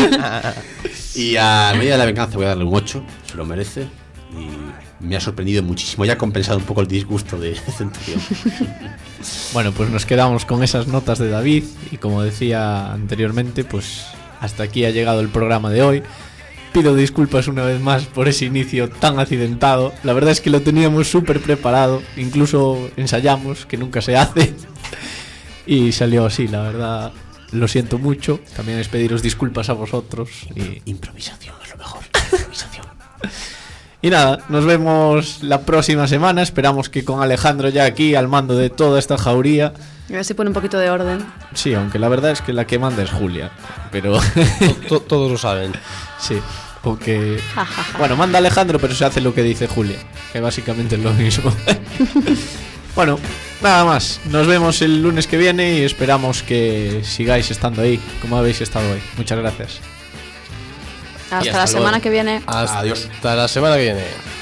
Y a Medida de la Venganza voy a darle un 8, se lo merece. Y me ha sorprendido muchísimo, ya ha compensado un poco el disgusto de Centurión. Bueno, pues nos quedamos con esas notas de David y como decía anteriormente, pues hasta aquí ha llegado el programa de hoy. Pido disculpas una vez más por ese inicio tan accidentado. La verdad es que lo teníamos súper preparado, incluso ensayamos, que nunca se hace, y salió así, la verdad. Lo siento mucho. También es pediros disculpas a vosotros. Improvisación es lo mejor. Improvisación. Y nada, nos vemos la próxima semana. Esperamos que con Alejandro ya aquí al mando de toda esta jauría. A ver si pone un poquito de orden. Sí, aunque la verdad es que la que manda es Julia. Pero todos lo saben. Sí, porque bueno, manda Alejandro, pero se hace lo que dice Julia, que básicamente es lo mismo. Bueno, nada más. Nos vemos el lunes que viene y esperamos que sigáis estando ahí como habéis estado hoy. Muchas gracias. Hasta la semana que viene. Adiós. Hasta la semana que viene.